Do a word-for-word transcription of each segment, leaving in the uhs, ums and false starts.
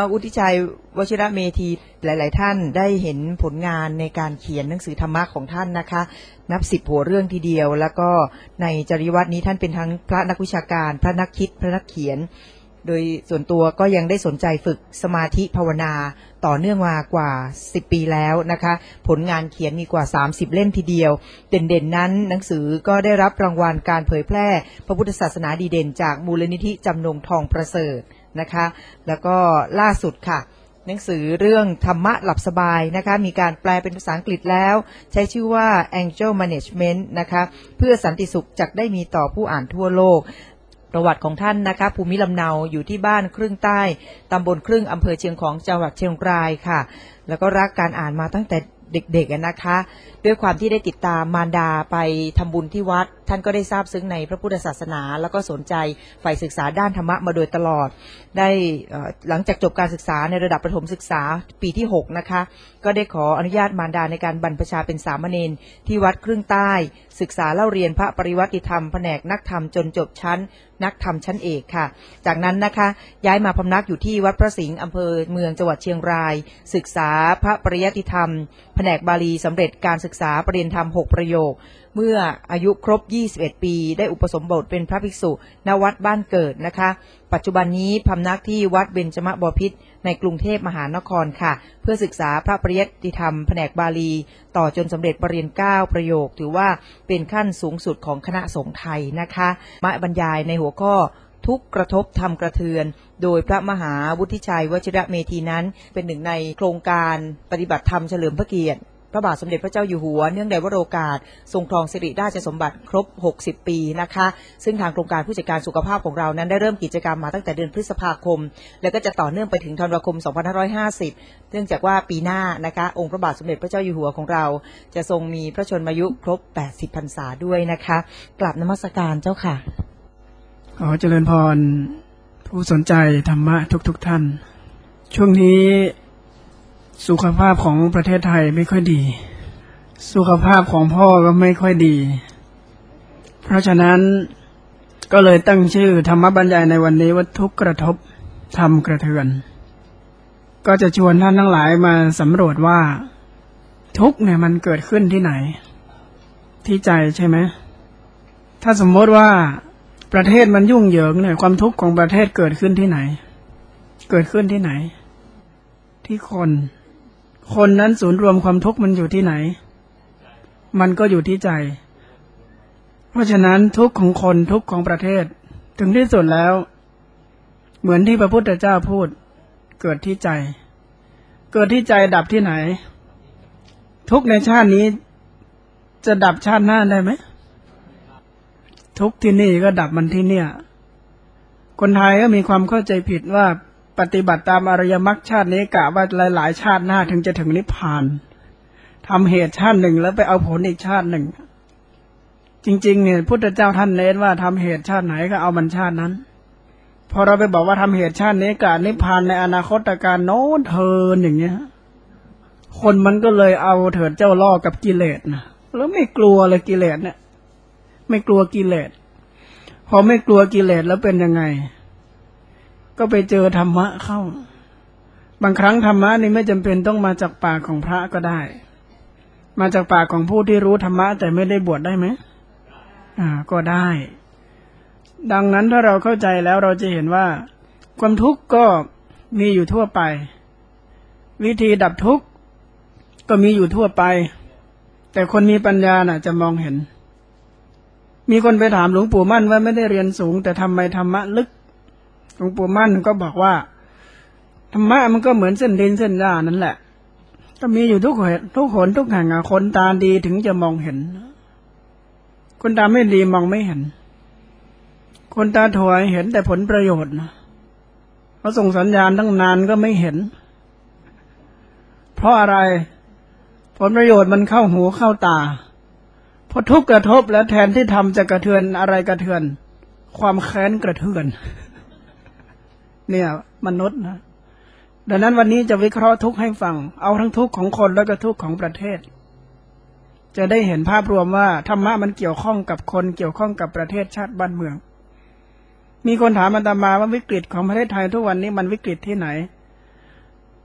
วุฒิชัยวชิระเมธีหลายๆท่านได้เห็นผลงานในการเขียนหนังสือธรรมะของท่านนะคะนับสิบหัวเรื่องทีเดียวแล้วก็ในจริยวัตรนี้ท่านเป็นทั้งพระนักวิชาการพระนักคิดพระนักเขียนโดยส่วนตัวก็ยังได้สนใจฝึกสมาธิภาวนาต่อเนื่องมากว่าสิบปีแล้วนะคะผลงานเขียนมีกว่าสามสิบเล่มทีเดียวเด่นๆนั้นหนังสือก็ได้รับรางวัลการเผยแพร่พระพุทธศาสนาดีเด่นจากมูลนิธิจำนงทองประเสริฐนะคะแล้วก็ล่าสุดค่ะหนังสือเรื่องธรรมะหลับสบายนะคะมีการแปลเป็นภาษาอังกฤษแล้วใช้ชื่อว่า Angel Management นะคะเพื่อสันติสุขจักได้มีต่อผู้อ่านทั่วโลกประวัติของท่านนะคะภูมิลำเนาอยู่ที่บ้านครึ่งใต้ตำบลครึ่งอำเภอเชียงของจังหวัดเชียงรายค่ะแล้วก็รักการอ่านมาตั้งแต่เด็กๆนะคะด้วยความที่ได้ติดตามมารดาไปทำบุญที่วัดท่านก็ได้ทราบซึ้งในพระพุทธศาสนาแล้วก็สนใจใฝ่ศึกษาด้านธรรมะมาโดยตลอดได้หลังจากจบการศึกษาในระดับประถมศึกษาปีที่หกนะคะก็ได้ขออนุญาตมารดาในการบรรพชาเป็นสามเณรที่วัดครึ่งใต้ศึกษาเล่าเรียนพระปริวัติธรรมแผนกนักธรรมจนจบชั้นนักธรรมชั้นเอกค่ะจากนั้นนะคะย้ายมาพำนักอยู่ที่วัดพระสิงห์อำเภอเมืองจังหวัดเชียงรายศึกษาพระปริยัติธรรมแผนกบาลีสำเร็จการศึกษาประเรียนธรรมหกประโยคเมื่ออายุครบยี่สิบเอ็ดปีได้อุปสมบทเป็นพระภิกษุณวัดบ้านเกิดนะคะปัจจุบันนี้พำนักที่วัดเบญจมบพิตรในกรุงเทพมหานครค่ะเพื่อศึกษาพระปริยัติธรรมแผนกบาลีต่อจนสำเร็จประเรียนเก้าประโยคถือว่าเป็นขั้นสูงสุดของคณะสงฆ์ไทยนะคะมาบรรยายในหัวข้อทุกกระทบธรรมกระเทือนโดยพระมหาวุฒิชัยวชิระเมธีนั้นเป็นหนึ่งในโครงการปฏิบัติธรรมเฉลิมพระเกียรติพระบาทสมเด็จพระเจ้าอยู่หัวเนื่องในวโรกาสทรงครองสิริราชสมบัติครบหกสิบปีนะคะซึ่งทางโครงการผู้จัดการสุขภาพของเรานั้นได้เริ่มกิจกรรมมาตั้งแต่เดือนพฤษภาคมแล้วก็จะต่อเนื่องไปถึงธันวาคมสองพันห้าร้อยห้าสิบเนื่องจากว่าปีหน้านะคะองค์พระบาทสมเด็จพระเจ้าอยู่หัวของเราจะทรงมีพระชนมายุครบแปดสิบพรรษาด้วยนะคะกราบนมัสการเจ้าค่ะขอเจริญพรผู้สนใจธรรมะทุกๆ ท่านช่วงนี้สุขภาพของประเทศไทยไม่ค่อยดีสุขภาพของพ่อก็ไม่ค่อยดีเพราะฉะนั้นก็เลยตั้งชื่อธรรมบรรยายในวันนี้ว่าทุกกระทบธรรมกระเทือนก็จะชวนท่านทั้งหลายมาสำรวจว่าทุกเนี่ยมันเกิดขึ้นที่ไหนที่ใจใช่ไหมถ้าสมมติว่าประเทศมันยุ่งเหยิงเนี่ยความทุกข์ของประเทศเกิดขึ้นที่ไหนเกิดขึ้นที่ไหนที่คนคนนั้นศูนย์รวมความทุกข์มันอยู่ที่ไหนมันก็อยู่ที่ใจเพราะฉะนั้นทุกข์ของคนทุกข์ของประเทศถึงที่สุดแล้วเหมือนที่พระพุทธเจ้าพูดเกิดที่ใจเกิดที่ใจดับที่ไหนทุกข์ในชาตินี้จะดับชาติหน้าได้ไหมทุกข์ที่นี่ก็ดับมันที่เนี่ยคนไทยก็มีความเข้าใจผิดว่าปฏิบัติตามอริยมรรคชาตินี้กะว่าหลายๆชาติหน้าถึงจะถึงนิพพานทำเหตุชาติหนึ่งแล้วไปเอาผลอีกชาติหนึ่งจริงๆเนี่ยพุทธเจ้าท่านเน้นว่าทำเหตุชาติไหนก็เอามันชาตินั้นพอเราไปบอกว่าทำเหตุชาตินี้กะนิพพานในอนาคตการโน้นเทินอย่างเงี้ยคนมันก็เลยเอาเถิดเจ้าล่อกับกิเลสนะแล้วไม่กลัวเลยกิเลสเนี่ยไม่กลัวกิเลสพอไม่กลัวกิเลสแล้วเป็นยังไงก็ไปเจอธรรมะเข้าบางครั้งธรรมะนี่ไม่จำเป็นต้องมาจากปากของพระก็ได้มาจากปากของผู้ที่รู้ธรรมะแต่ไม่ได้บวชได้ไหมอ่าก็ได้ดังนั้นถ้าเราเข้าใจแล้วเราจะเห็นว่าความทุกข์ก็มีอยู่ทั่วไปวิธีดับทุกข์ก็มีอยู่ทั่วไปแต่คนมีปัญญาน่ะจะมองเห็นมีคนไปถามหลวงปู่มั่นว่าไม่ได้เรียนสูงแต่ทำไมธรรมะลึกหลวงปู่มั่นก็บอกว่าธรรมะมันก็เหมือนเส้นดินเส้นหญ้านั่นแหละก็มีอยู่ทุกหนทุกหนทุกแห่งคนตาดีถึงจะมองเห็นคนตาไม่ดีมองไม่เห็นคนตาถวยเห็นแต่ผลประโยชน์นะเขาส่งสัญญาณตั้งนานก็ไม่เห็นเพราะอะไรผลประโยชน์มันเข้าหูเข้าตาพอทุกข์กระทบแล้วแทนที่ทำจะกระเทือนอะไรกระเทือนความแค้นกระเทือนเนี่ยมนุษย์นะดังนั้นวันนี้จะวิเคราะห์ทุกข์ให้ฟังเอาทั้งทุกข์ของคนแล้วก็ทุกข์ของประเทศจะได้เห็นภาพรวมว่าธรรมะมันเกี่ยวข้องกับคนเกี่ยวข้องกับประเทศชาติบ้านเมืองมีคนถามอาตมาว่าวิกฤตของประเทศไทยทุกวันนี้มันวิกฤตที่ไหน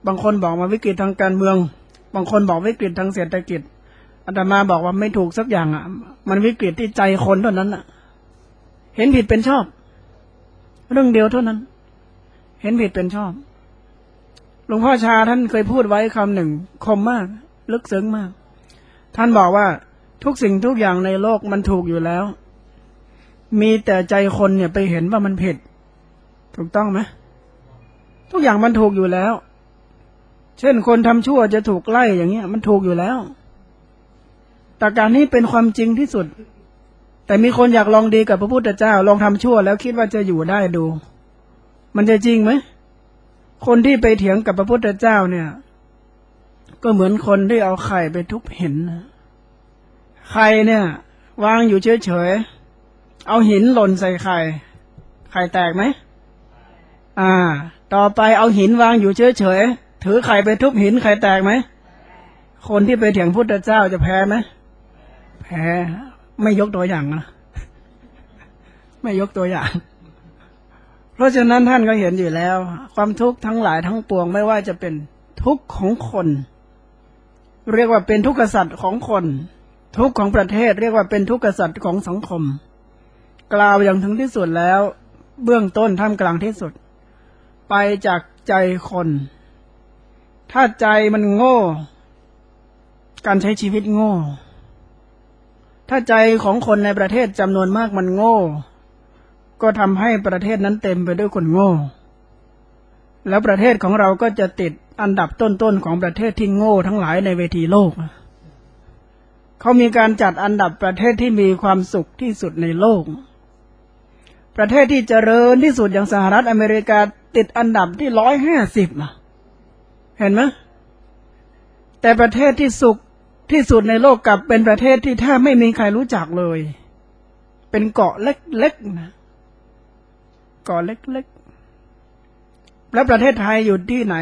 บางคนบอกมาวิกฤตทางการเมืองบางคนบอกวิกฤตทางเศรษฐกิจอาตมาบอกว่าไม่ถูกสักอย่างอ่ะมันวิกฤตที่ใจคนเท่านั้นอ่ะเห็นผิดเป็นชอบเรื่องเดียวเท่านั้นเห็นผิดเป็นชอบหลวงพ่อชาท่านเคยพูดไว้คำหนึ่งคมมากลึกซึ้งมากท่านบอกว่าทุกสิ่งทุกอย่างในโลกมันถูกอยู่แล้วมีแต่ใจคนเนี่ยไปเห็นว่ามันผิดถูกต้องไหมทุกอย่างมันถูกอยู่แล้วเช่นคนทำชั่วจะถูกไล่อย่างเงี้ยมันถูกอยู่แล้วแต่การนี้เป็นความจริงที่สุดแต่มีคนอยากลองดีกับพระพุทธเจ้าลองทำชั่วแล้วคิดว่าจะอยู่ได้ดูมันจะจริงไหมคนที่ไปเถียงกับพระพุทธเจ้าเนี่ยก็เหมือนคนที่เอาไข่ไปทุบหินไข่เนี่ยวางอยู่เฉยๆเอาหินหล่นใส่ไข่ไข่แตกไหมอ่าต่อไปเอาหินวางอยู่เฉยๆถือไข่ไปทุบหินไข่แตกไหมคนที่ไปเถียงพุทธเจ้าจะแพ้ไหมแพ้ไม่ยกตัวอย่างนะไม่ยกตัวอย่างเพราะฉะนั้นท่านก็เห็นอยู่แล้วความทุกข์ทั้งหลายทั้งปวงไม่ว่าจะเป็นทุกข์ของคนเรียกว่าเป็นทุกขสัตว์ของคนทุกข์ของประเทศเรียกว่าเป็นทุกขสัตว์ของสังคมกล่าวอย่างถึงที่สุดแล้วเบื้องต้นท่ามกลางที่สุดไปจากใจคนถ้าใจมันโง่การใช้ชีวิตโง่ถ้าใจของคนในประเทศจำนวนมากมันโง่ก็ทำให้ประเทศนั้นเต็มไปด้วยคนโง่แล้วประเทศของเราก็จะติดอันดับต้นๆของประเทศที่โง่ทั้งหลายในเวทีโลกเขามีการจัดอันดับประเทศที่มีความสุขที่สุดในโลกประเทศที่เจริญที่สุดอย่างสหรัฐอเมริกาติดอันดับที่ร้อยห้าสิบเห็นไหมแต่ประเทศที่สุขที่สุดในโลกกลับเป็นประเทศที่แทบไม่มีใครรู้จักเลยเป็นเกาะเล็กๆนะเกาะเล็กๆแล้วประเทศไทยอยู่ที่ไหน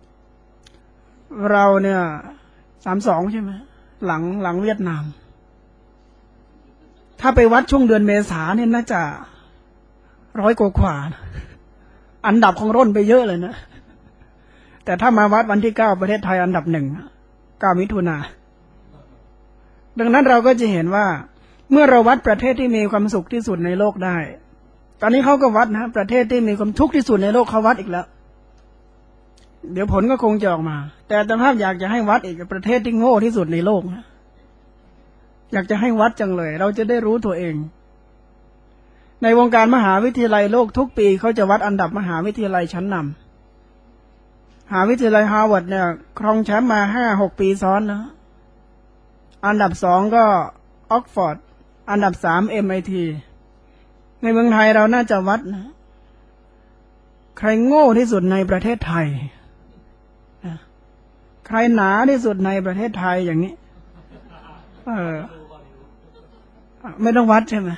เราเนี่ยสามสองใช่ไหมหลังหลังเวียดนามถ้าไปวัดช่วงเดือนเมษาเนี่ยน่าจะร้อยกว่าขวาอันดับของร่นไปเยอะเลยนะแต่ถ้ามาวัดวันที่เก้าประเทศไทยอันดับหนึ่งเก้ามิถุนาดังนั้นเราก็จะเห็นว่าเมื่อเราวัดประเทศที่มีความสุขที่สุดในโลกได้ตอนนี้เขาก็วัดนะประเทศที่มีความทุกข์ที่สุดในโลกเขาวัดอีกแล้วเดี๋ยวผลก็คงจะออกมาแต่อาตมาอยากจะให้วัดอีกประเทศที่โง่ที่สุดในโลกนะอยากจะให้วัดจังเลยเราจะได้รู้ตัวเองในวงการมหาวิทยาลัยโลกทุกปีเขาจะวัดอันดับมหาวิทยาลัยชั้นนำมหาวิทยาลัยฮาร์วาร์ดเนี่ยครองแชมป์มาห้าหกปีซ้อนนะอันดับสองก็ออกฟอร์ดอันดับสาม เอ็ม ไอ ที ในเมืองไทยเราน่าจะวัดนะใครโง่ที่สุดในประเทศไทยใครหนาที่สุดในประเทศไทยอย่างนี้เออไม่ต้องวัดใช่ไหม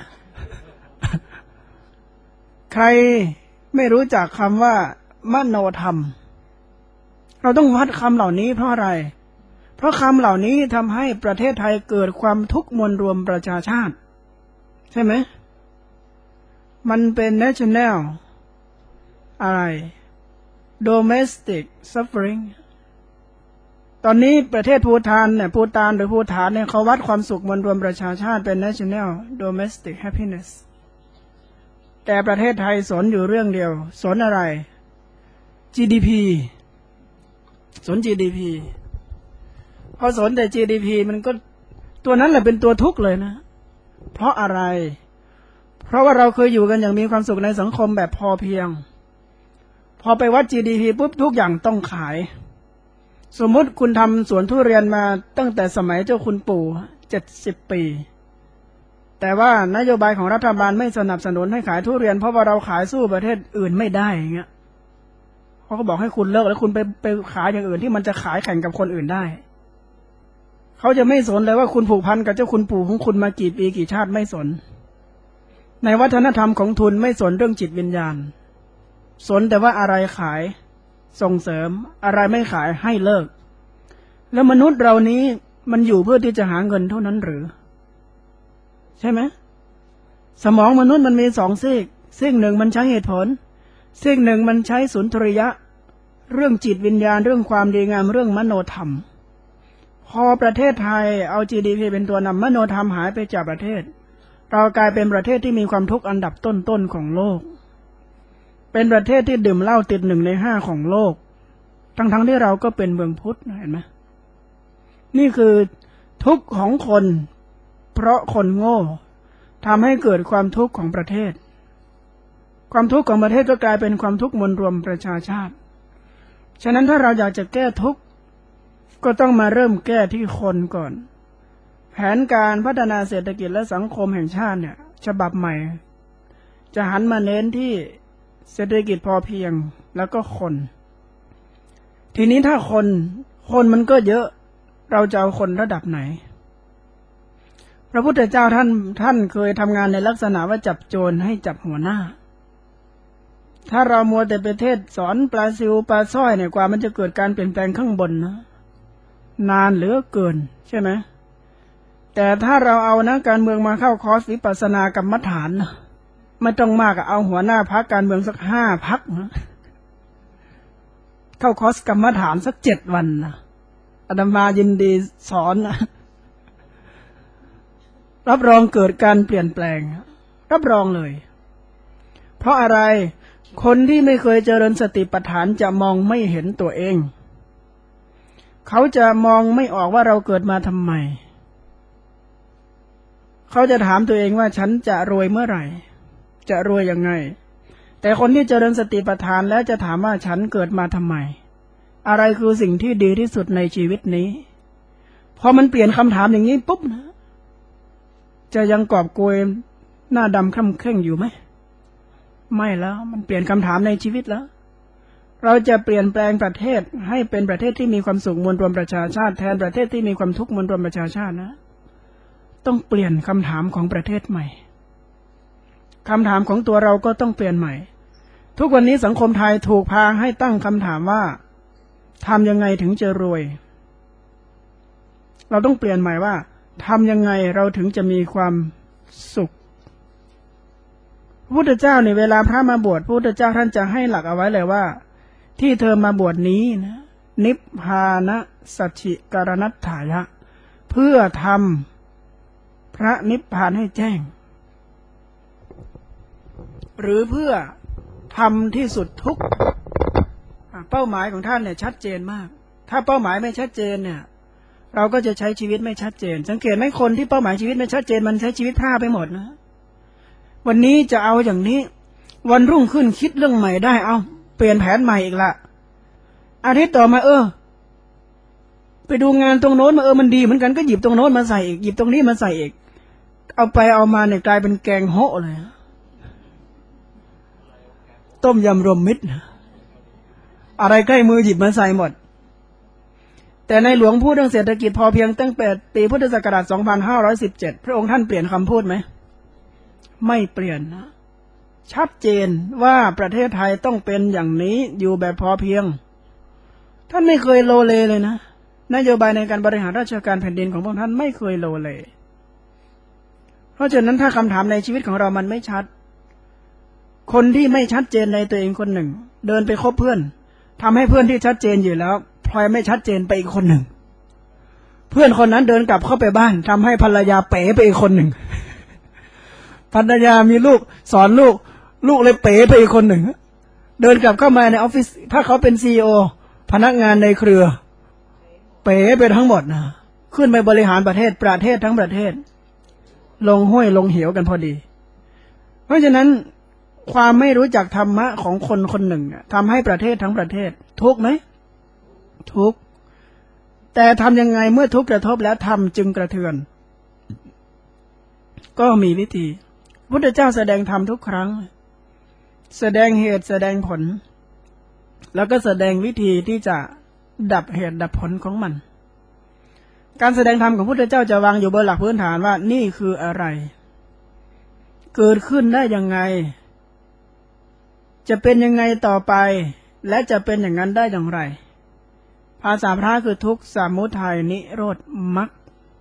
ใครไม่รู้จักคำว่ามโนธรรมเราต้องวัดคำเหล่านี้เพราะอะไรเพราะคำเหล่านี้ทำให้ประเทศไทยเกิดความทุกข์มวลรวมประชาชาติใช่ไหมมันเป็น national อะไร domestic suffering ตอนนี้ประเทศภูฏานเนี่ยภูฏานหรือภูฏานเนี่ยเขาวัดความสุขมวลรวมประชาชาติเป็น national domestic happiness แต่ประเทศไทยสนอยู่เรื่องเดียวสนอะไร จี ดี พี สน จี ดี พี พอสนแต่ จี ดี พี มันก็ตัวนั้นแหละเป็นตัวทุกข์เลยนะเพราะอะไรเพราะว่าเราเคยอยู่กันอย่างมีความสุขในสังคมแบบพอเพียงพอไปวัด จี ดี พี ปุ๊บทุกอย่างต้องขายสมมุติคุณทำสวนทุเรียนมาตั้งแต่สมัยเจ้าคุณปู่เจ็ดสิบปีแต่ว่านโยบายของรัฐบาลไม่สนับสนุนให้ขายทุเรียนเพราะว่าเราขายสู้ประเทศอื่นไม่ได้อย่างเงี้ยเขาก็บอกให้คุณเลิกแล้วคุณไปไปขายอย่างอื่นที่มันจะขายแข่งกับคนอื่นได้เขาจะไม่สนเลยว่าคุณผูกพันกับเจ้าคุณปู่ของคุณมากี่ปีกี่ชาติไม่สนในวัฒนธรรมของทุนไม่สนเรื่องจิตวิญญาณสนแต่ว่าอะไรขายส่งเสริมอะไรไม่ขายให้เลิกแล้วมนุษย์เรานี้มันอยู่เพื่อที่จะหาเงินเท่านั้นหรือใช่ไหมสมองมนุษย์มันมีสองซีกซีกหนึ่งมันใช้เหตุผลซีกหนึ่งมันใช้สุนทรียะเรื่องจิตวิญญาณเรื่องความดีงามเรื่องมโนธรรมพอประเทศไทยเอา จี ดี พี เป็นตัวนำมโนธรรมหายไปจากประเทศเรากลายเป็นประเทศที่มีความทุกข์อันดับต้นๆของโลกเป็นประเทศที่ดื่มเหล้าติดหนึ่งในห้าของโลกทั้งๆที่เราก็เป็นเมืองพุทธเห็นไหมนี่คือทุกข์ของคนเพราะคนโง่ทำให้เกิดความทุกข์ของประเทศความทุกข์ของประเทศก็กลายเป็นความทุกข์มวลรวมประชาชาติฉะนั้นถ้าเราอยากจะแก้ทุกข์ก็ต้องมาเริ่มแก้ที่คนก่อนแผนการพัฒนาเศรษฐกิจและสังคมแห่งชาติเนี่ยฉบับใหม่จะหันมาเน้นที่เศรษฐกิจพอเพียงแล้วก็คนทีนี้ถ้าคนคนมันก็เยอะเราจะเอาคนระดับไหนพระพุทธเจ้าท่านท่านเคยทำงานในลักษณะว่าจับโจรให้จับหัวหน้าถ้าเรามัวแต่ไปเทศสอนปลาซิวปลาสร้อยเนี่ยกว่ามันจะเกิดการเปลี่ยนแปลงข้างบนนะนานเหลือเกินใช่ไหมแต่ถ้าเราเอานะการเมืองมาเข้าคอร์สวิปัสสนากรรมฐานนะไม่ต้องมากเอาหัวหน้าพรรคการเมืองสักห้าพรรคนะเข้าคอร์สกรรมฐานสักเจ็ดวันนะอาตมายินดีสอนนะรับรองเกิดการเปลี่ยนแปลงรับรองเลยเพราะอะไรคนที่ไม่เคยเจริญสติปัฏฐานจะมองไม่เห็นตัวเองเขาจะมองไม่ออกว่าเราเกิดมาทำไมเขาจะถามตัวเองว่าฉันจะรวยเมื่อไหร่จะรวยยังไงแต่คนที่เจริญสติปัฏฐานแล้วจะถามว่าฉันเกิดมาทำไมอะไรคือสิ่งที่ดีที่สุดในชีวิตนี้พอมันเปลี่ยนคำถามอย่างนี้ปุ๊บนะจะยังกอบโกยหน้าดำคล่ำเคร่งอยู่ไหมไม่แล้วมันเปลี่ยนคำถามในชีวิตแล้วเราจะเปลี่ยนแปลงประเทศให้เป็นประเทศที่มีความสุขมวลรวมประชาชาติแทนประเทศที่มีความทุกข์มวลรวมประชาชาตินะต้องเปลี่ยนคำถามของประเทศใหม่คำถามของตัวเราก็ต้องเปลี่ยนใหม่ทุกวันนี้สังคมไทยถูกพาให้ตั้งคำถามว่าทำยังไงถึงจะรวยเราต้องเปลี่ยนใหม่ว่าทำยังไงเราถึงจะมีความสุขพระพุทธเจ้าในเวลาพระมาบวชพระพุทธเจ้าท่านจะให้หลักเอาไว้เลยว่าที่เธอมาบวชนี้นะนิพพานะสัจฉิกรณัตถายะเพื่อทำพระนิพพานให้แจ้งหรือเพื่อทำที่สุดทุกข์เป้าหมายของท่านเนี่ยชัดเจนมากถ้าเป้าหมายไม่ชัดเจนเนี่ยเราก็จะใช้ชีวิตไม่ชัดเจนสังเกตไหมคนที่เป้าหมายชีวิตไม่ชัดเจนมันใช้ชีวิตพลาดไปหมดนะวันนี้จะเอาอย่างนี้วันรุ่งขึ้นคิดเรื่องใหม่ได้เอาเปลี่ยนแผนใหม่อีกละอาทิตย์ต่อมาเออไปดูงานตรงโน้นมาเออมันดีเหมือนกันก็หยิบตรงโน้นมาใส่อีกหยิบตรงนี้มาใส่อีกเอาไปเอามาเนี่ยกลายเป็นแกงโฮะเลยต้มยำรวมมิตรอะไรใกล้มือหยิบมาใส่หมดแต่ในหลวงพูดเรื่องเศรษฐกิจพอเพียงตั้งแต่ปีพุทธศักราชสองพันห้าร้อยสิบเจ็ดพระองค์ท่านเปลี่ยนคำพูดไหมไม่เปลี่ยนนะชัดเจนว่าประเทศไทยต้องเป็นอย่างนี้อยู่แบบพอเพียงท่านไม่เคยโลเลเลยนะนโยบายในการบริหารราชการแผ่นดินของพระองค์ท่านไม่เคยโลเลเพราะฉะนั้นถ้าคำถามในชีวิตของเรามันไม่ชัดคนที่ไม่ชัดเจนในตัวเองคนหนึ่งเดินไปคบเพื่อนทำให้เพื่อนที่ชัดเจนอยู่แล้วพลอยไม่ชัดเจนไปอีกคนหนึ่งเพื่อนคนนั้นเดินกลับเข้าไปบ้านทำให้ภรรยาเป๋ไปอีกคนหนึ่งภรรยามีลูกสอนลูกลูกเลยเป๋ไปอีกคนหนึ่งเดินกลับเข้ามาในออฟฟิศถ้าเขาเป็นซีอีโอพนักงานในเครือเป๋ไปทั้งหมดนะขึ้นไปบริหารประเทศประเทศทั้งประเทศลงห้วยลงเหวกันพอดีเพราะฉะนั้นความไม่รู้จักธรรมะของคนคนหนึ่งทำให้ประเทศทั้งประเทศทุกข์ไหมทุกข์แต่ทำยังไงเมื่อทุกข์กระทบแล้วทำจึงกระเทือนก็มีวิธีพุทธเจ้าแสดงธรรมทุกครั้งแสดงเหตุแสดงผลแล้วก็แสดงวิธีที่จะดับเหตุดับผลของมันการแสดงธรรมของพุทธเจ้าจะวางอยู่บนหลักพื้นฐานว่านี่คืออะไรเกิดขึ้นได้ยังไงจะเป็นยังไงต่อไปและจะเป็นอย่างนั้นได้อย่างไรภาษาพระคือทุกข์สมุทัยนิโรธมรรค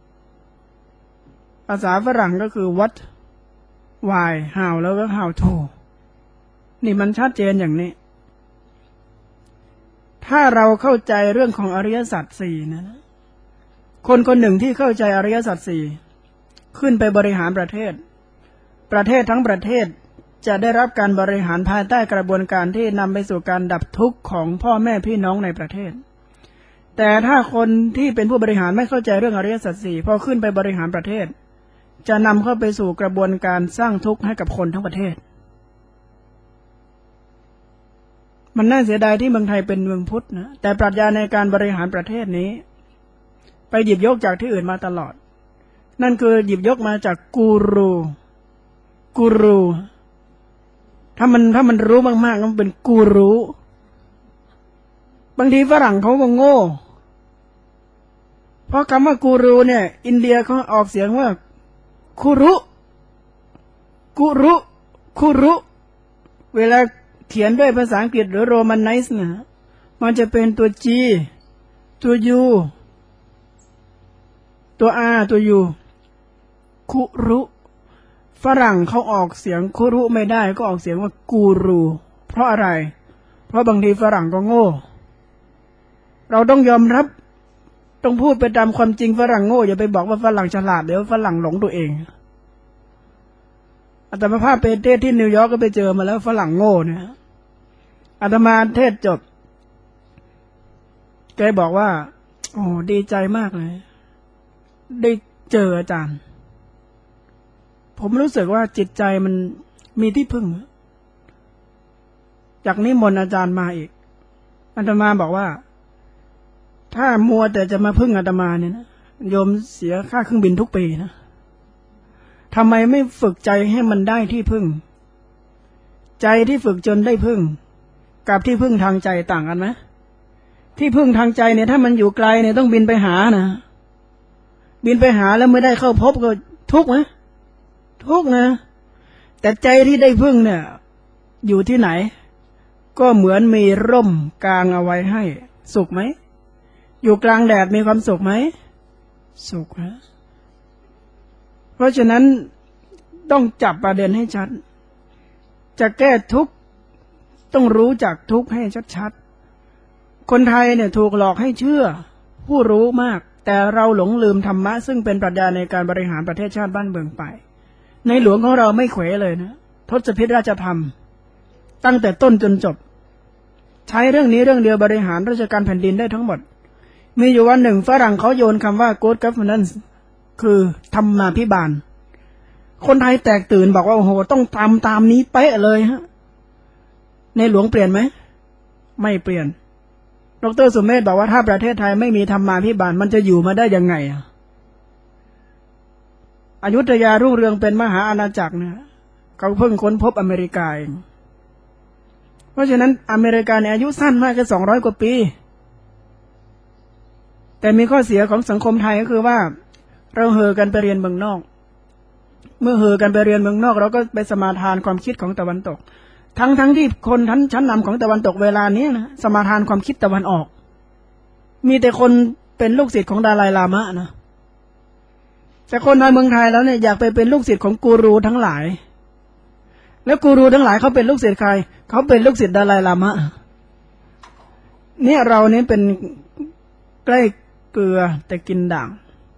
ภาษาฝรั่งก็คือ what why how แล้วก็ how to นี่มันชัดเจนอย่างนี้ถ้าเราเข้าใจเรื่องของอริยสัจสี่นะคนคนหนึ่งที่เข้าใจอริยสัจสี่ขึ้นไปบริหารประเทศประเทศทั้งประเทศจะได้รับการบริหารภายใต้กระบวนการที่นำไปสู่การดับทุกข์ของพ่อแม่พี่น้องในประเทศแต่ถ้าคนที่เป็นผู้บริหารไม่เข้าใจเรื่องอริยสัจสี่พอขึ้นไปบริหารประเทศจะนำเข้าไปสู่กระบวนการสร้างทุกข์ให้กับคนทั้งประเทศมันน่าเสียดายที่เมืองไทยเป็นเมืองพุทธนะแต่ปรัชญาในการบริหารประเทศนี้ไปหยิบยกจากที่อื่นมาตลอดนั่นคือหยิบยกมาจากกูรูกูรูถ้ามันถ้ามันรู้มากๆมันเป็นกูรูบางทีฝรั่งเขาก็โง่เพราะคำว่ากูรูเนี่ยอินเดียเขาออกเสียงว่าคุรุกุรุคุรุเวลาเขียนด้วยภาษาอังกฤษหรือโรมันไนซ์นะมันจะเป็นตัว G ตัว U ตัว R ตัว U คุรุฝรั่งเขาออกเสียงคุรุไม่ได้ก็ออกเสียงว่ากูรูเพราะอะไรเพราะบางทีฝรั่งก็โง่เราต้องยอมรับต้องพูดไปตามความจริงฝรั่งโง่อย่าไปบอกว่าฝรั่งฉลาดเดี๋ยวฝรั่งหลงตัวเองอาตมาภาพไปเทศที่นิวยอร์กก็ไปเจอมาแล้วฝรั่งโง่เนี่ยอาตมาเทศจบแกบอกว่าโอ้ดีใจมากเลยได้เจออาจารย์ผมรู้สึกว่าจิตใจมันมีที่พึ่งจากนี้มนต์อาจารย์มาอีกอาตมาบอกว่าถ้ามัวแต่จะมาพึ่งอาตมาเนี่ยนะโยมเสียค่าเครื่องบินทุกปีนะทำไมไม่ฝึกใจให้มันได้ที่พึ่งใจที่ฝึกจนได้พึ่งกับที่พึ่งทางใจต่างกันไหมที่พึ่งทางใจเนี่ยถ้ามันอยู่ไกลเนี่ยต้องบินไปหานะบินไปหาแล้วไม่ได้เข้าพบก็ทุกข์ไหมทุกข์นะแต่ใจที่ได้พึ่งเนี่ยอยู่ที่ไหนก็เหมือนมีร่มกลางเอาไว้ให้สุขไหมอยู่กลางแดดมีความสุขไหมสุขนะเพราะฉะนั้นต้องจับประเด็นให้ชัดจะแก้ทุกข์ต้องรู้จักทุกข์ให้ชัดๆคนไทยเนี่ยถูกหลอกให้เชื่อผู้รู้มากแต่เราหลงลืมธรรมะซึ่งเป็นปรัชญาในการบริหารประเทศชาติบ้านเมืองไปในหลวงของเราไม่เขวเลยนะทศพิธราชธรรมตั้งแต่ต้นจนจบใช้เรื่องนี้เรื่องเดียวบริหารราชการแผ่นดินได้ทั้งหมดมีอยู่วันหนึ่งฝรั่งเขาโยนคำว่า good governance คือธรรมาภิบาลคนไทยแตกตื่นบอกว่าโอ้โหต้องตามตามนี้เป๊ะเลยฮะในหลวงเปลี่ยนไหมไม่เปลี่ยนดร.สุเมธบอกว่าถ้าประเทศไทยไม่มีธรรมาภิบาลมันจะอยู่มาได้ยังไงอ่ะอยุธยารุ่งเรืองเป็นมหาอาณาจักรเนี่ยเขาเพิ่งค้นพบอเมริกาเองเพราะฉะนั้นอเมริกาในอายุสั้นมากแค่สองร้อยกว่าปีแต่มีข้อเสียของสังคมไทยก็คือว่าเราเห่อกันไปเรียนเมืองนอกเมื่อเห่อกันไปเรียนเมืองนอกเราก็ไปสมาทานความคิดของตะวันตกทั้งทั้งที่คนทั้นชั้นนำของตะวันตกเวลานี้นะสมาทานความคิดตะวันออกมีแต่คนเป็นลูกศิษย์ของดาไลลามะนะแต่คนในเมืองไทยแล้วเนี่ยอยากไปเป็นลูกศิษย์ของกูรูทั้งหลายแล้วกูรูทั้งหลายเขาเป็นลูกศิษย์ใครเขาเป็นลูกศิษย์ดาไลลามะเนี่ยเราเนี่ยเป็นใกล้เกลือแต่กินด่าง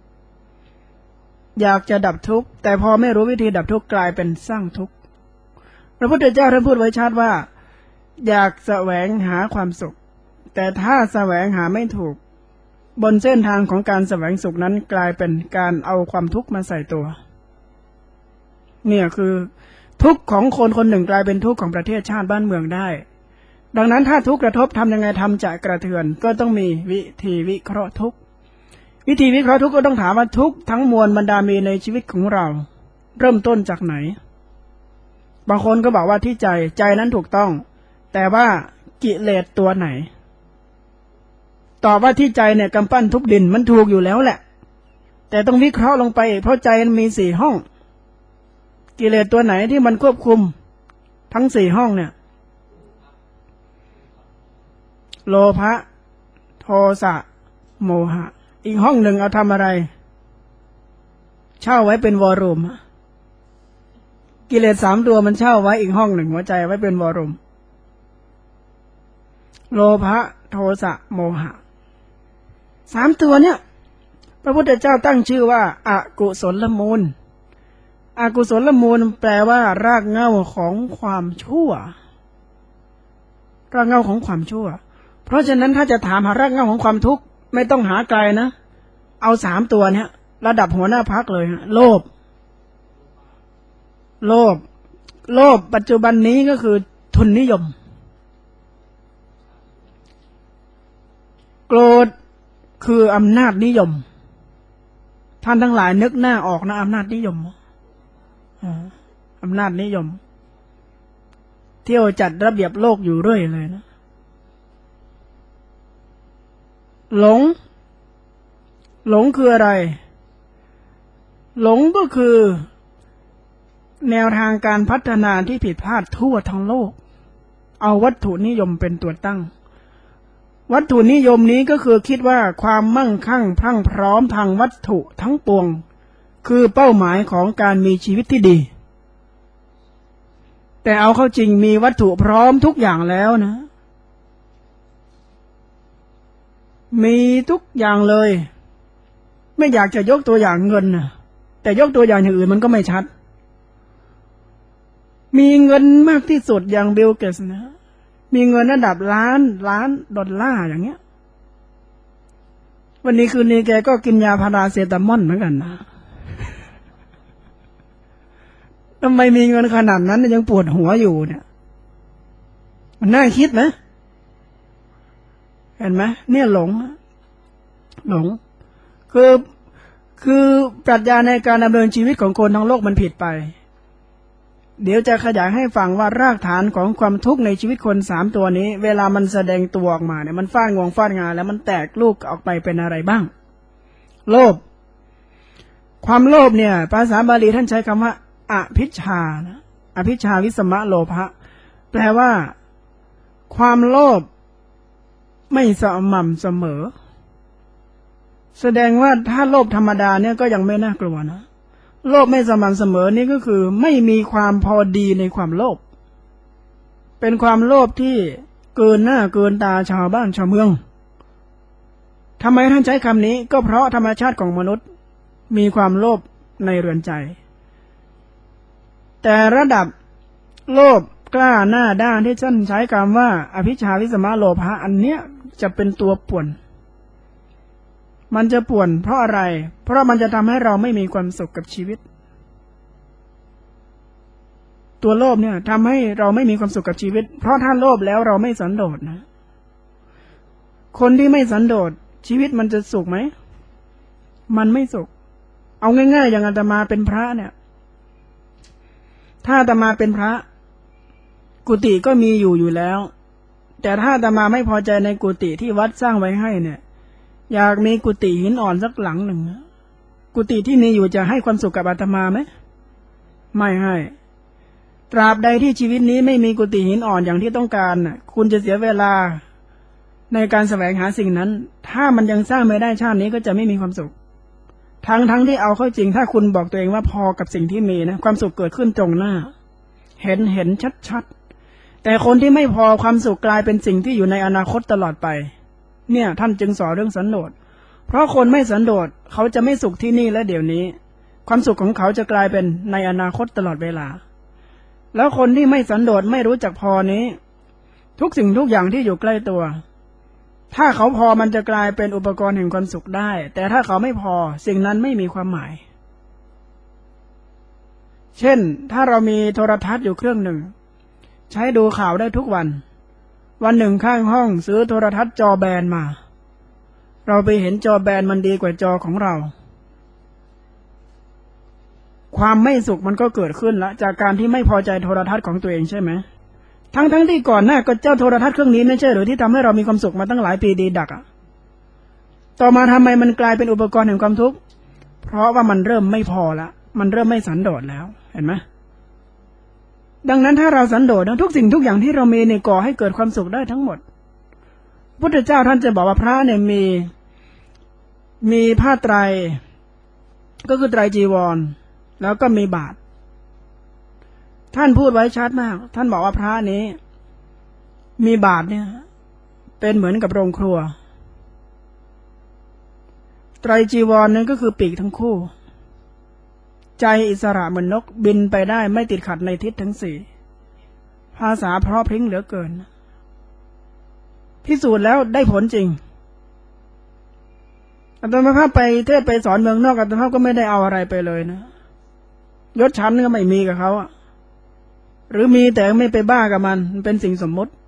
อยากจะดับทุกข์แต่พอไม่รู้วิธีดับทุกข์กลายเป็นสร้างทุกข์พระพุทธเจ้าท่านพูดไว้ชัดว่าอยากแสวงหาความสุขแต่ถ้าแสวงหาไม่ถูกบนเส้นทางของการแสวงสุขนั้นกลายเป็นการเอาความทุกข์มาใส่ตัวเนี่ยคือทุกข์ของคนคนหนึ่งกลายเป็นทุกข์ของประเทศชาติบ้านเมืองได้ดังนั้นถ้าทุกข์กระทบทำยังไงทำจะกระเทือนก็ต้องมีวิธีวิเคราะห์ทุกข์วิธีวิเคราะห์ทุกข์ก็ต้องถามว่าทุกข์ทั้งมวลบรรดามีในชีวิตของเราเริ่มต้นจากไหนบางคนก็บอกว่าที่ใจใจนั้นถูกต้องแต่ว่ากิเลสตัวไหนตอบว่าที่ใจเนี่ยกำปั้นทุบดินมันถูกอยู่แล้วแหละแต่ต้องวิเคราะห์ลงไปเพราะใจมันมีสี่ห้องกิเลสตัวไหนที่มันควบคุมทั้งสี่ห้องเนี่ยโลภะโทสะโมหะอีกห้องหนึ่งเอาทำอะไรเช่าไว้เป็นวอลลุ่มกิเลสสามตัวมันเช่าไว้อีกห้องหนึ่งหัวใจไว้เป็นวอลลุ่มโลภะโทสะโมหะสามตัวเนี่ยพระพุทธเจ้าตั้งชื่อว่าอกุศลมูลอกุศลมูลแปลว่ารากเหง้าของความชั่วรากเหง้าของความชั่วเพราะฉะนั้นถ้าจะถามหารากเหง้าของความทุกข์ไม่ต้องหาไกลนะเอาสามตัวเนี้ยระดับหัวหน้าพรรคเลยฮะโลภโลภโลภปัจจุบันนี้ก็คือทุนนิยมโกรธคืออำนาจนิยมท่านทั้งหลายนึกหน้าออกนะอำนาจนิยมอำนาจนิยมเที่ยวจัดระเบียบโลกอยู่เรื่อยเลยนะหลงหลงคืออะไรหลงก็คือแนวทางการพัฒนาที่ผิดพลาดทั่วทั้งโลกเอาวัตถุนิยมเป็นตัวตั้งวัตถุนิยมนี้ก็คือคิดว่าความมั่งคั่งพรั่งพร้อมทางวัตถุทั้งปวงคือเป้าหมายของการมีชีวิตที่ดีแต่เอาเข้าจริงมีวัตถุพร้อมทุกอย่างแล้วนะมีทุกอย่างเลยไม่อยากจะยกตัวอย่างเงินนะแต่ยกตัวอย่างอย่างอื่นมันก็ไม่ชัดมีเงินมากที่สุดอย่างบิลเกตส์นะมีเงินระดับล้านล้านดอลลาร์อย่างเงี้ยวันนี้คืนนี้แกก็กินยาพาราเซตามอลเหมือนกันนะทำไมมีเงินขนาดนั้นยังปวดหัวอยู่เนี่ยมันน่าคิดนะเห็นไหมเนี่ยหลงหลงคือคือปรัชญาในการดำเนินชีวิตของคนทั้งโลกมันผิดไปเดี๋ยวจะขยายให้ฟังว่ารากฐานของความทุกข์ในชีวิตคนสามตัวนี้เวลามันแสดงตัวออกมาเนี่ยมันฟาดงวงฟาดงาแล้วมันแตกลูกออกไปเป็นอะไรบ้างโลภความโลภเนี่ยภาษาบาลีท่านใช้คำว่าอภิชานะอภิชาวิสมะโลภะแปลว่าความโลภไม่สม่ำเสมอแสดงว่าถ้าโลภธรรมดาเนี่ยก็ยังไม่น่ากลัวนะโลภไม่สม่ำเสมอนี่ก็คือไม่มีความพอดีในความโลภเป็นความโลภที่เกินหน้าเกินตาชาวบ้านชาวเมืองทำไมท่านใช้คำนี้ก็เพราะธรรมชาติของมนุษย์มีความโลภในเรือนใจแต่ระดับโลภกล้าหน้าด้านที่ท่านใช้คำว่าอภิชาวิสมะโลภะอันเนี้ยจะเป็นตัวป่วนมันจะป่วนเพราะอะไรเพราะมันจะทำให้เราไม่มีความสุขกับชีวิตตัวโลภเนี่ยทำให้เราไม่มีความสุขกับชีวิตเพราะถ้าโลภแล้วเราไม่สันโดษนะคนที่ไม่สันโดษชีวิตมันจะสุขไหมมันไม่สุขเอาง่ายๆอย่างอาตมาเป็นพระเนี่ยถ้าอาตมาเป็นพระกุฏิก็มีอยู่อยู่แล้วแต่ถ้าอาตมาไม่พอใจในกุฏิที่วัดสร้างไว้ให้เนี่ยอยากมีกุฏิหินอ่อนสักหลังหนึ่งกุฏิที่มีอยู่จะให้ความสุขกับอาตมาไหมไม่ให้ตราบใดที่ชีวิตนี้ไม่มีกุฏิหินอ่อนอย่างที่ต้องการคุณจะเสียเวลาในการแสวงหาสิ่งนั้นถ้ามันยังสร้างไม่ได้ชาตินี้ก็จะไม่มีความสุขทั้งทั้งที่เอาเข้าจริงถ้าคุณบอกตัวเองว่าพอกับสิ่งที่มีนะความสุขเกิดขึ้นตรงหน้าเห็นเห็นชัดๆแต่คนที่ไม่พอความสุขกลายเป็นสิ่งที่อยู่ในอนาคตตลอดไปเนี่ยท่านจึงสอนเรื่องสันโดษเพราะคนไม่สันโดษเขาจะไม่สุขที่นี่และเดี๋ยวนี้ความสุขของเขาจะกลายเป็นในอนาคตตลอดเวลาแล้วคนที่ไม่สันโดษไม่รู้จักพอนี้ทุกสิ่งทุกอย่างที่อยู่ใกล้ตัวถ้าเขาพอมันจะกลายเป็นอุปกรณ์แห่งความสุขได้แต่ถ้าเขาไม่พอสิ่งนั้นไม่มีความหมายเช่นถ้าเรามีโทรทัศน์อยู่เครื่องหนึ่งใช้ดูข่าวได้ทุกวันวันหนึ่งข้างห้องซื้อโทรทัศน์จอแบนมาเราไปเห็นจอแบนมันดีกว่าจอของเราความไม่สุขมันก็เกิดขึ้นละจากการที่ไม่พอใจโทรทัศน์ของตัวเองใช่ไหมทั้งทั้งที่ก่อนหน้าก็เจ้าโทรทัศน์เครื่องนี้ไม่ใช่หรือที่ทำให้เรามีความสุขมาตั้งหลายปีดีดักอ่ะต่อมาทำไมมันกลายเป็นอุปกรณ์แห่งความทุกข์เพราะว่ามันเริ่มไม่พอละมันเริ่มไม่สันโดษแล้วเห็นไหมดังนั้นถ้าเราสันโดษทุกสิ่งทุกอย่างที่เรามีเนี่ยก่อให้เกิดความสุขได้ทั้งหมดพุทธเจ้าท่านจะบอกว่าพระเนี่ยมีมีผ้าไตรก็คือไตรจีวรแล้วก็มีบาตรท่านพูดไว้ชัดมากท่านบอกว่าพระนี้มีบาตรเนี่ยเป็นเหมือนกับโรงครัวไตรจีวรนั้นก็คือปีกทั้งคู่ใจอิสระเหมือนนกบินไปได้ไม่ติดขัดในทิศทั้งสี่ภาษาเพราะพริ้งเหลือเกินพิสูจน์แล้วได้ผลจริงอาตมาภาพไปเทศไปสอนเมืองนอกอาตมาภาพก็ไม่ได้เอาอะไรไปเลยนะยศชั้นก็ไม่มีกับเขาอะหรือมีแต่ไม่ไปบ้ากับมันมันเป็นสิ่งสมมติ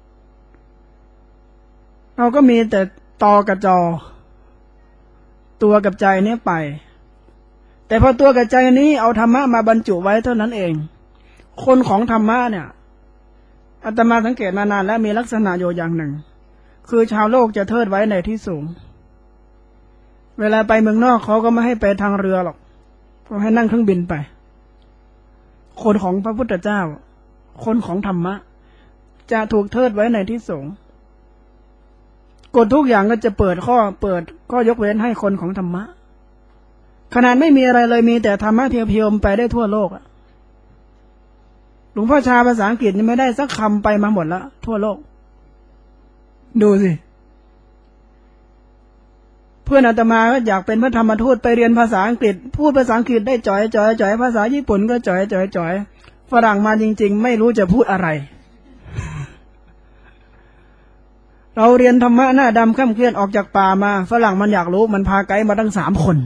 เราก็มีแต่ตอกับจอตัวกับใจนี้ไปแต่พอตัวกับใจนี้เอาธรรมะมาบรรจุไว้เท่านั้นเองคนของธรรมะเนี่ยอาตมาสังเกตมานานแล้วมีลักษณะอยู่อย่างหนึ่งคือชาวโลกจะเทิดไว้ในที่สูงเวลาไปเมืองนอกเขาก็ไม่ให้ไปทางเรือหรอกเขาให้นั่งเครื่องบินไปคนของพระพุทธเจ้าคนของธรรมะจะถูกเทิดไว้ในที่สูงกฎทุกอย่างก็จะเปิดข้อเปิดข้อยกเว้นให้คนของธรรมะขนาดไม่มีอะไรเลยมีแต่ธรรมะเพียวๆไปได้ทั่วโลกอะหลวงพ่อชาภาษาอังกฤษนี่ไม่ได้สักคำไปมาหมดแล้วทั่วโลกดูสิเพื่อนอาตมาก็อยากเป็นพระธรรมทูตไปเรียนภาษาอังกฤษพูดภาษาอังกฤษได้จ่อยจ่อยจ่อยภาษาญี่ปุ่นก็จ่อยจ่อยจ่อยฝรั่งมาจริงๆไม่รู้จะพูดอะไรเราเรียนธรรมะหน้าดำข้ามเคลื่อนออกจากป่ามาฝรั่งมันอยากรู้มันพาไกด์มาตั้งสามคน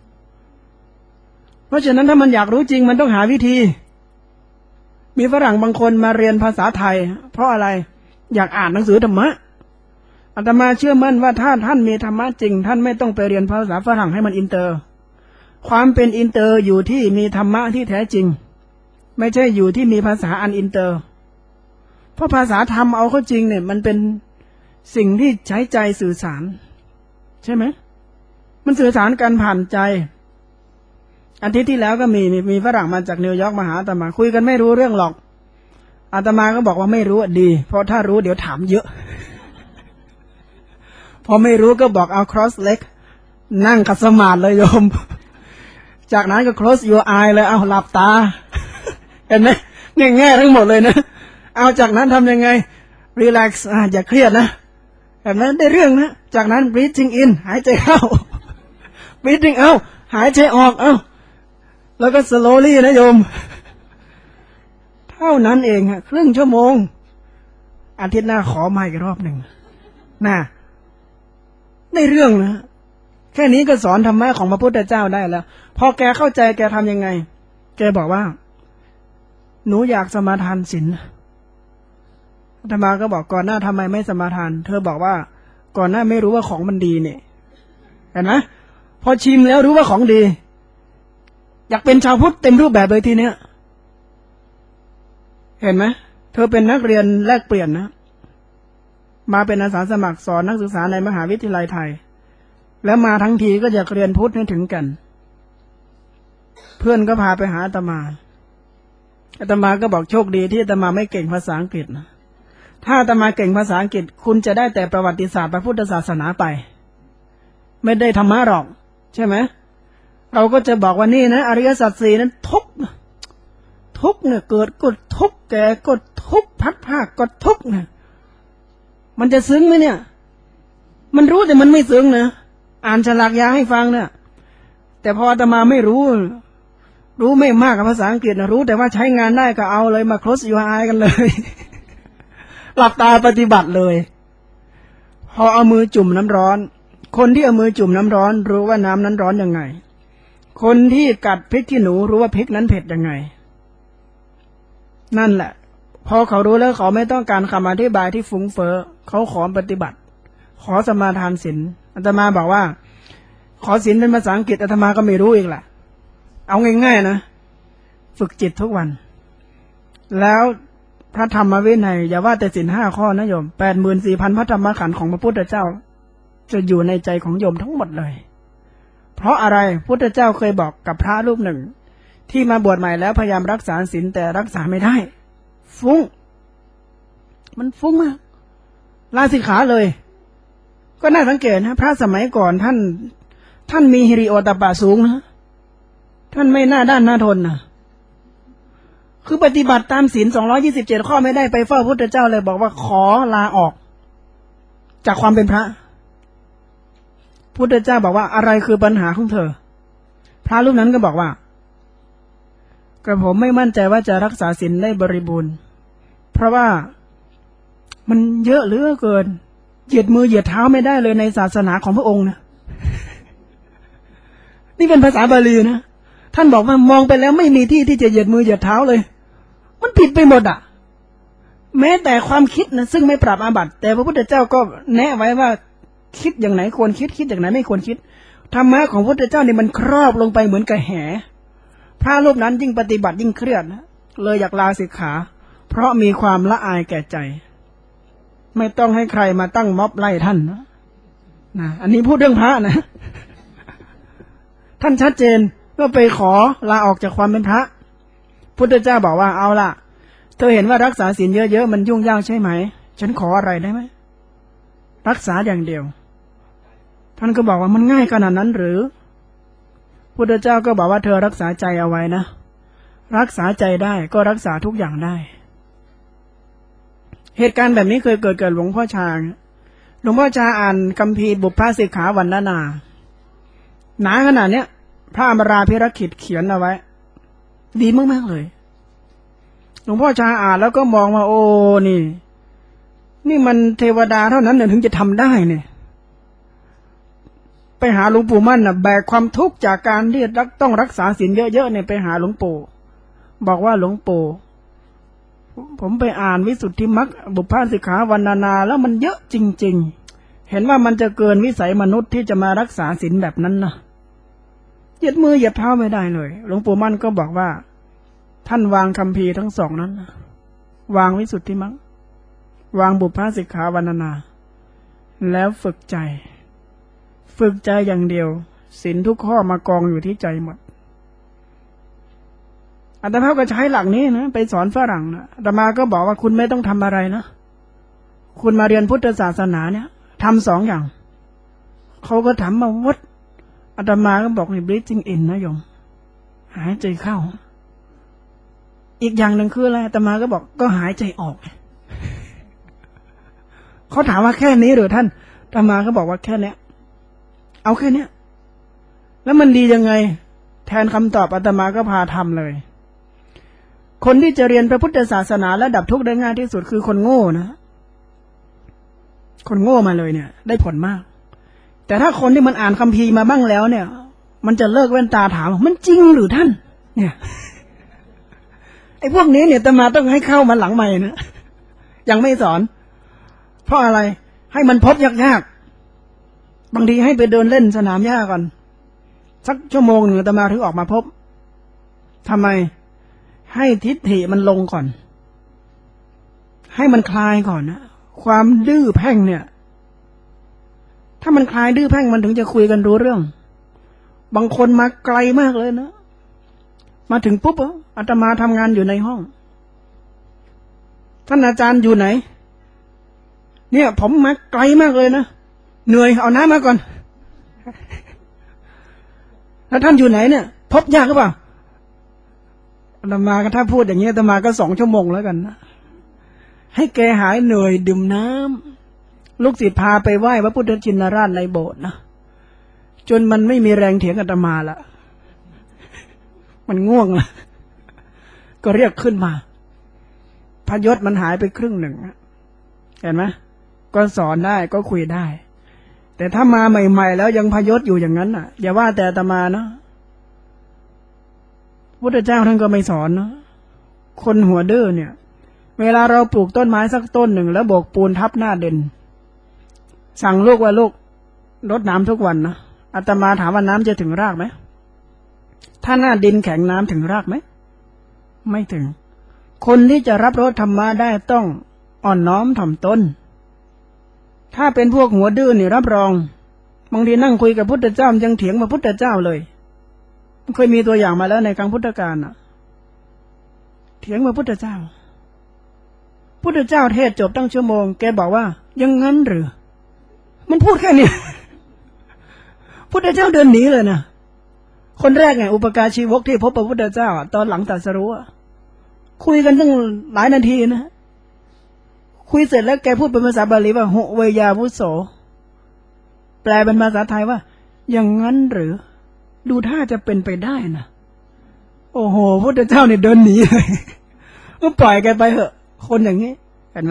เพราะฉะนั้นถ้ามันอยากรู้จริงมันต้องหาวิธีมีฝรั่งบางคนมาเรียนภาษาไทยเพราะอะไรอยากอ่านหนังสือธรรมะอาตมาเชื่อมั่นว่าถ้าท่านมีธรรมะจริงท่านไม่ต้องไปเรียนภาษาฝรั่งให้มันอินเตอร์ความเป็นอินเตอร์อยู่ที่มีธรรมะที่แท้จริงไม่ใช่อยู่ที่มีภาษาอันอินเตอร์เพราะภาษาธรรมเอาเข้าจริงเนี่ยมันเป็นสิ่งที่ใช้ใจสื่อสารใช่ไหมมันสื่อสารกันผ่านใจอาทิตย์ที่แล้วก็มีมีฝรั่งมาจากนิวยอร์กมาหาอาตมาคุยกันไม่รู้เรื่องหรอกอาตมาก็บอกว่าไม่รู้ดีเพราะถ้ารู้เดี๋ยวถามเยอะพอไม่รู้ก็บอกเอา cross leg นั่งขัดสมาธิเลยโยมจากนั้นก็ close your eye เลยเอาหลับตาเห็นไหมง่ายๆทั้งหมดเลยนะเอาจากนั้นทำยังไง relax อ่ะอย่าเครียดนะแบบนั้นได้เรื่องนะจากนั้น breathing in หายใจเข้า breathing out หายใจออกเอ้าแล้วก็ slowly นะโยมเท่านั้นเองฮะครึ่งชั่วโมงอาทิตย์หน้าขอมาอีกรอบหนึ่งน่ะได้เรื่องนะแค่นี้ก็สอนธรรมะของพระพุทธเจ้าได้แล้วพอแกเข้าใจแกทำยังไงแกบอกว่าหนูอยากสมาทานศีลอาตมาก็บอกก่อนหน้าทำไมไม่สมาทานเธอบอกว่าก่อนหน้าไม่รู้ว่าของมันดีเนี่ยเห็นไหมพอชิมแล้วรู้ว่าของดีอยากเป็นชาวพุทธเต็มรูปแบบเลยทีเนี้ยเห็นไหมเธอเป็นนักเรียนแลกเปลี่ยนนะมาเป็นอาสาสมัครสอนนักศึกษาในมหาวิทยาลัยไทยแล้วมาทั้งทีก็อยากเรียนพุทธให้ถึงกันเพื่อนก็พาไปหาอาตมาอาตมาก็บอกโชคดีที่อาตมาไม่เก่งภาษาอังกฤษนะถ้าอาตมาเก่งภาษาอังกฤษคุณจะได้แต่ประวัติศาสตร์พระพุทธศาสนาไปไม่ได้ธรรมะหรอกใช่ไหมเราก็จะบอกว่านี่นะอริยสัจสี่นั้นทุกทุกเนี่ยเกิดก็ทุกแก่ก็ทุกพัดภาคก็ทุกเนี่ยมันจะซึ้งไหมเนี่ยมันรู้แต่มันไม่ซึ้งนะอ่านฉลากยาให้ฟังเนี่ยแต่พออาตมาไม่รู้รู้ไม่มากกับภาษาอังกฤษนะรู้แต่ว่าใช้งานได้ก็เอาเลยมา close your eye กันเลย หลับตาปฏิบัติเลยพอเอามือจุ่มน้ำร้อนคนที่เอามือจุ่มน้ำร้อนรู้ว่าน้ำนั้นร้อนยังไงคนที่กัดพริกขี้หนูรู้ว่าพริกนั้นเผ็ดยังไงนั่นแหละพอเขารู้แล้วเขาไม่ต้องการคำอธิบายที่ฟุ้งเฟ้อเขาขอปฏิบัติขอสมาทานศีลอาตมาบอกว่าขอศีลเป็นภาษาอังกฤษอาตมาก็ไม่รู้อีกแหละเอาง่ายๆนะฝึกจิตทุกวันแล้วพระธรรมวินัยอย่าว่าแต่ศีลห้าข้อนะโยมแปดหมื่นสี่พันพระธรรมขันธ์ของพระพุทธเจ้าจะอยู่ในใจของโยมทั้งหมดเลยเพราะอะไรพุทธเจ้าเคยบอกกับพระรูปหนึ่งที่มาบวชใหม่แล้วพยายามรักษาศีลแต่รักษาไม่ได้ฟุ้งมันฟุ้งอะลาสิกขาเลยก็น่าสังเกตนะพระสมัยก่อนท่านท่านมีฮิริโอตปะสูงนะท่านไม่หน้าด้านหน้าทนนะคือปฏิบัติตามศีลสองร้อยยี่สิบเจ็ดข้อไม่ได้ไปเฝ้าพุทธเจ้าเลยบอกว่าขอลาออกจากความเป็นพระพุทธเจ้าบอกว่าอะไรคือปัญหาของเธอพระรูปนั้นก็บอกว่ากระผมไม่มั่นใจว่าจะรักษาศีลได้บริบูรณ์เพราะว่ามันเยอะเหลือเกินเหยียดมือเหยียดเท้าไม่ได้เลยในศาสนาของพระองค์นะนี่เป็นภาษาบาลีนะท่านบอกว่ามองไปแล้วไม่มีที่ที่จะเหยียดมือเหยียดเท้าเลยมันผิดไปหมดอ่ะแม้แต่ความคิดนะซึ่งไม่ปรับอาบัติแต่พระพุทธเจ้าก็แนะไว้ว่าคิดอย่างไหนควรคิดคิดอย่างไหนไม่ควรคิดธรรมะของพระพุทธเจ้าเนี่ยมันครอบลงไปเหมือนกับแหพระรูปนั้นยิ่งปฏิบัติยิ่งเครียดนะเลยอยากลาสิกขาเพราะมีความละอายแก่ใจไม่ต้องให้ใครมาตั้งม็อบไล่ท่านนะนะอันนี้พูดเรื่องพระนะท่านชัดเจนก็ไปขอลาออกจากความเป็นพระพุทธเจ้าบอกว่าเอาล่ะเธอเห็นว่ารักษาศีลเยอะๆมันยุ่งยากใช่ไหมฉันขออะไรได้ไหมรักษาอย่างเดียวท่านก็บอกว่ามันง่ายขนาดนั้นหรือพุทธเจ้าก็บอกว่าเธอรักษาใจเอาไว้นะรักษาใจได้ก็รักษาทุกอย่างได้เหตุการณ์แบบนี้เคยเกิดกับหลวงพ่อชาหลวงพ่อชาอ่านคัมภีร์บุพพสิกขาวันนาหนาขนาดเนี้ยพระอมราภิรคิตเขียนเอาไว้ดีมากๆเลยหลวงพ่อชาอ่านแล้วก็มองว่าโอ้นี่นี่มันเทวดาเท่านั้นเนี่ยถึงจะทำได้เนี่ยไปหาหลวงปู่มั่นน่ะแบกความทุกข์จากการที่ต้องรักษาศีลเยอะๆเนี่ยไปหาหลวงปู่บอกว่าหลวงปู่ผมไปอ่านวิสุทธิมรรคบุพพสิกขาวันนาแล้วมันเยอะจริงๆเห็นว่ามันจะเกินวิสัยมนุษย์ที่จะมารักษาศีลแบบนั้นนะเหยียดมือเหยียดเท้าไม่ได้เลยหลวงปู่มั่นก็บอกว่าท่านวางคัมภีร์ทั้งสองนั้นวางวิสุทธิมรรควางบุพพสิกขาวันนาแล้วฝึกใจฝึกใจอย่างเดียวศีลทุกข้อมากองอยู่ที่ใจหมดอาตมาก็ใช้หลักนี้นะไปสอนฝรั่งนะอาตมาก็บอกว่าคุณไม่ต้องทำอะไรนะคุณมาเรียนพุทธศาสนาเนี่ยทำสองอย่างเขาก็ถามมาวัดอาตมาก็บอกให้ breathing in นะโยมหายใจเข้าอีกอย่างหนึ่งคืออะไรอาตมาก็บอกก็หายใจออกเขาถามว่าแค่นี้หรือท่านอาตมาก็บอกว่าแค่เนี้ยเอาแค่เนี้ยแล้วมันดียังไงแทนคำตอบอาตมาก็พาทำเลยคนที่จะเรียนพระพุทธศาสนาและดับทุกข์ได้ง่ายที่สุดคือคนโง่นะคนโง่มาเลยเนี่ยได้ผลมากแต่ถ้าคนที่มันอ่านคัมภีร์มาบ้างแล้วเนี่ยมันจะเลิกแว่นตาถามมันจริงหรือท่านเนี่ยไอ้พวกนี้เนี่ยอาตมาต้องให้เข้ามาหลังใหม่นะยังไม่สอนเพราะอะไรให้มันพบยากๆบางทีให้ไปเดินเล่นสนามหญ้าก่อนสักชั่วโมงหนึ่งอาตมาถึงออกมาพบทำไมให้ทิฏฐิมันลงก่อนให้มันคลายก่อนนะความดื้อแพ่งเนี่ยถ้ามันคลายดื้อแพ่งมันถึงจะคุยกันรู้เรื่องบางคนมาไกลมากเลยนะมาถึงปุ๊บอาตมาทำงานอยู่ในห้องท่านอาจารย์อยู่ไหนเนี่ยผมมาไกลมากเลยนะเหนื่อยเอาน้ำมาก่อนแล้วท่านอยู่ไหนเนี่ยพบยากหรือเปล่าอาตมาก็ถ้าพูดอย่างนี้อาตมาก็สองชั่วโมงแล้วกันนะให้แกหายเหนื่อยดื่มน้ำลูกศิษย์พาไปไหว้พระพุทธชินราชในโบสถ์นะจนมันไม่มีแรงเถียงอาตมาละมันง่วงละก็เรียกขึ้นมาพยศมันหายไปครึ่งหนึ่งเห็นไหมก็สอนได้ก็คุยได้แต่ถ้ามาใหม่ๆแล้วยังพยศอยู่อย่างนั้นน่ะอย่าว่าแต่อาตมานะพุทธเจ้าท่านก็ไม่สอนนะคนหัวดื้อเนี่ยเวลาเราปลูกต้นไม้สักต้นหนึ่งแล้วโบกปูนทับหน้าเด่นสั่งลูกว่าลูกรดน้ำทุกวันนะอาตมาถามว่าน้ำจะถึงรากไหมถ้าหน้าดินแข็งน้ำถึงรากไหมไม่ถึงคนที่จะรับรสธรรมะได้ต้องอ่อนน้อมถ่อมตนถ้าเป็นพวกหัวดื้อนี่รับรองบางทีนั่งคุยกับพุทธเจ้ายังเถียงกับพุทธเจ้าเลยเคยมีตัวอย่างมาแล้วในครั้งพุทธกาลน่ะเถียงกับพุทธเจ้าพุทธเจ้าเทศจบตั้งชั่วโมงแกบอกว่ายังงั้นหรือมันพูดแค่นี้พุทธเจ้าเดินหนีเลยนะคนแรกไงอุปการชีวกที่พบพระพุทธเจ้าตอนหลังตรัสรู้คุยกันตั้งหลายนาทีนะคุยเสร็จแล้วแกพูดเป็นภาษาบาลีว่าโหเวยาวุโสแปลเป็นภาษาไทยว่าอย่างนั้นหรือดูท่าจะเป็นไปได้นะโอ้โหพุทธเจ้าเนี่ยเดินหนีเลยก็ปล่อยแกไปเถอะคนอย่างนี้เห็นไหม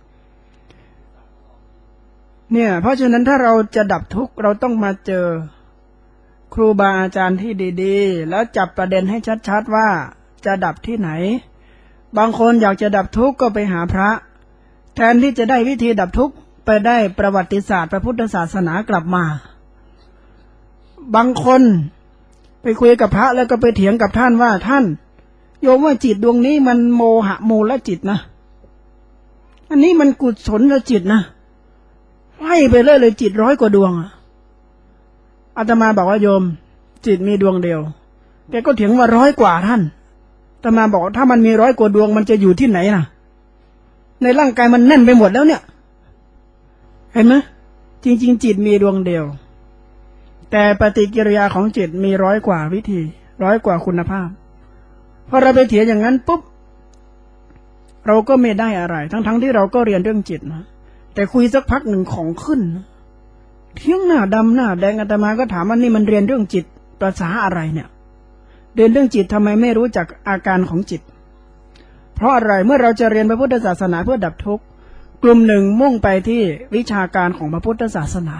เนี่ยเพราะฉะนั้นถ้าเราจะดับทุกข์เราต้องมาเจอครูบาอาจารย์ที่ดีๆแล้วจับประเด็นให้ชัดๆว่าจะดับที่ไหนบางคนอยากจะดับทุกข์ก็ไปหาพระแทนที่จะได้วิธีดับทุกข์ไปได้ประวัติศาสตร์พระพุทธศาสนากลับมาบางคนไปคุยกับพระแล้วก็ไปเถียงกับท่านว่าท่านโยมว่าจิตดวงนี้มันโมหะมูลจิตนะอันนี้มันกุศลจิตนะให้ไปเลยเลยจิตร้อยกว่าดวงอาตมาบอกว่าโยมจิตมีดวงเดียวแกก็เถียงว่าร้อยกว่าท่านอาตมาบอกถ้ามันมีร้อยกว่าดวงมันจะอยู่ที่ไหนล่ะในร่างกายมันแน่นไปหมดแล้วเนี่ยเห็นไหมจริงๆจิตมีดวงเดียวแต่ปฏิกิริยาของจิตมีร้อยกว่าวิธีร้อยกว่าคุณภาพพอเราไปเถียงอย่างนั้นปุ๊บเราก็ไม่ได้อะไรทั้งๆ ท, ที่เราก็เรียนเรื่องจิตนะแต่คุยสักพักหนึ่งของขึ้นเที่ยงหน้าดำหน้าแดงอาตมาก็ถามว่านี่มันเรียนเรื่องจิตภาษาอะไรเนี่ยเรียนเรื่องจิตทำไมไม่รู้จักอาการของจิตเพราะอะไรเมื่อเราจะเรียนพระพุทธศาสนาเพื่อดับทุกข์กลุ่มหนึ่งมุ่งไปที่วิชาการของพระพุทธศาสนา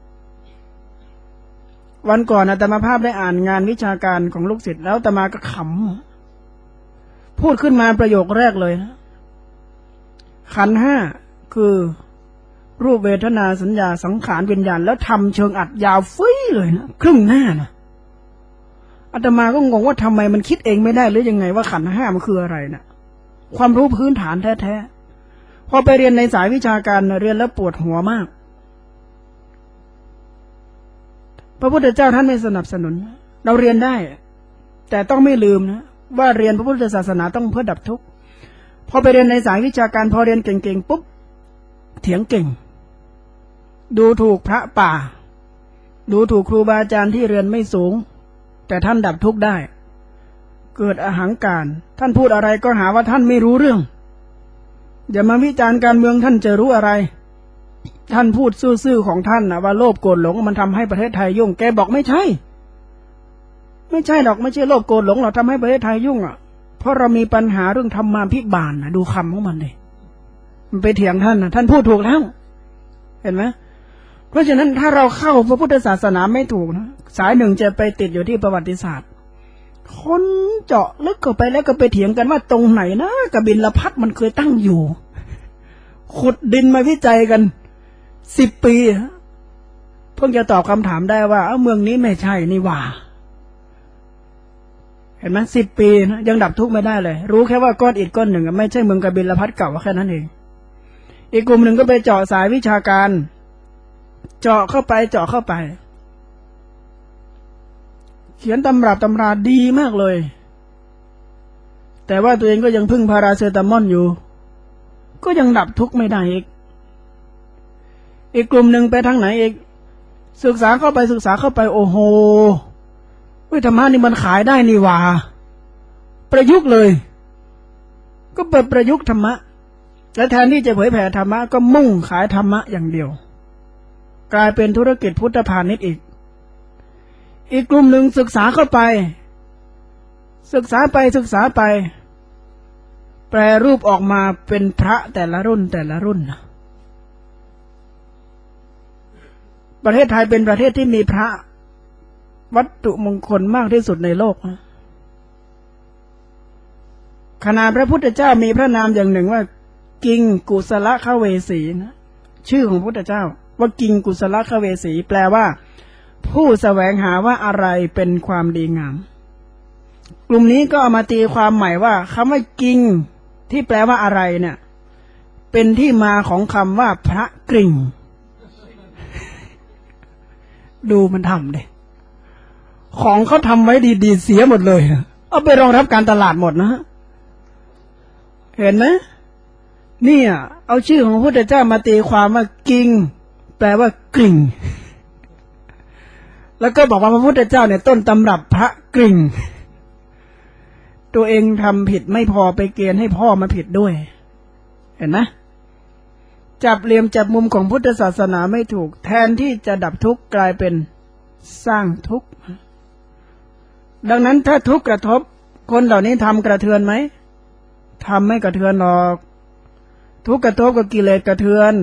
วันก่อนอาตมาภาพได้อ่านงานวิชาการของลูกศิษย์แล้วอาตมาก็ขำพูดขึ้นมาประโยคแรกเลยนะขันธ์ห้าคือรูปเวทนาสัญญาสังขารวิญญาณแล้วทำเชิงอัดยาวฟุ้ยเลยนะครึ่งหน้านะอาตมาก็งงว่าทำไมมันคิดเองไม่ได้หรือยังไงว่าขันธ์ห้ามันคืออะไรนะความรู้พื้นฐานแท้ๆพอไปเรียนในสายวิชาการเรียนแล้วปวดหัวมากพระพุทธเจ้าท่านไม่สนับสนุนเราเรียนได้แต่ต้องไม่ลืมนะว่าเรียนพระพุทธศาสนาต้องเพื่อดับทุกข์พอไปเรียนในสายวิชาการพอเรียนเก่งๆปุ๊บเถียงเก่งดูถูกพระป่าดูถูกครูบาอาจารย์ที่เรียนไม่สูงแต่ท่านดับทุกข์ได้เกิดอหังการท่านพูดอะไรก็หาว่าท่านไม่รู้เรื่องอย่ามาวิจารณ์การเมืองท่านจะรู้อะไรท่านพูดซื่อๆของท่านนะว่าโลภโกรธหลงมันทำให้ประเทศไทยยุ่งแกบอกไม่ใช่ไม่ใช่หรอกไม่ใช่โลภโกรธหลงหรอกทำให้ประเทศไทยยุ่งอ่ะเพราะเรามีปัญหาเรื่องธรรมาภิบาลนะดูคำของมันดิมันไปเถียงท่านนะท่านพูดถูกแล้วเห็นไหมเพราะฉะนั้นถ้าเราเข้าพระพุทธศาสนาไม่ถูกนะสายหนึ่งจะไปติดอยู่ที่ประวัติศาสตร์คนเจาะลึกเข้าไปแล้วก็ไปเถียงกันว่าตรงไหนนะกบิลพัสมันเคยตั้งอยู่ขุดดินมาวิจัยกันสิบปีเพิ่งจะตอบคำถามได้ว่าเอ้าเมืองนี้ไม่ใช่นี่หว่าเห็นไหมสิบปีนะยังดับทุกข์ไม่ได้เลยรู้แค่ว่าก้อนอิฐก้อนหนึ่งไม่ใช่เมืองกบิลพัสเก่าแค่นั้นเองอีกกลุ่มหนึ่งก็ไปเจาะสายวิชาการเจาะเข้าไปเจาะเข้าไปเขียนตำรับตำราดีมากเลยแต่ว่าตัวเองก็ยังพึ่งพาราเซตามอลอยู่ก็ยังดับทุกข์ไม่ได้อีกอีกกลุ่มหนึ่งไปทางไหนอีกศึกษาเข้าไปศึกษาเข้าไปโอ้โหวิธรรมะนี่มันขายได้นี่หว่าประยุกต์เลยก็เปิดประยุกต์ธรรมะและแทนที่จะเผยแผ่ธรรมะก็มุ่งขายธรรมะอย่างเดียวกลายเป็นธุรกิจพุทธพาณิชย์อีกอีกกลุ่มหนึ่งศึกษาเข้าไปศึกษาไปศึกษาไปแปรรูปออกมาเป็นพระแต่ละรุ่นแต่ละรุ่นประเทศไทยเป็นประเทศที่มีพระวัตถุมงคลมากที่สุดในโลกนะขณะพระพุทธเจ้ามีพระนามอย่างหนึ่งว่ากิงกุศลคเวสีนะชื่อของพระพุทธเจ้าว่ากิงกุศลคเวสีแปลว่าผู้แสวงหาว่าอะไรเป็นความดีงามกลุ่มนี้ก็เอามาตีความใหม่ว่าคำว่ากิงที่แปลว่าอะไรเนี่ยเป็นที่มาของคำว่าพระกริ่งดูมันทำดิของเขาทำไว้ดีๆเสียหมดเลยเอาไปรองรับการตลาดหมดนะเห็นไหมเนี่ยเอาชื่อของพระพุทธเจ้ามาตีความว่ากิงแปลว่ากริ่งแล้วก็บอกว่าพระพุทธเจ้าเนี่ยต้นตำรับพระกริ่งตัวเองทำผิดไม่พอไปเกณฑ์ให้พ่อมาผิดด้วยเห็นไหมจับเหลี่ยมจับมุมของพุทธศาสนาไม่ถูกแทนที่จะดับทุกข์กลายเป็นสร้างทุกข์ดังนั้นถ้าทุกข์กระทบคนเหล่านี้ทำกระเทือนไหมทำไม่กระเทือนหรอกทุกข์กระทบกับกิเลสกระเทือน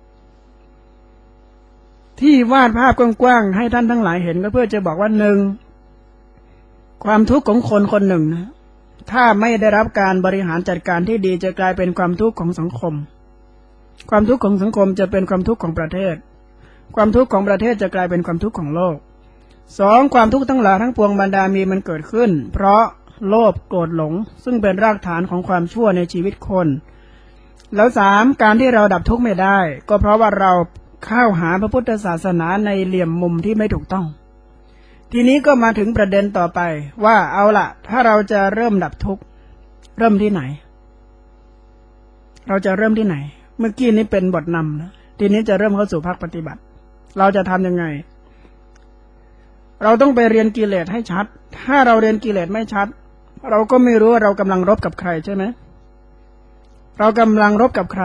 ที่วาดภาพกว้างๆให้ท่านทั้งหลายเห็นก็เพื่อจะบอกว่าหนึ่งความทุกข์ของคนคนหนึ่งนะถ้าไม่ได้รับการบริหารจัดการที่ดีจะกลายเป็นความทุกข์ของสังคมความทุกข์ของสังคมจะเป็นความทุกข์ของประเทศความทุกข์ของประเทศจะกลายเป็นความทุกข์ของโลกสองความทุกข์ทั้งหลายทั้งปวงบรรดามีมันเกิดขึ้นเพราะโลภโกรธหลงซึ่งเป็นรากฐานของความชั่วในชีวิตคนแล้วสามการที่เราดับทุกข์ไม่ได้ก็เพราะว่าเราเข้าหาพระพุทธศาสนาในเหลี่ยมมุมที่ไม่ถูกต้องทีนี้ก็มาถึงประเด็นต่อไปว่าเอาล่ะถ้าเราจะเริ่มดับทุกข์เริ่มที่ไหนเราจะเริ่มที่ไหนเมื่อกี้นี้เป็นบทนำนะทีนี้จะเริ่มเข้าสู่ภาคปฏิบัติเราจะทำยังไงเราต้องไปเรียนกิเลสให้ชัดถ้าเราเรียนกิเลสไม่ชัดเราก็ไม่รู้ว่าเรากำลังรบกับใครใช่ไหมเรากำลังรบกับใคร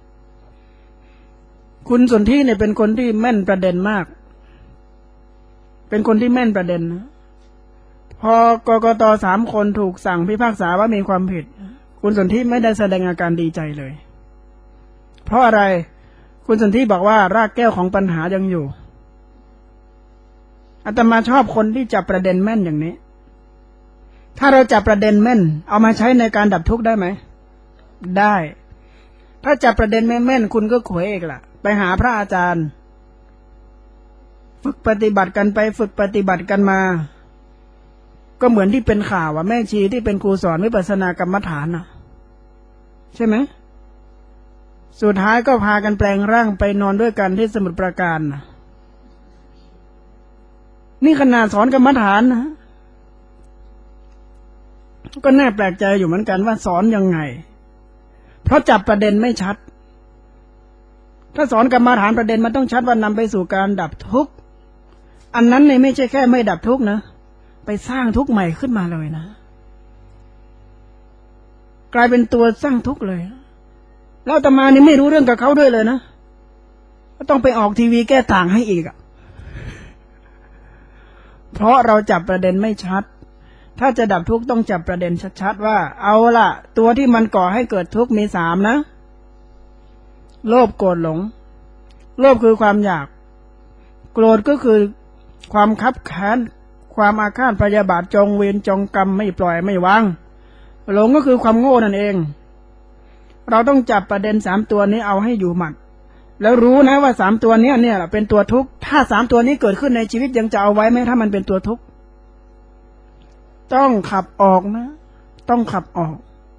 คุณสนธิเนี่ยเป็นคนที่แม่นประเด็นมากเป็นคนที่แม่นประเด็นนะพอกกตสามคนถูกสั่งพิพากษาว่ามีความผิดคุณสนธิไม่ได้แสดงอาการดีใจเลยเพราะอะไรคุณสนธิบอกว่ารากแก้วของปัญหายังอยู่อาตมาชอบคนที่จับประเด็นแม่นอย่างนี้ถ้าเราจับประเด็นแม่นเอามาใช้ในการดับทุกข์ได้ไหมได้ถ้าจับประเด็นไม่แม่นคุณก็ขวยเองล่ะไปหาพระอาจารย์ฝึกปฏิบัติกันไปฝึกปฏิบัติกันมาก็เหมือนที่เป็นข่าวว่าแม่ชีที่เป็นครูสอนวิปัสสนากรรมฐานน่ะใช่ไหมสุดท้ายก็พากันแปลงร่างไปนอนด้วยกันที่สมุทรปราการน่ะนี่ขนาดสอนกรรมฐานนะก็น่าแปลกใจอยู่เหมือนกันว่าสอนยังไงเพราะจับประเด็นไม่ชัดถ้าสอนกรรมฐานประเด็นมันต้องชัดว่านำไปสู่การดับทุกข์อันนั้นเนี่ยไม่ใช่แค่ไม่ดับทุกข์นะไปสร้างทุกข์ใหม่ขึ้นมาเลยนะกลายเป็นตัวสร้างทุกข์เลยแล้วอาตมานี่ไม่รู้เรื่องกับเขาด้วยเลยนะก็ต้องไปออกทีวีแก้ต่างให้อีกอ่ะเพราะเราจับประเด็นไม่ชัดถ้าจะดับทุกข์ต้องจับประเด็นชัดๆว่าเอาล่ะตัวที่มันก่อให้เกิดทุกข์มีสามนะโลภโกรธหลงโลภคือความอยากโกรธก็คือความคับแค้นความอาฆาตพยาบาทจองเวรจองกรรมไม่ปล่อยไม่วางหลงก็คือความโง่นั่นเองเราต้องจับประเด็นสามตัวนี้เอาให้อยู่หมัดแล้วรู้นะว่าสามตัวนี้เนี่ยเป็นตัวทุกข์ถ้าสามตัวนี้เกิดขึ้นในชีวิตยังจะเอาไว้ไหมถ้ามันเป็นตัวทุกข์ต้องขับออกนะต้องขับออก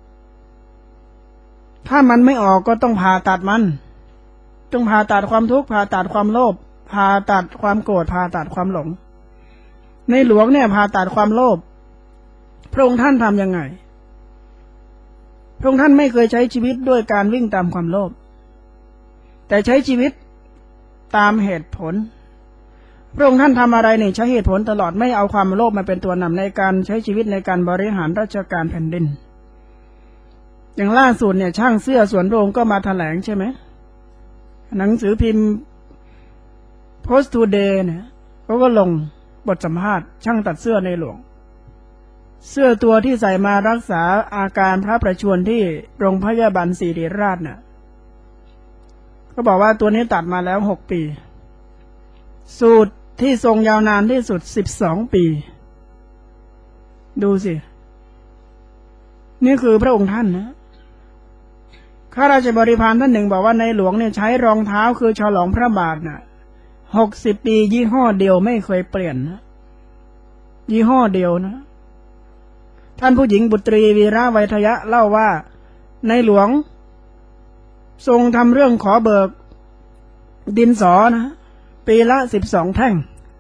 ถ้ามันไม่ออกก็ต้องผ่าตัดมันต้องผ่าตัดความทุกข์ผ่าตัดความโลภผ่าตัดความโกรธผ่าตัดความหลงในหลวงเนี่ยผ่าตัดความโลภพระองค์ท่านทำยังไงพระองค์ท่านไม่เคยใช้ชีวิตด้วยการวิ่งตามความโลภแต่ใช้ชีวิตตามเหตุผลพระองค์ท่านทำอะไรเนี่ยใช้เหตุผลตลอดไม่เอาความโลภมาเป็นตัวนำในการใช้ชีวิตในการบริหารราชการแผ่นดินอย่างล่าสุดเนี่ยช่างเสื้อส่วนพระองค์ก็มาแถลงใช่ไหมหนังสือพิมพ์ Post Today เนี่ยเขาก็ลงบทสัมภาษณ์ช่างตัดเสื้อในหลวงเสื้อตัวที่ใส่มารักษาอาการพระประชวรที่โรงพยาบาลศิริราชเนี่ยก็บอกว่าตัวนี้ตัดมาแล้วหกปีสูตรที่ทรงยาวนานที่สุดสิบสองปีดูสินี่คือพระองค์ท่านนะข้าราชบริพารท่านหนึ่งบอกว่าในหลวงเนี่ยใช้รองเท้าคือฉลองพระบาทน่ะหกสิบปียี่ห้อเดียวไม่เคยเปลี่ยนนะยี่ห้อเดียวนะท่านผู้หญิงบุตรีวีระไวทยะเล่าว่าในหลวงทรงทำเรื่องขอเบิกดินสอนะปีละสิบสองแท่ง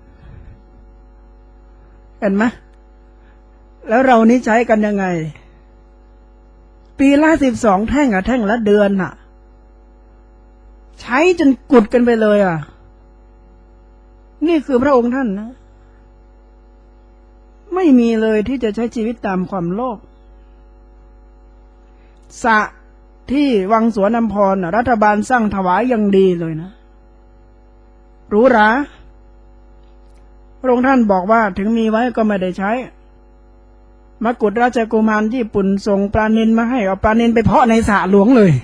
เห็นไหมแล้วเรานี้ใช้กันยังไงปีละสิบสองแท่งอะแท่งละเดือนอะใช้จนกุดกันไปเลยอะนี่คือพระองค์ท่านนะไม่มีเลยที่จะใช้ชีวิตตามความโลภสะที่วังสวนอัมพรรัฐบาลสร้างถวายอย่างดีเลยนะหรูหราพระองค์ท่านบอกว่าถึงมีไว้ก็ไม่ได้ใช้มกุฎราชกุมารญี่ปุ่นส่งปลานิลมาให้เอาปลานิลไปเพาะในสระหลวงเลย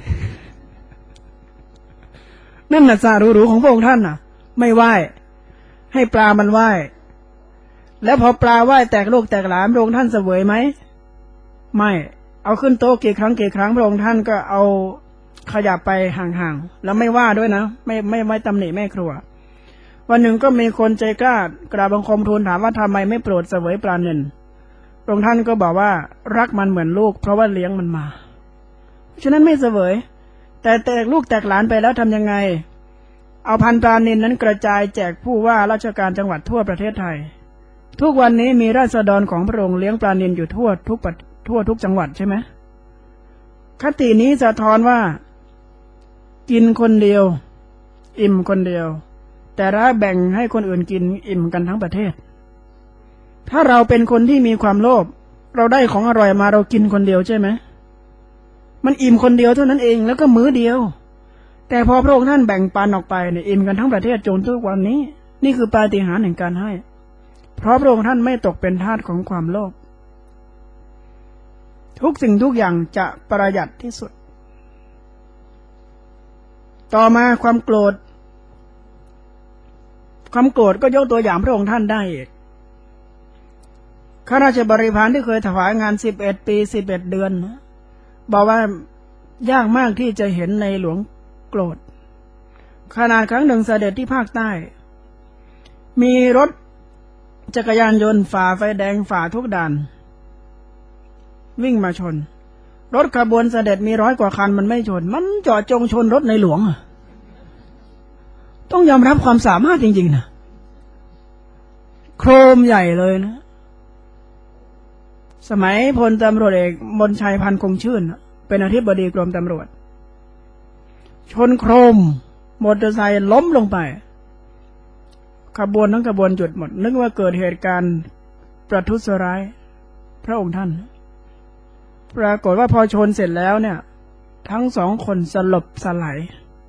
นั่นน่ะสระหรูๆของพระองค์ท่านน่ะไม่ไหว้ให้ปลามันไหว้แล้วพอปลาไหว้แตกลูกแตกหลานพระองค์ท่านเสวยไหมไม่เอาขึ้นโต๊ะกี่ครั้งกี่ครั้งพระองค์ท่านก็เอาขยับไปห่างๆแล้วไม่ว่าด้วยนะไม่ไม่ไม่ตำหนิแม่ครัววันหนึ่งก็มีคนใจกล้ากราบบังคมทูลถามว่าทำไมไม่โปรดเสวยปลาเนิลพระองค์ท่านก็บอกว่ารักมันเหมือนลูกเพราะว่าเลี้ยงมันมาฉะนั้นไม่เสวยแต่แตกลูกแตกหลานไปแล้วทำยังไงเอาพันปลาเนิลนั้นกระจายแจกผู้ว่าราชการจังหวัดทั่วประเทศไทยทุกวันนี้มีราษฎรของพระองค์เลี้ยงปลาเนิลอยู่ทั่วทุกทั่วทุกจังหวัดใช่ไหมคตินี้สะท้อนว่ากินคนเดียวอิ่มคนเดียวแต่ละแบ่งให้คนอื่นกินอิ่มกันทั้งประเทศถ้าเราเป็นคนที่มีความโลภเราได้ของอร่อยมาเรากินคนเดียวใช่ไหมมันอิ่มคนเดียวเท่านั้นเองแล้วก็มื้อเดียวแต่พอพระองค์ท่านแบ่งปันออกไปเนี่ยอิ่มกันทั้งประเทศจนทุกวันนี้นี่คือปาฏิหาริย์แห่งการให้เพราะพระองค์ท่านไม่ตกเป็นทาสของความโลภทุกสิ่งทุกอย่างจะประหยัดที่สุดต่อมาความโกรธความโกรธก็ยกตัวอย่างพระองค์ท่านได้อีกข้าราชบริพารที่เคยถวายงานสิบเอ็ดปีสิบเอ็ดเดือนบอกว่ายากมากที่จะเห็นในหลวงโกรธขนาดครั้งหนึ่งเสด็จที่ภาคใต้มีรถจักรยานยนต์ฝ่าไฟแดงฝ่าทุกด่านวิ่งมาชนรถขบวนเสด็จมีร้อยกว่าคันมันไม่ชนมันเจาะจงชนรถในหลวงต้องยอมรับความสามารถจริงๆนะโครมใหญ่เลยนะสมัยพลตำรวจเอกมนชัยพันคงชื่นเป็นอธิบดีกรมตำรวจชนโครมมอเตอร์ไซค์ล้มลงไปขบวนทั้งขบวนจุดหมดนึกว่าเกิดเหตุการณ์ประทุษร้ายพระองค์ท่านปรากฏว่าพอชนเสร็จแล้วเนี่ยทั้งสองคนสลบสลาย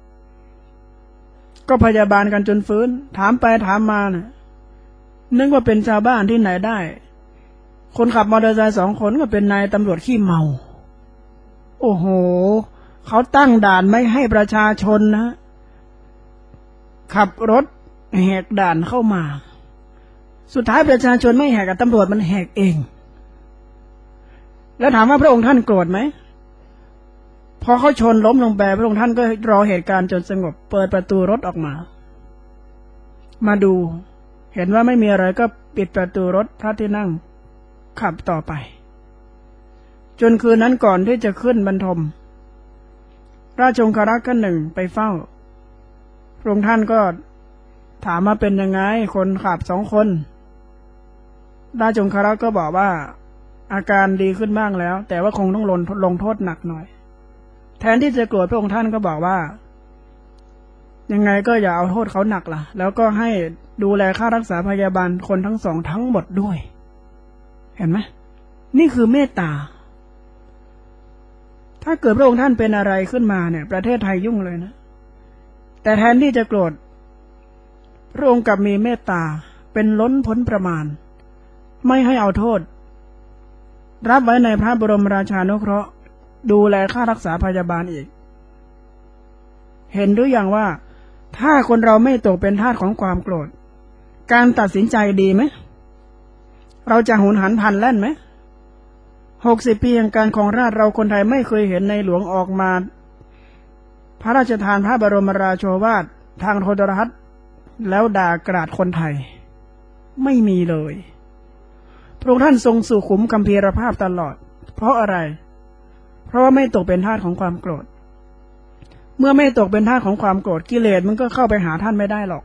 ก็พยาบาลกันจนฟื้นถามไปถามมาเนี่ยนึกว่าเป็นชาวบ้านที่ไหนได้คนขับมอเตอร์ไซค์สองคนก็เป็นนายตำรวจขี้เมาโอ้โหเขาตั้งด่านไม่ให้ประชาชนนะขับรถแหกด่านเข้ามาสุดท้ายประชาชนไม่แหกกับตำรวจมันแหกเองแล้วถามว่าพระองค์ท่านโกรธไหมพอเขาชนล้มลงไปพระองค์ท่านก็รอเหตุการณ์จนสงบเปิดประตูรถออกมามาดูเห็นว่าไม่มีอะไรก็ปิดประตูรถพระที่นั่งขับต่อไปจนคืนนั้นก่อนที่จะขึ้นบรรทมราชองครักษ์ท่านหนึ่งไปเฝ้าพระองค์ท่านก็ถามมาเป็นยังไงคนขับสองคนราชองครักษ์ก็บอกว่าอาการดีขึ้นบ้างแล้วแต่ว่าคงต้องลงลงโทษหนักหน่อยแทนที่จะโกรธพระองค์ท่านก็บอกว่ายังไงก็อย่าเอาโทษเขาหนักล่ะแล้วก็ให้ดูแลค่ารักษาพยาบาลคนทั้งสองทั้งหมดด้วยเห็นไหมนี่คือเมตตาถ้าเกิดพระองค์ท่านเป็นอะไรขึ้นมาเนี่ยประเทศไทยยุ่งเลยนะแต่แทนที่จะโกรธพระองค์กลับมีเมตตาเป็นล้นพ้นประมาณไม่ให้เอาโทษรับไว้ในพระบรมราชานุเคราะห์ดูแลค่ารักษาพยาบาลอีกเห็นหรือยังว่าถ้าคนเราไม่ตกเป็นทาสของความโกรธการตัดสินใจดีไหมเราจะหุนหันพลันแล่นไหมหกสิบปีแห่งการครองราชย์เราคนไทยไม่เคยเห็นในหลวงออกมาพระราชทานพระบรมราโชวาททางโทรทัศน์แล้วด่ากราดคนไทยไม่มีเลยพระองค์ท่านทรงสุขุมคัมภีรภาพตลอดเพราะอะไรเพราะว่าไม่ตกเป็นทาสของความโกรธเมื่อไม่ตกเป็นทาสของความโกรธกิเลสมันก็เข้าไปหาท่านไม่ได้หรอก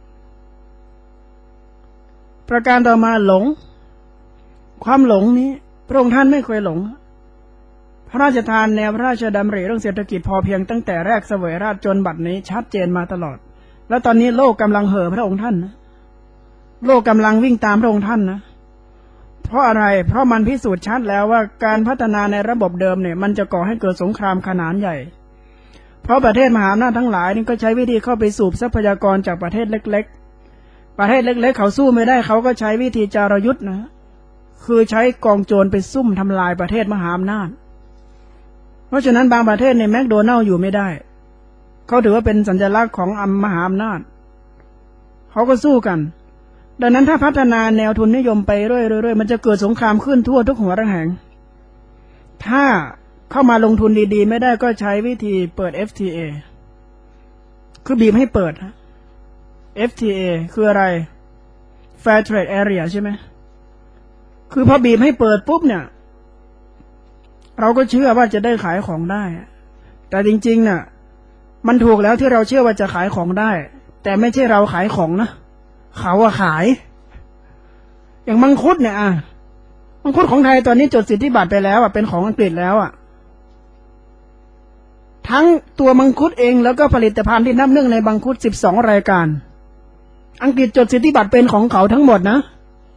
ประการต่อมาหลงความหลงนี้พระองค์ท่านไม่เคยหลงพระราชทานแนวพระราชดำริเรื่องเศรษฐกิจพอเพียงตั้งแต่แรกเสวยราชจนบัดนี้ชัดเจนมาตลอดแล้วตอนนี้โลกกำลังเห่อพระองค์ท่านนะโลกกำลังวิ่งตามพระองค์ท่านนะเพราะอะไรเพราะมันพิสูจน์ชัดแล้วว่าการพัฒนาในระบบเดิมเนี่ยมันจะก่อให้เกิดสงครามขนาดใหญ่เพราะประเทศมหาอำนาจทั้งหลายนี่ก็ใช้วิธีเข้าไปสูบทรัพยากรจากประเทศเล็กๆประเทศเล็กๆเขาสู้ไม่ได้เขาก็ใช้วิธีจารยุทธ์นะคือใช้กองโจรไปซุ่มทำลายประเทศมหาอำนาจเพราะฉะนั้นบางประเทศในแมคโดนัลด์อยู่ไม่ได้เขาถือว่าเป็นสัญลักษณ์ของมหาอำนาจเขาก็สู้กันดังนั้นถ้าพัฒนาแนวทุนนิยมไปเรื่อยๆมันจะเกิดสงครามขึ้นทั่วทุกหัวระแหงถ้าเข้ามาลงทุนดีๆไม่ได้ก็ใช้วิธีเปิด เอฟ ที เอ คือบีบให้เปิด เอฟ ที เอ คืออะไร Fair Trade Area ใช่ไหมคือพอบีบให้เปิดปุ๊บเนี่ยเราก็เชื่อว่าจะได้ขายของได้แต่จริงๆเนี่ยมันถูกแล้วที่เราเชื่อว่าจะขายของได้แต่ไม่ใช่เราขายของนะเขาอะขายอย่างมังคุดเนี่ยอะมังคุดของไทยตอนนี้จดสิทธิบัตรไปแล้วอะเป็นของอังกฤษแล้วอะทั้งตัวมังคุดเองแล้วก็ผลิตภัณฑ์ที่นับเนื่องในมังคุดสิบสองรายการอังกฤษจดสิทธิบัตรเป็นของเขาทั้งหมดนะ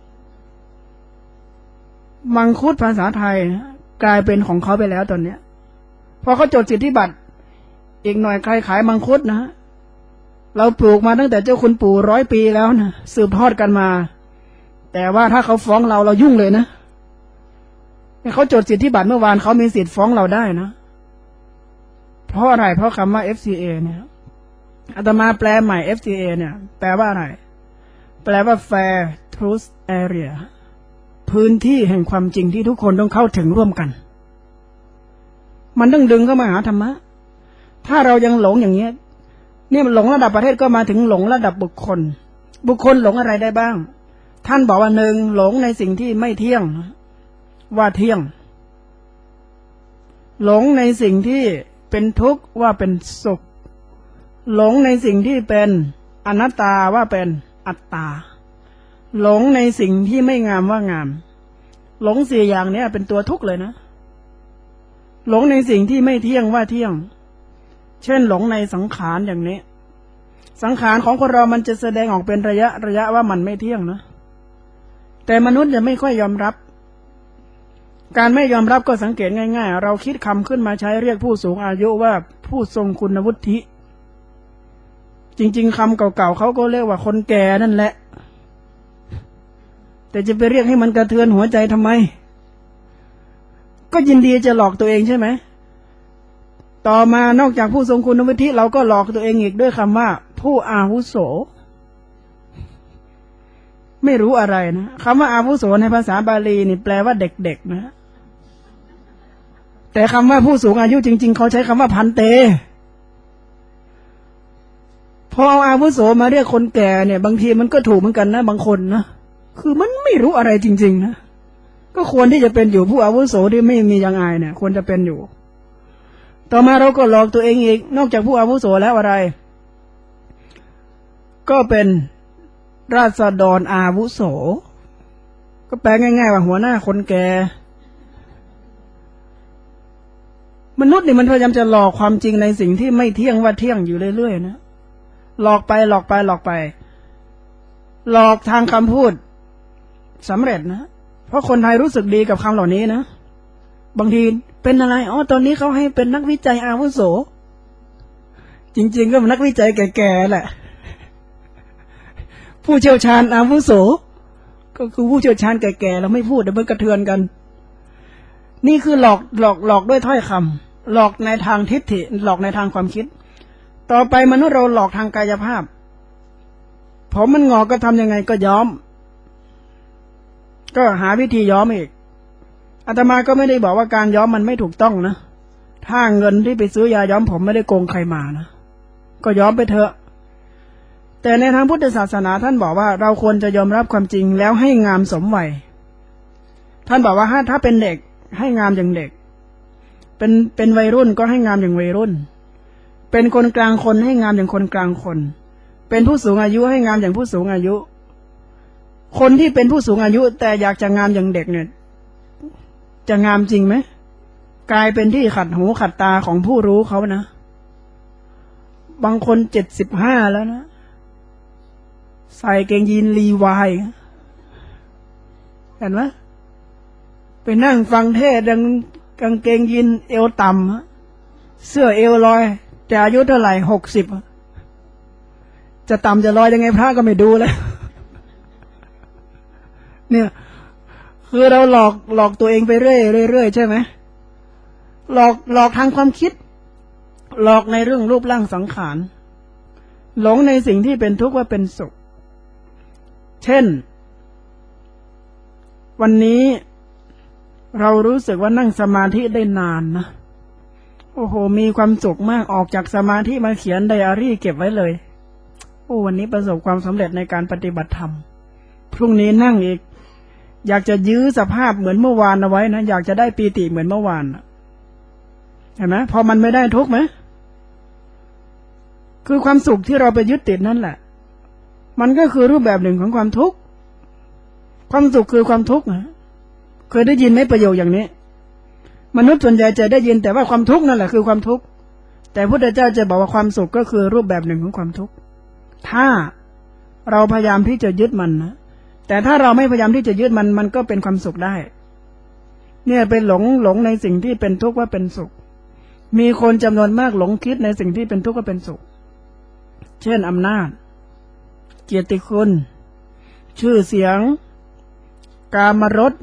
มังคุดภาษาไทยกลายเป็นของเขาไปแล้วตอนนี้พอเขาจดสิทธิบัตรอีกหน่อยใครขายมังคุดนะเราปลูกมาตั้งแต่เจ้าคุณปู่ร้อยปีแล้วนะสืบทอดกันมาแต่ว่าถ้าเขาฟ้องเราเรายุ่งเลยนะเขาจดสิทธิบัตรเมื่อวานเขามีสิทธิ์ฟ้องเราได้นะเพราะอะไรเพราะคำว่า เอฟ ที เอ เนี่ยอาตมาแปลใหม่ เอฟ ที เอ เนี่ยแปลว่าอะไรแปลว่า Fair Truth Area พื้นที่แห่งความจริงที่ทุกคนต้องเข้าถึงร่วมกันมันต้องดึงเข้ามาหาธรรมะถ้าเรายังหลงอย่างเงี้ยเนี่ยหลงระดับประเทศก็มาถึงหลงระดับบุคคลบุคคลหลงอะไรได้บ้างท่านบอกว่าหนึ่งหลงในสิ่งที่ไม่เที่ยงว่าเที่ยงหลงในสิ่งที่เป็นทุกข์ว่าเป็นสุขหลงในสิ่งที่เป็นอนัตตาว่าเป็นอัตตาหลงในสิ่งที่ไม่งามว่างามหลงสี่อย่างนี้เป็นตัวทุกข์เลยนะหลงในสิ่งที่ไม่เที่ยงว่าเที่ยงเช่นหลงในสังขารอย่างนี้สังขารของคนเรามันจะแสดงออกเป็นระยะระยะว่ามันไม่เที่ยงนะแต่มนุษย์จะไม่ค่อยยอมรับการไม่ยอมรับก็สังเกตง่ายๆเราคิดคำขึ้นมาใช้เรียกผู้สูงอายุว่าผู้ทรงคุณวุฒิจริงๆคำเก่าๆเขาก็เรียกว่าคนแก่นั่นแหละแต่จะไปเรียกให้มันกระเทือนหัวใจทำไมก็ยินดีจะหลอกตัวเองใช่ไหมต่อมานอกจากผู้ทรงคุณวุฒิเราก็หลอกตัวเองอีกด้วยคำว่าผู้อาวุโสไม่รู้อะไรนะคำว่าอาวุโสในภาษาบาลีนี่แปลว่าเด็กๆนะแต่คำว่าผู้สูงอายุจริงๆเขาใช้คำว่าพันเตพอเอาอาวุโสมาเรียกคนแก่เนี่ยบางทีมันก็ถูกเหมือนกันนะบางคนนะคือมันไม่รู้อะไรจริงๆนะก็ควรที่จะเป็นอยู่ผู้อาวุโสที่ไม่มียังอายเนี่ยควรจะเป็นอยู่ต่อมาเราก็หลอกตัวเองอีกนอกจากผู้อาวุโสแล้วอะไรก็เป็นราษฎรอาวุโสก็แปลง่ายๆว่าหัวหน้าคนแก่มนุษย์นี่มันพยายามจะหลอกความจริงในสิ่งที่ไม่เที่ยงว่าเที่ยงอยู่เรื่อยๆนะหลอกไปหลอกไปหลอกไปหลอกทางคำพูดสำเร็จนะเพราะคนไทยรู้สึกดีกับคำเหล่านี้นะบางทีเป็นอะไรอ๋อตอนนี้เขาให้เป็นนักวิจัยอาวุโสจริงๆก็เป็นนักวิจัยแก่ๆแหละผู้เชี่ยวชาญอาวุโสก็คือผู้เชี่ยวชาญแก่ๆเราไม่พูดเดี๋ยวมันกระเทือนกันนี่คือหลอกหลอกหลอกด้วยถ้อยคำหลอกในทางทิฏฐิหลอกในทางความคิดต่อไปมนุษย์เราหลอกทางกายภาพผมมันงอกก็ทำยังไงก็ย้อมก็หาวิธีย้อมอีกอาตมาก็ไม่ได้บอกว่าการย้อมมันไม่ถูกต้องนะถ้าเงินที่ไปซื้อยาย้อมผมไม่ได้โกงใครมานะก็ย้อมไปเถอะแต่ในทางพุทธศาสนาท่านบอกว่าเราควรจะยอมรับความจริงแล้วให้งามสมวัยท่านบอกว่าถ้าเป็นเด็กให้งามอย่างเด็กเป็นเป็นวัยรุ่นก็ให้งามอย่างวัยรุ่นเป็นคนกลางคนให้งามอย่างคนกลางคนเป็นผู้สูงอายุให้งามอย่างผู้สูงอายุคนที่เป็นผู้สูงอายุแต่อยากจะงามอย่างเด็กเนี่ยจะงามจริงไหมกลายเป็นที่ขัดหูขัดตาของผู้รู้เขานะบางคนเจ็ดสิบห้าแล้วนะใส่เกงยีนลีวายเห็นไหมไปนั่งฟังเทศน์ดังกางเกงยีนเอวต่ำเสื้อเอวลอยแต่อายุเท่าไหร่หกสิบจะต่ำจะลอยยังไงพระก็ไม่ดูแล้วเนี่ยคือเราหลอกหลอกตัวเองไปเรื่อยเรื่อยใช่ไหมหลอกหลอกทางความคิดหลอกในเรื่องรูปร่างสังขารหลงในสิ่งที่เป็นทุกข์ว่าเป็นสุขเช่นวันนี้เรารู้สึกว่านั่งสมาธิได้นานนะโอ้โหมีความสุขมากออกจากสมาธิมาเขียนไดอารี่เก็บไว้เลยโอ้วันนี้ประสบความสำเร็จในการปฏิบัติธรรมพรุ่งนี้นั่งอีกอยากจะยื้อสภาพเหมือนเมื่อวานเอาไว้นะอยากจะได้ปีติเหมือนเมื่อวานเห็นไหมพอมันไม่ได้ทุกข์ไหมคือความสุขที่เราไปยึดติดนั่นแหละมันก็คือรูปแบบหนึ่งของความทุกข์ความสุขคือความทุกข์นะเคยได้ยินไหมประโยคอย่างนี้มนุษย์ส่วนใหญ่จะได้ยินแต่ว่าความทุกข์นั่นแหละคือความทุกข์แต่พระพุทธเจ้าจะบอกว่าความสุขก็คือรูปแบบหนึ่งของความทุกข์ถ้าเราพยายามที่จะยึดมันนะแต่ถ้าเราไม่พยายามที่จะยึดมันมันก็เป็นความสุขได้เนี่ยเป็นหลงหลงในสิ่งที่เป็นทุกข์ว่าเป็นสุขมีคนจำนวนมากหลงคิดในสิ่งที่เป็นทุกข์ว่าเป็นสุขเช่นอำนาจเกียรติคุณชื่อเสียงกามรส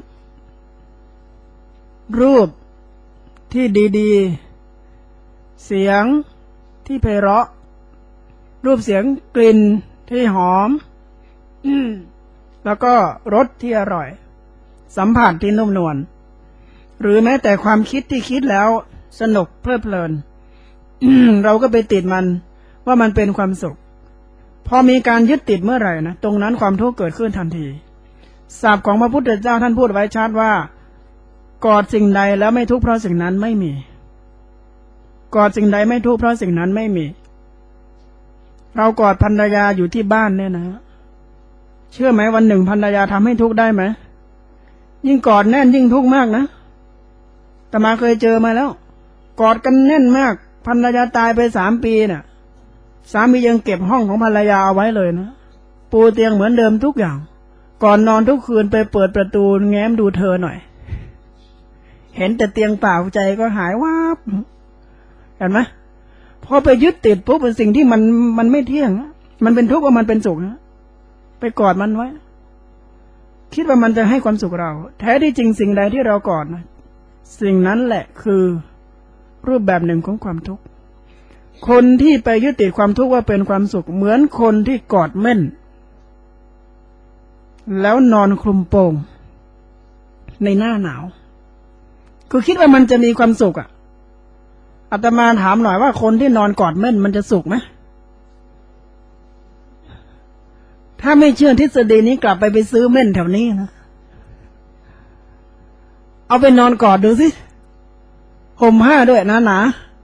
รูปที่ดีๆเสียงที่ไพเราะรูปเสียงกลิ่นที่หอมแล้วก็รสที่อร่อยสัมผัสที่นุ่มนวลหรือแม้แต่ความคิดที่คิดแล้วสนุกเพลิดเพลิน เราก็ไปติดมันว่ามันเป็นความสุขพอมีการยึดติดเมื่อไหร่นะตรงนั้นความทุกข์เกิดขึ้นทันทีศัพท์ของพระพุทธเจ้าท่านพูดไว้ชัดว่ากอดสิ่งใดแล้วไม่ทุกข์เพราะสิ่งนั้นไม่มีกอดสิ่งใดไม่ทุกข์เพราะสิ่งนั้นไม่มีเรากอดภรรยาอยู่ที่บ้านเนี่ยนะเชื่อไหมวันหนึ่งภรรยาทำให้ทุกข์ได้ไหมยิ่งกอดแน่นยิ่งทุกข์มากนะอาตมาเคยเจอมาแล้วกอดกันแน่นมากภรรยาตายไปสามปีน่ะสามียังเก็บห้องของภรรยาเอาไว้เลยนะปูเตียงเหมือนเดิมทุกอย่างก่อนนอนทุกคืนไปเปิดประตูแง้มดูเธอหน่อยเห็นแต่เตียงเปล่าใจก็หายวับเห็นไหมพอไปยึดติดปุ๊บเป็นสิ่งที่มันมันไม่เที่ยงมันเป็นทุกข์ว่ามันเป็นสุขนะไปกอดมันไว้คิดว่ามันจะให้ความสุขเราแท้ที่จริงสิ่งใดที่เรากอดนะสิ่งนั้นแหละคือรูปแบบหนึ่งของความทุกข์คนที่ไปยึดติดความทุกข์ว่าเป็นความสุขเหมือนคนที่กอดเม่นแล้วนอนคลุมโปงในหน้าหนาวคือคิดว่ามันจะมีความสุขอ่ะอาตมาถามหน่อยว่าคนที่นอนกอดเม่นมันจะสุขไหมถ้าไม่เชื่อทฤษฎีนี้กลับไปไปซื้อเม่นแถวนี้นะเอาไปนอนกอดดูสิห่มผ้าด้วยนะหนา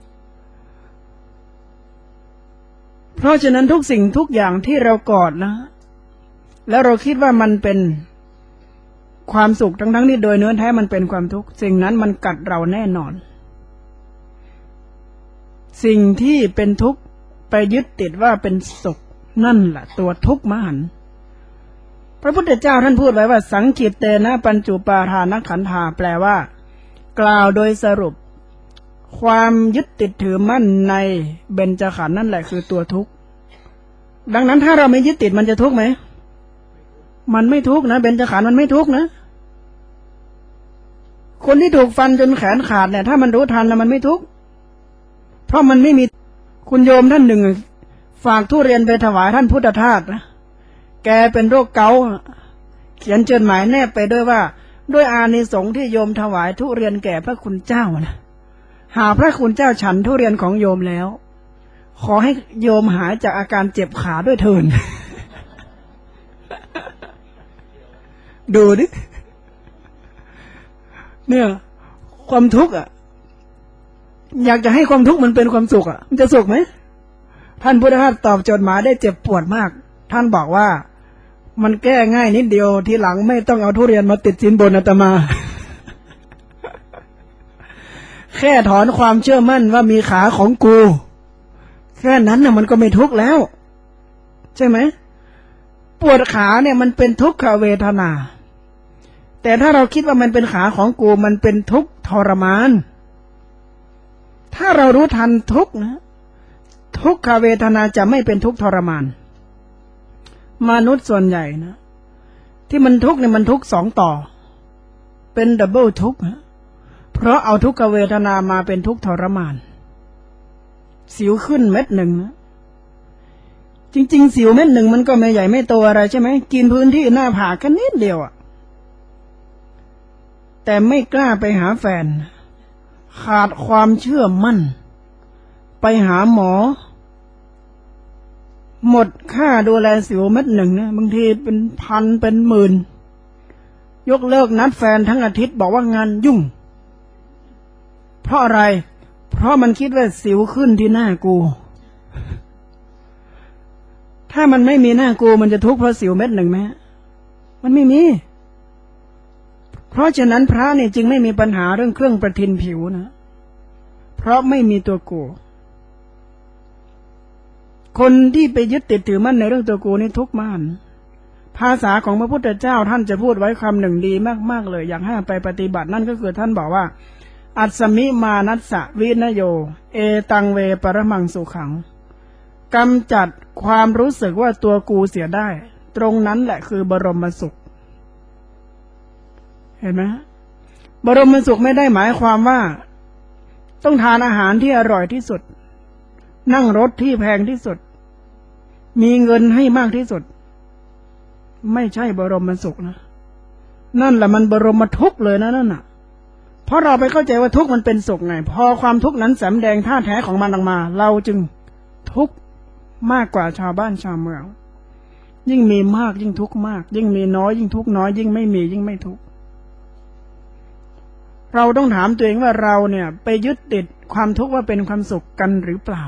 เพราะฉะนั้นทุกสิ่งทุกอย่างที่เรากอดนะแล้วเราคิดว่ามันเป็นความสุขทั้งทั้งที่โดยเนื้อแท้มันเป็นความทุกข์สิ่งนั้นมันกัดเราแน่นอนสิ่งที่เป็นทุกข์ไปยึดติดว่าเป็นสุขนั่นแหละตัวทุกข์มหันต์พระพุทธเจ้าท่านพูดไว้ว่าสังคิตเตนะปัญจุปาทานขันธาแปลว่ากล่าวโดยสรุปความยึดติดถือมั่นในเบญจขันธ์นั่นแหละคือตัวทุกข์ดังนั้นถ้าเราไม่ยึดติดมันจะทุกข์ไหมมันไม่ทุกข์นะเบญจขันธ์มันไม่ทุกข์นะคนที่ถูกฟันจนแขนขาดเนี่ยถ้ามันรู้ทันนะมันไม่ทุกข์เพราะมันไม่มีคุณโยมท่านหนึ่งฝากทุเรียนไปถวายท่านพุทธทาสนะแกเป็นโรคเกาต์เขียนจดหมายแนบไปด้วยว่าด้วยอานิสงส์ที่โยมถวายทุเรียนแก่พระคุณเจ้านะหากพระคุณเจ้าฉันทุเรียนของโยมแล้วขอให้โยมหายจากอาการเจ็บขาด้วยเถิด ดูดิเนี่ยความทุกข์อ่ะอยากจะให้ความทุกข์มันเป็นความสุขอ่ะมันจะสุขไหมท่านพุทธทาสตอบจดหมายได้เจ็บปวดมากท่านบอกว่ามันแก้ง่ายนิดเดียวทีหลังไม่ต้องเอาทุเรียนมาติดสินบนอาตมา แค่ถอนความเชื่อมั่นว่ามีขาของกูแค่นั้นน่ะมันก็ไม่ทุกข์แล้วใช่ไหมปวดขาเนี่ยมันเป็นทุกขเวทนาแต่ถ้าเราคิดว่ามันเป็นขาของกูมันเป็นทุกข์ทรมานถ้าเรารู้ทันทุกข์นะทุกขเวทนาจะไม่เป็นทุกข์ทรมานมนุษย์ส่วนใหญ่นะที่มันทุกข์เนี่ยมันทุกข์สองต่อเป็นดับเบิลทุกข์นะเพราะเอาทุกขเวทนามาเป็นทุกข์ทรมานสิวขึ้นเม็ดหนึ่งนะจริงๆสิวเม็ดหนึ่งมันก็ไม่ใหญ่ไม่โตอะไรใช่ไหมกินพื้นที่หน้าผากแค่นิดเดียวอะแต่ไม่กล้าไปหาแฟนขาดความเชื่อมั่นไปหาหมอหมดค่าดูแลสิวเม็ดหนึ่งนะบางทีเป็นพันเป็นหมื่นยกเลิกนัดแฟนทั้งอาทิตย์บอกว่างานยุ่งเพราะอะไรเพราะมันคิดว่าสิวขึ้นที่หน้ากูถ้ามันไม่มีหน้ากูมันจะทุกข์เพราะสิวเม็ดหนึ่งไหมมันไม่มีเพราะฉะนั้นพระเนี่ยจึงไม่มีปัญหาเรื่องเครื่องประทินผิวนะเพราะไม่มีตัวกูคนที่ไปยึดติดถือมั่นในเรื่องตัวกูนี่ทุกข์มากภาษาของพระพุทธเจ้าท่านจะพูดไว้คำหนึ่งดีมากๆเลยอยากให้ไปปฏิบัตินั่นก็คือท่านบอกว่าอัสสมิมานัสสะวินโยเอตังเวปรมังสุขังกำจัดความรู้สึกว่าตัวกูเสียได้ตรงนั้นแหละคือบรมสุขเห็นไหมบรมสุขไม่ได้หมายความว่าต้องทานอาหารที่อร่อยที่สุดนั่งรถที่แพงที่สุดมีเงินให้มากที่สุดไม่ใช่บรมสุขนะนั่นแหละมันบรมทุกข์เลยนะนั่นน่ะเพราะเราไปเข้าใจว่าทุกข์มันเป็นสุขไงพอความทุกข์นั้นสำแดงท่าแท้ของมันออกมาเราจึงทุกข์มากกว่าชาวบ้านชาวเมืองยิ่งมีมากยิ่งทุกข์มากยิ่งมีน้อยยิ่งทุกข์น้อยยิ่งไม่มียิ่งไม่ทุกข์เราต้องถามตัวเองว่าเราเนี่ยไปยึดติดความทุกข์ว่าเป็นความสุขกันหรือเปล่า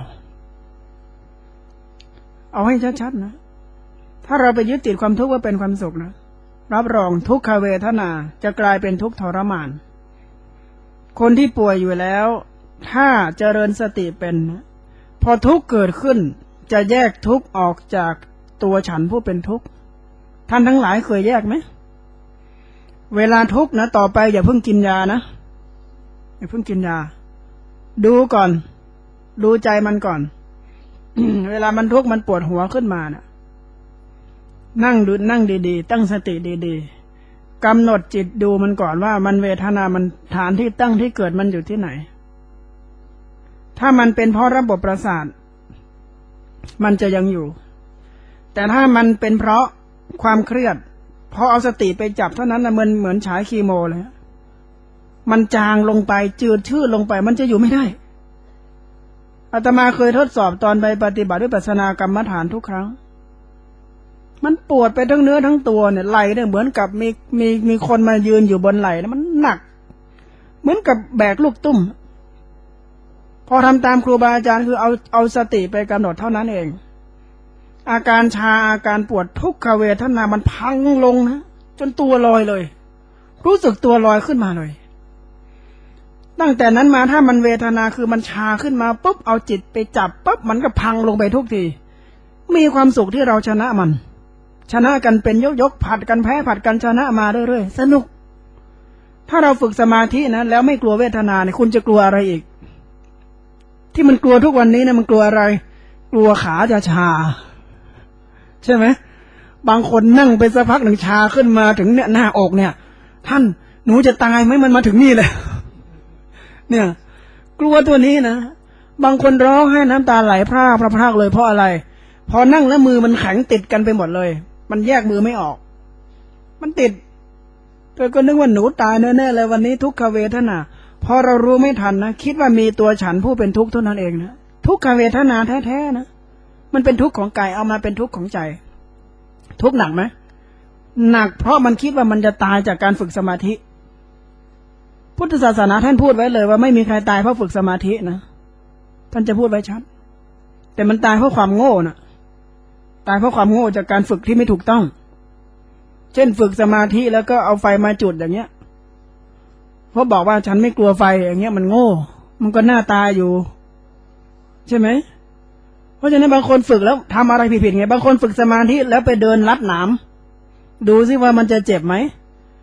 เอาให้ชัดๆนะถ้าเราไปยึดติดความทุกข์ว่าเป็นความสุขนะรับรองทุกขเวทนาจะกลายเป็นทุกข์ทรมานคนที่ป่วยอยู่แล้วถ้าเจริญสติเป็นพอทุกข์เกิดขึ้นจะแยกทุกข์ออกจากตัวฉันผู้เป็นทุกข์ท่านทั้งหลายเคยแยกไหมเวลาทุกข์นะต่อไปอย่าเพิ่งกินยานะอย่าเพิ่งกินยาดูก่อนดูใจมันก่อน เวลามันทุกข์มันปวดหัวขึ้นมานะนั่งดูนั่งดีๆตั้งสติดีๆกำหนดจิตดูมันก่อนว่ามันเวทนามันฐานที่ตั้งที่เกิดมันอยู่ที่ไหนถ้ามันเป็นเพราะระบบประสาทมันจะยังอยู่แต่ถ้ามันเป็นเพราะความเครียดพอเอาสติไปจับเท่านั้นนะมันเหมือนฉายคีโมเลยมันจางลงไปจืดชืดลงไปมันจะอยู่ไม่ได้อาตมาเคยทดสอบตอนไปปฏิบัติวิปัสสนากรรมฐานทุกครั้งมันปวดไปทั้งเนื้อทั้งตัวเนี่ยไหล่เนี่ยเหมือนกับมีมีมีคนมายืนอยู่บนไหล่แล้วมันหนักเหมือนกับแบกลูกตุ้มพอทำตามครูบาอาจารย์คือเอาเอาสติไปกำหนดเท่านั้นเองอาการชาอาการปวดทุกขเวทนามันพังลงนะจนตัวลอยเลยรู้สึกตัวลอยขึ้นมาเลยตั้งแต่นั้นมาถ้ามันเวทนาคือมันชาขึ้นมาปุ๊บเอาจิตไปจับปุ๊บมันก็พังลงไปทุกทีมีความสุขที่เราชนะมันชนะกันเป็นยกๆผัดกันแพ้ผัดกันชนะมาเรื่อยๆสนุกถ้าเราฝึกสมาธินะแล้วไม่กลัวเวทนาเนี่ยคุณจะกลัวอะไรอีกที่มันกลัวทุกวันนี้นะมันกลัวอะไรกลัวขาจะชาใช่ไหมบางคนนั่งไปสักพักหนึ่งชาขึ้นมาถึงเนี่ยหน้าอกเนี่ยท่านหนูจะตายไหมมันมาถึงนี่เลยเนี่ยกลัวตัวนี้นะบางคนร้องให้น้ำตาไหลพรากพรากเลยเพราะอะไรพอนั่งแล้วมือมันแข็งติดกันไปหมดเลยมันแยกมือไม่ออกมันติดเธอก็นึกว่าหนูตายแน่ๆเลยวันนี้ทุกขเวทนาพอเรารู้ไม่ทันนะคิดว่ามีตัวฉันผู้เป็นทุกข์เท่านั้นเองนะทุกขเวทนาแท้ๆนะมันเป็นทุกข์ของกายเอามาเป็นทุกข์ของใจทุกข์หนักไหมหนักเพราะมันคิดว่ามันจะตายจากการฝึกสมาธิพุทธศาสนาท่านพูดไว้เลยว่าไม่มีใครตายเพราะฝึกสมาธินะท่านจะพูดไว้ชัดแต่มันตายเพราะความโง่นะตายเพราะความโง่จากการฝึกที่ไม่ถูกต้องเช่นฝึกสมาธิแล้วก็เอาไฟมาจุดอย่างเงี้ยเพราะบอกว่าฉันไม่กลัวไฟอย่างเงี้ยมันโง่มันก็หน้าตายอยู่ใช่ไหมเพราะฉะนั้นบางคนฝึกแล้วทำอะไรผิดๆไงบางคนฝึกสมาธิแล้วไปเดินลัดหนามดูซิว่ามันจะเจ็บไหม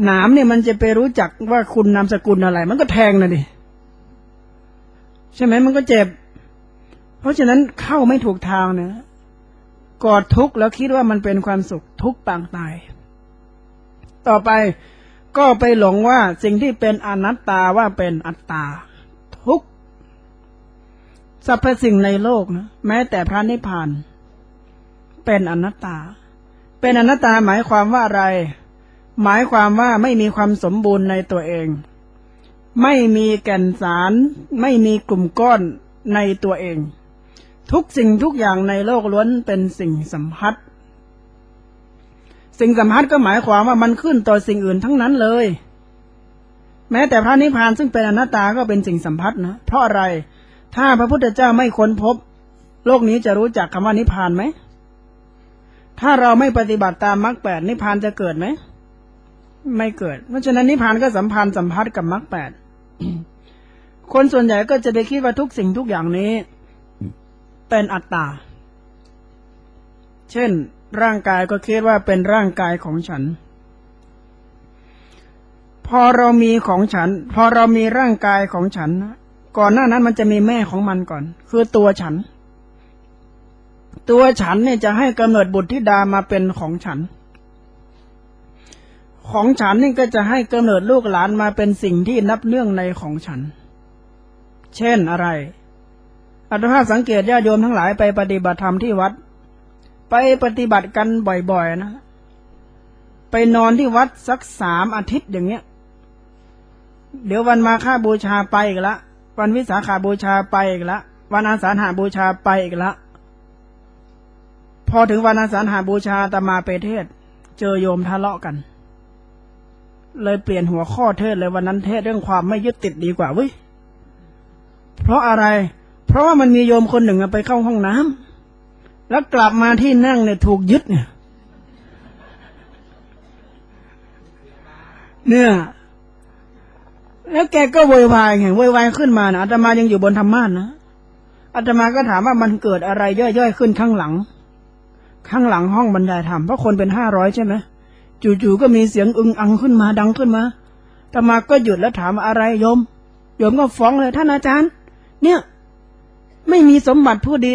หนามเนี่ยมันจะไปรู้จักว่าคุณนามสกุลอะไรมันก็แทงนะดิใช่ไหมมันก็เจ็บเพราะฉะนั้นเข้าไม่ถูกทางนะกอดทุกข์แล้วคิดว่ามันเป็นความสุขทุกข์ปางตายต่อไปก็ไปหลงว่าสิ่งที่เป็นอนัตตาว่าเป็นอัตตาทุกสรรพสิ่งในโลกนะแม้แต่พระนิพพานเป็นอนัตตาเป็นอนัตตาหมายความว่าอะไรหมายความว่าไม่มีความสมบูรณ์ในตัวเองไม่มีแก่นสารไม่มีกลุ่มก้อนในตัวเองทุกสิ่งทุกอย่างในโลกล้วนเป็นสิ่งสัมผัสสิ่งสัมผัสก็หมายความว่ามันขึ้นต่อสิ่งอื่นทั้งนั้นเลยแม้แต่พระนิพพานซึ่งเป็นอนัตตาก็เป็นสิ่งสัมผัสนะเพราะอะไรถ้าพระพุทธเจ้าไม่ค้นพบโลกนี้จะรู้จักคำว่านิพพานไหมถ้าเราไม่ปฏิบัติตามมรรคแปดนิพพานจะเกิดไหมไม่เกิดเพราะฉะนั้นนิพพานก็สัมพันธ์สัมพัทธ์กับมรรคแปด คนส่วนใหญ่ก็จะไปคิดว่าทุกสิ่งทุกอย่างนี้เป็นอัตตาเช่นร่างกายก็คิดว่าเป็นร่างกายของฉันพอเรามีของฉันพอเรามีร่างกายของฉันก่อนหน้านั้นมันจะมีแม่ของมันก่อนคือตัวฉันตัวฉันเนี่ยจะให้กำเนิดบุตรธิดามาเป็นของฉันของฉันนี่ก็จะให้กำเนิดลูกหลานมาเป็นสิ่งที่นับเนื่องในของฉันเช่นอะไรอาตมาสังเกตญาติโยมทั้งหลายไปปฏิบัติธรรมที่วัดไปปฏิบัติกันบ่อยๆนะไปนอนที่วัดสักสามอาทิตย์อย่างเงี้ยเดี๋ยววันมาฆบูชาไปอีกละวันวิสาขบูชาไปอีกละวันอาสาฬหบูชาไปอีกละพอถึงวันอาสาฬหบูชาอาตมาไปเทศเจอโยมทะเลาะกันเลยเปลี่ยนหัวข้อเทศเลยวันนั้นเทศเรื่องความไม่ยึดติดดีกว่าเว้ยเพราะอะไรเพราะว่ามันมีโยมคนหนึ่งไปเข้าห้องน้ำแล้วกลับมาที่นั่งเนี่ยถูกยึดเนี่ยเนี่ยแล้วแกก็โวยวายไงโวยวายขึ้นมานะอาตมายังอยู่บนธรรมะนะอาตมาก็ถามว่ามันเกิดอะไรย่อยๆขึ้นข้างหลังข้างหลังห้องบรรยายธรรมเพราะคนเป็นห้าร้อยใช่ไหมจู่ๆก็มีเสียงอึงอังขึ้นมาดังขึ้นมาอาตมาก็หยุดแล้วถามอะไรโยมโยมก็ฟ้องเลยท่านอาจารย์เนี่ยไม่มีสมบัติผู้ดี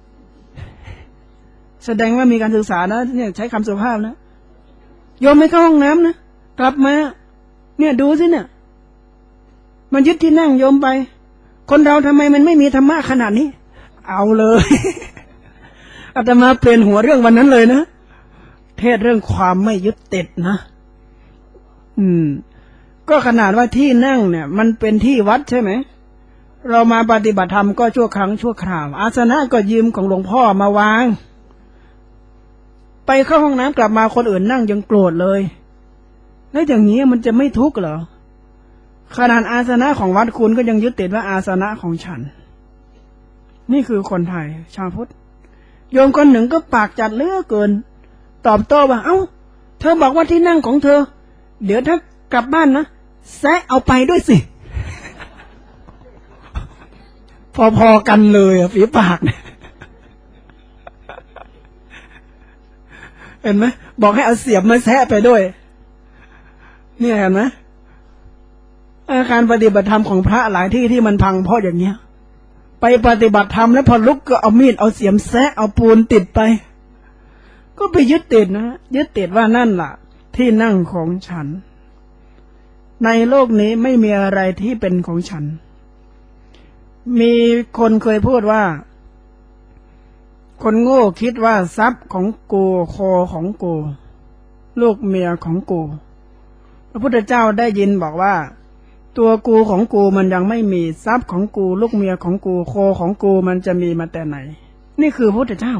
แสดงว่ามีการศึกษานะเนี่ยใช้คำสุภาพนะโยมไม่เข้าห้องน้ำนะกลับมาเนี่ยดูสิเนี่ยมันยึดที่นั่งโยมไปคนเราทำไมมันไม่มีธรรมะขนาดนี้เอาเลย อาตมาเปลี่ยนหัวเรื่องวันนั้นเลยนะเทศเรื่องความไม่ยึดติดนะอืมก็ขนาดว่าที่นั่งเนี่ยมันเป็นที่วัดใช่ไหมเรามาปฏิบัติธรรมก็ชั่วครั้งชั่วคราวอาสนะก็ยืมของหลวงพ่อมาวางไปเข้าห้องน้ำกลับมาคนอื่นนั่งยังโกรธเลยแล้วอย่างนี้มันจะไม่ทุกข์เหรอขนาดอาสนะของวัดคุณก็ยังยึดติดว่าอาสนะของฉันนี่คือคนไทยชาวพุทธโยมคนหนึ่งก็ปากจัดเหลือเกินตอบโต้ว่าเอ้าเธอบอกว่าที่นั่งของเธอเดี๋ยวถ้ากลับบ้านนะแซะเอาไปด้วยสิ พอๆกันเลยอ่ะฝีปากเนี่ยเห็นไหมบอกให้เอาเสียบมาแซะไปด้วยเนี่ยเห็นไหมอาการปฏิบัติธรรมของพระหลายที่ที่มันพังเพราะอย่างเงี้ยไปปฏิบัติธรรมแล้วพอลุกก็เอามีดเอาเสียมแซะเอาปูนติดไปก็ไปยึดติดนะยึดติดว่านั่นล่ะที่นั่งของฉันในโลกนี้ไม่มีอะไรที่เป็นของฉันมีคนเคยพูดว่าคนโง่คิดว่าทรัพย์ของกูโคของกูลูกเมียของกูพระพุทธเจ้าได้ยินบอกว่าตัวกูของกูมันยังไม่มีทรัพย์ของกูลูกเมียของกูโคของกูมันจะมีมาแต่ไหนนี่คือพระพุทธเจ้า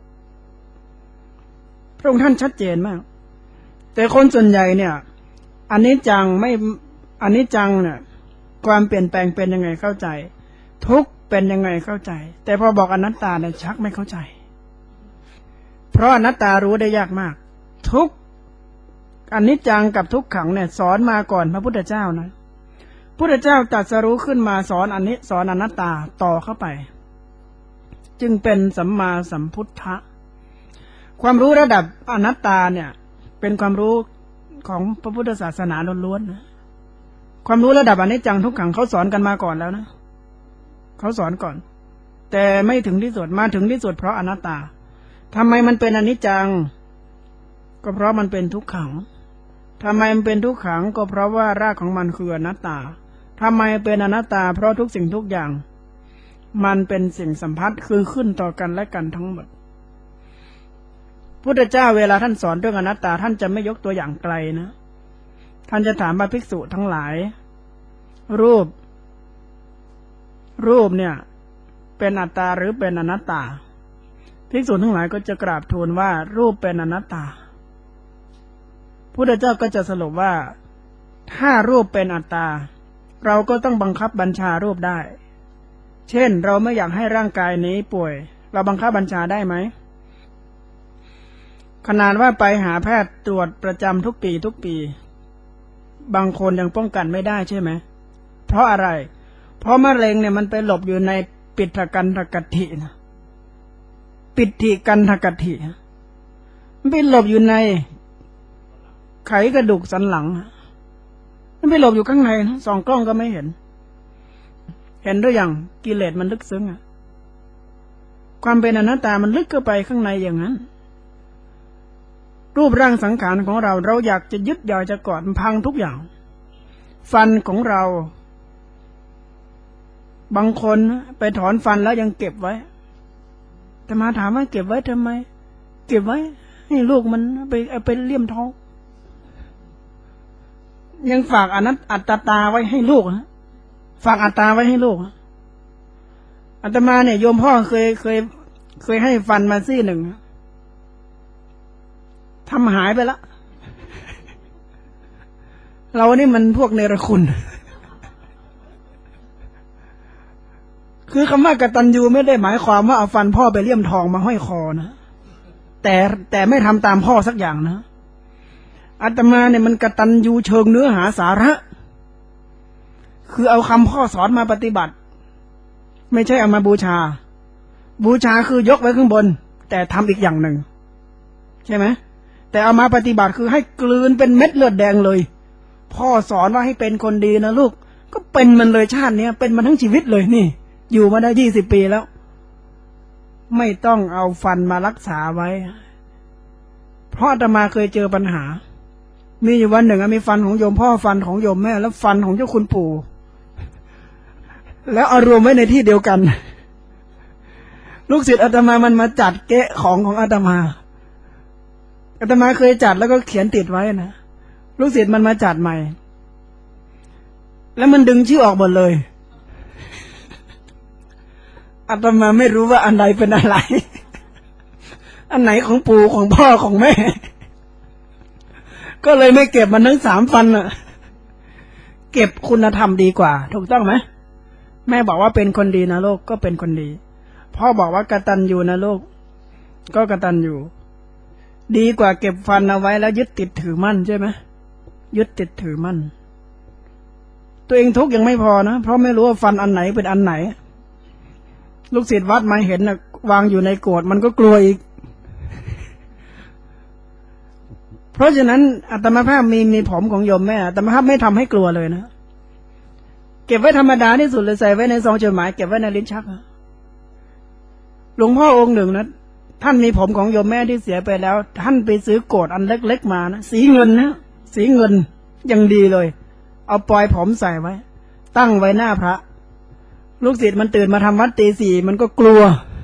พระองค์ท่านชัดเจนมากแต่คนส่วนใหญ่เนี่ยอันนี้จังไม่อันนี้จังเนี่ยความเปลี่ยนแปลงเป็นยังไงเข้าใจทุกเป็นยังไงเข้าใจแต่พอบอกอนัตตาเนี่ยชักไม่เข้าใจเพราะอนัตตารู้ได้ยากมากทุกอนิจจังกับทุกขังเนี่ยสอนมาก่อนพระพุทธเจ้านะพุทธเจ้าตรัสรู้ขึ้นมาสอนอันนี้สอนอนัตตาต่อเข้าไปจึงเป็นสัมมาสัมพุทธะความรู้ระดับอนัตตาเนี่ยเป็นความรู้ของพระพุทธศาสนาล้วนๆนะความรู้ระดับอนิจจังทุกขังเขาสอนกันมาก่อนแล้วนะเขาสอนก่อนแต่ไม่ถึงที่สุดมาถึงที่สุดเพราะอนัตตาทำไมมันเป็นอนิจจังก็เพราะมันเป็นทุกขังทำไมมันเป็นทุกขังก็เพราะว่ารากของมันคืออนัตตาทำไมเป็นอนัตตาเพราะทุกสิ่งทุกอย่างมันเป็นสิ่งสัมพัทธ์คือขึ้นต่อกันและกันทั้งหมดพุทธเจ้าเวลาท่านสอนเรื่องอนัตตาท่านจะไม่ยกตัวอย่างไกลนะท่านจะถามพระภิกษุทั้งหลายรูปรูปเนี่ยเป็นอัตตาหรือเป็นอนัตตาภิกษุทั้งหลายก็จะกราบทูลว่ารูปเป็นอนัตตาพุทธเจ้าก็จะสรุปว่าถ้ารูปเป็นอัตตาเราก็ต้องบังคับบัญชารูปได้เช่นเราไม่อยากให้ร่างกายนี้ป่วยเราบังคับบัญชาได้ไหมขนาดว่าไปหาแพทย์ตรวจประจำทุกปีทุกปีบางคนยังป้องกันไม่ได้ใช่ไหมเพราะอะไรเพราะมะเร็งเนี่ยมันไปหลบอยู่ในปิฏกันทกัตถินะปิฏกันทกัตถิมันไปหลบอยู่ในไขกระดูกสันหลังมันไปหลบอยู่ข้างในนะส่องกล้องก็ไม่เห็นเห็นหรือยังกิเลสมันลึกซึ้งอะความเป็นอนัตตามันลึกเข้าไปข้างในอย่างนั้นรูปร่างสังขารของเราเราอยากจะยึดอยากจะกอดมันพังทุกอย่างฟันของเราบางคนไปถอนฟันแล้วยังเก็บไว้แต่มาถามว่าเก็บไว้ทำไมเก็บไว้ให้ลูกมันไปเอาไปเลี่ยมท้องยังฝากอนัตอัตตาไว้ให้ลูกนะฝากอัตตาไว้ให้ลูกอาตมาเนี่ยโยมพ่อเคยเคยเคยให้ฟันมาซี่หนึ่งทำหายไปละเรานี่มันพวกเนรคุณคือคำว่ากตัญญูไม่ได้หมายความว่าเอาฟันพ่อไปเลี่ยมทองมาห้อยคอนะแต่แต่ไม่ทำตามพ่อสักอย่างนะอาตมาเนี่ยมันกตัญญูเชิงเนื้อหาสาระคือเอาคำพ่อสอนมาปฏิบัติไม่ใช่เอามาบูชาบูชาคือยกไว้ข้างบนแต่ทำอีกอย่างหนึ่งใช่ไหมแต่เอามาปฏิบัติคือให้กลืนเป็นเม็ดเลือดแดงเลยพ่อสอนว่าให้เป็นคนดีนะลูกก็เป็นมันเลยชาติเนี้ยเป็นมันทั้งชีวิตเลยนี่อยู่มาได้ยี่สิบปีแล้วไม่ต้องเอาฟันมารักษาไว้เพราะอาตมาเคยเจอปัญหามีอยู่วันหนึ่งมีฟันของโยมพ่อฟันของโยมแม่แล้วฟันของเจ้าคุณปู่แล้วเอารวมไว้ในที่เดียวกันลูกศิษย์อาตมามันมาจัดเกะของของอาตมาอาตมาเคยจัดแล้วก็เขียนติดไว้นะลูกศิษย์มันมาจัดใหม่แล้วมันดึงชื่อออกหมดเลยอาตมาไม่รู้ว่าอันใดเป็นอะไร อันไหนของปู่ของพ่อของแม่ก็เลยไม่เก็บมันทั้งสามฟันอ่ะเก็บคุณธรรมดีกว่าถูกต้องไหมแม่บอกว่าเป็นคนดีนะลูกก็เป็นคนดีพ่อบอกว่ากตัญญูนะลูกก็กตัญญูดีกว่าเก็บฟันเอาไว้แล้วยึดติดถือมั่นใช่ไหมยึดติดถือมั่นตัวเองทุกข์ยังไม่พอนะเพราะไม่รู้ว่าฟันอันไหนเป็นอันไหนลูกศิษย์วัดมาเห็นนะวางอยู่ในโกรธมันก็กลัวอีกเพราะฉะนั้นอาตมาภาพมีมีผมของโยมแม่อาตมาภาพไม่ทำให้กลัวเลยนะเก็บไว้ธรรมดาที่สุดเลยใส่ไว้ในซองจดหมายเก็บไว้ในลิ้นชักหลวงพ่อองค์หนึ่งนะท่านมีผมของโยมแม่ที่เสียไปแล้วท่านไปซื้อโกรธอันเล็กๆมานะสีเงินนะสีเงินยังดีเลยเอาปลอยผมใส่ไว้ตั้งไว้หน้าพระลูกศิษย์มันตื่นมาทำวัดตีสี่มันก็กลัว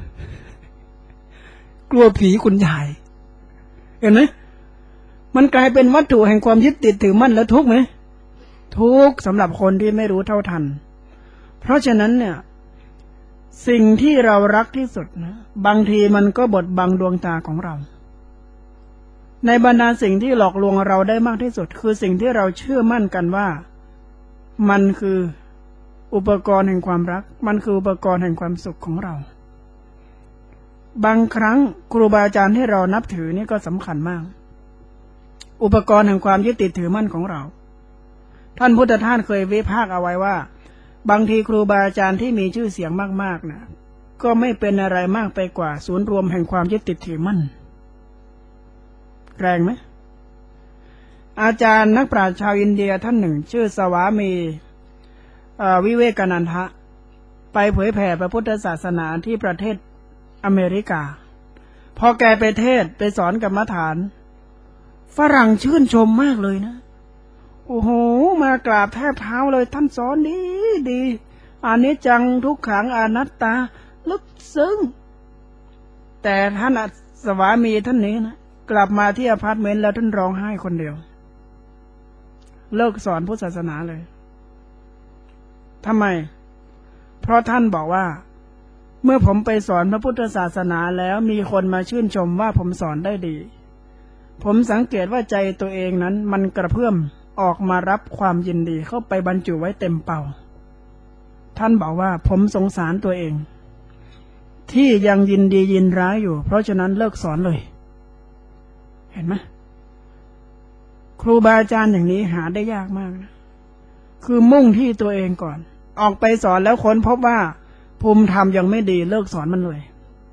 กลัวผีคุณยายเห็นไหมมันกลายเป็นวัตถุแห่งความยึดติดถือมั่นแล้วทุกข์ไหมทุกข์สำหรับคนที่ไม่รู้เท่าทันเพราะฉะนั้นเนี่ยสิ่งที่เรารักที่สุดนะบางทีมันก็บดบังดวงตาของเราในบรรดาสิ่งที่หลอกลวงเราได้มากที่สุดคือสิ่งที่เราเชื่อมั่นกันว่ามันคืออุปกรณ์แห่งความรักมันคืออุปกรณ์แห่งความสุขของเราบางครั้งครูบาอาจารย์ที่เรานับถือนี่ก็สำคัญมากอุปกรณ์แห่งความยึดติดถือมั่นของเราท่านพุทธทาสเคยวิพากษ์เอาไว้ว่าบางทีครูบาอาจารย์ที่มีชื่อเสียงมากๆนะก็ไม่เป็นอะไรมากไปกว่าศูนย์รวมแห่งความยึดติดถือมั่นแรงไหมอาจารย์นักปราชญ์ชาวอินเดียท่านหนึ่งชื่อสวามีวิเวกนันทะไปเผยแผ่พระพุทธศาสนาที่ประเทศอเมริกาพอแกไปเทศไปสอนกรรมฐานฝรั่งชื่นชมมากเลยนะโอ้โหมากราบแทบเท้าเลยท่านสอนดีดีอานิจจังทุกขังอนัตตาลึกซึ้งแต่ท่านสวามีท่านนี้นะกลับมาที่อพาร์ตเมนต์แล้วท่านร้องไห้คนเดียวเลิกสอนพุทธศาสนาเลยทำไมเพราะท่านบอกว่าเมื่อผมไปสอนพระพุทธศาสนาแล้วมีคนมาชื่นชมว่าผมสอนได้ดีผมสังเกตว่าใจตัวเองนั้นมันกระเพื่อมออกมารับความยินดีเข้าไปบรรจุไว้เต็มเป่าท่านบอกว่าผมสงสารตัวเองที่ยังยินดียินร้ายอยู่เพราะฉะนั้นเลิกสอนเลยเห็นไหมครูบาอาจารย์อย่างนี้หาได้ยากมากนะคือมุ่งที่ตัวเองก่อนออกไปสอนแล้วค้นพบว่าภูมิธรรมยังไม่ดีเลิกสอนมันเลย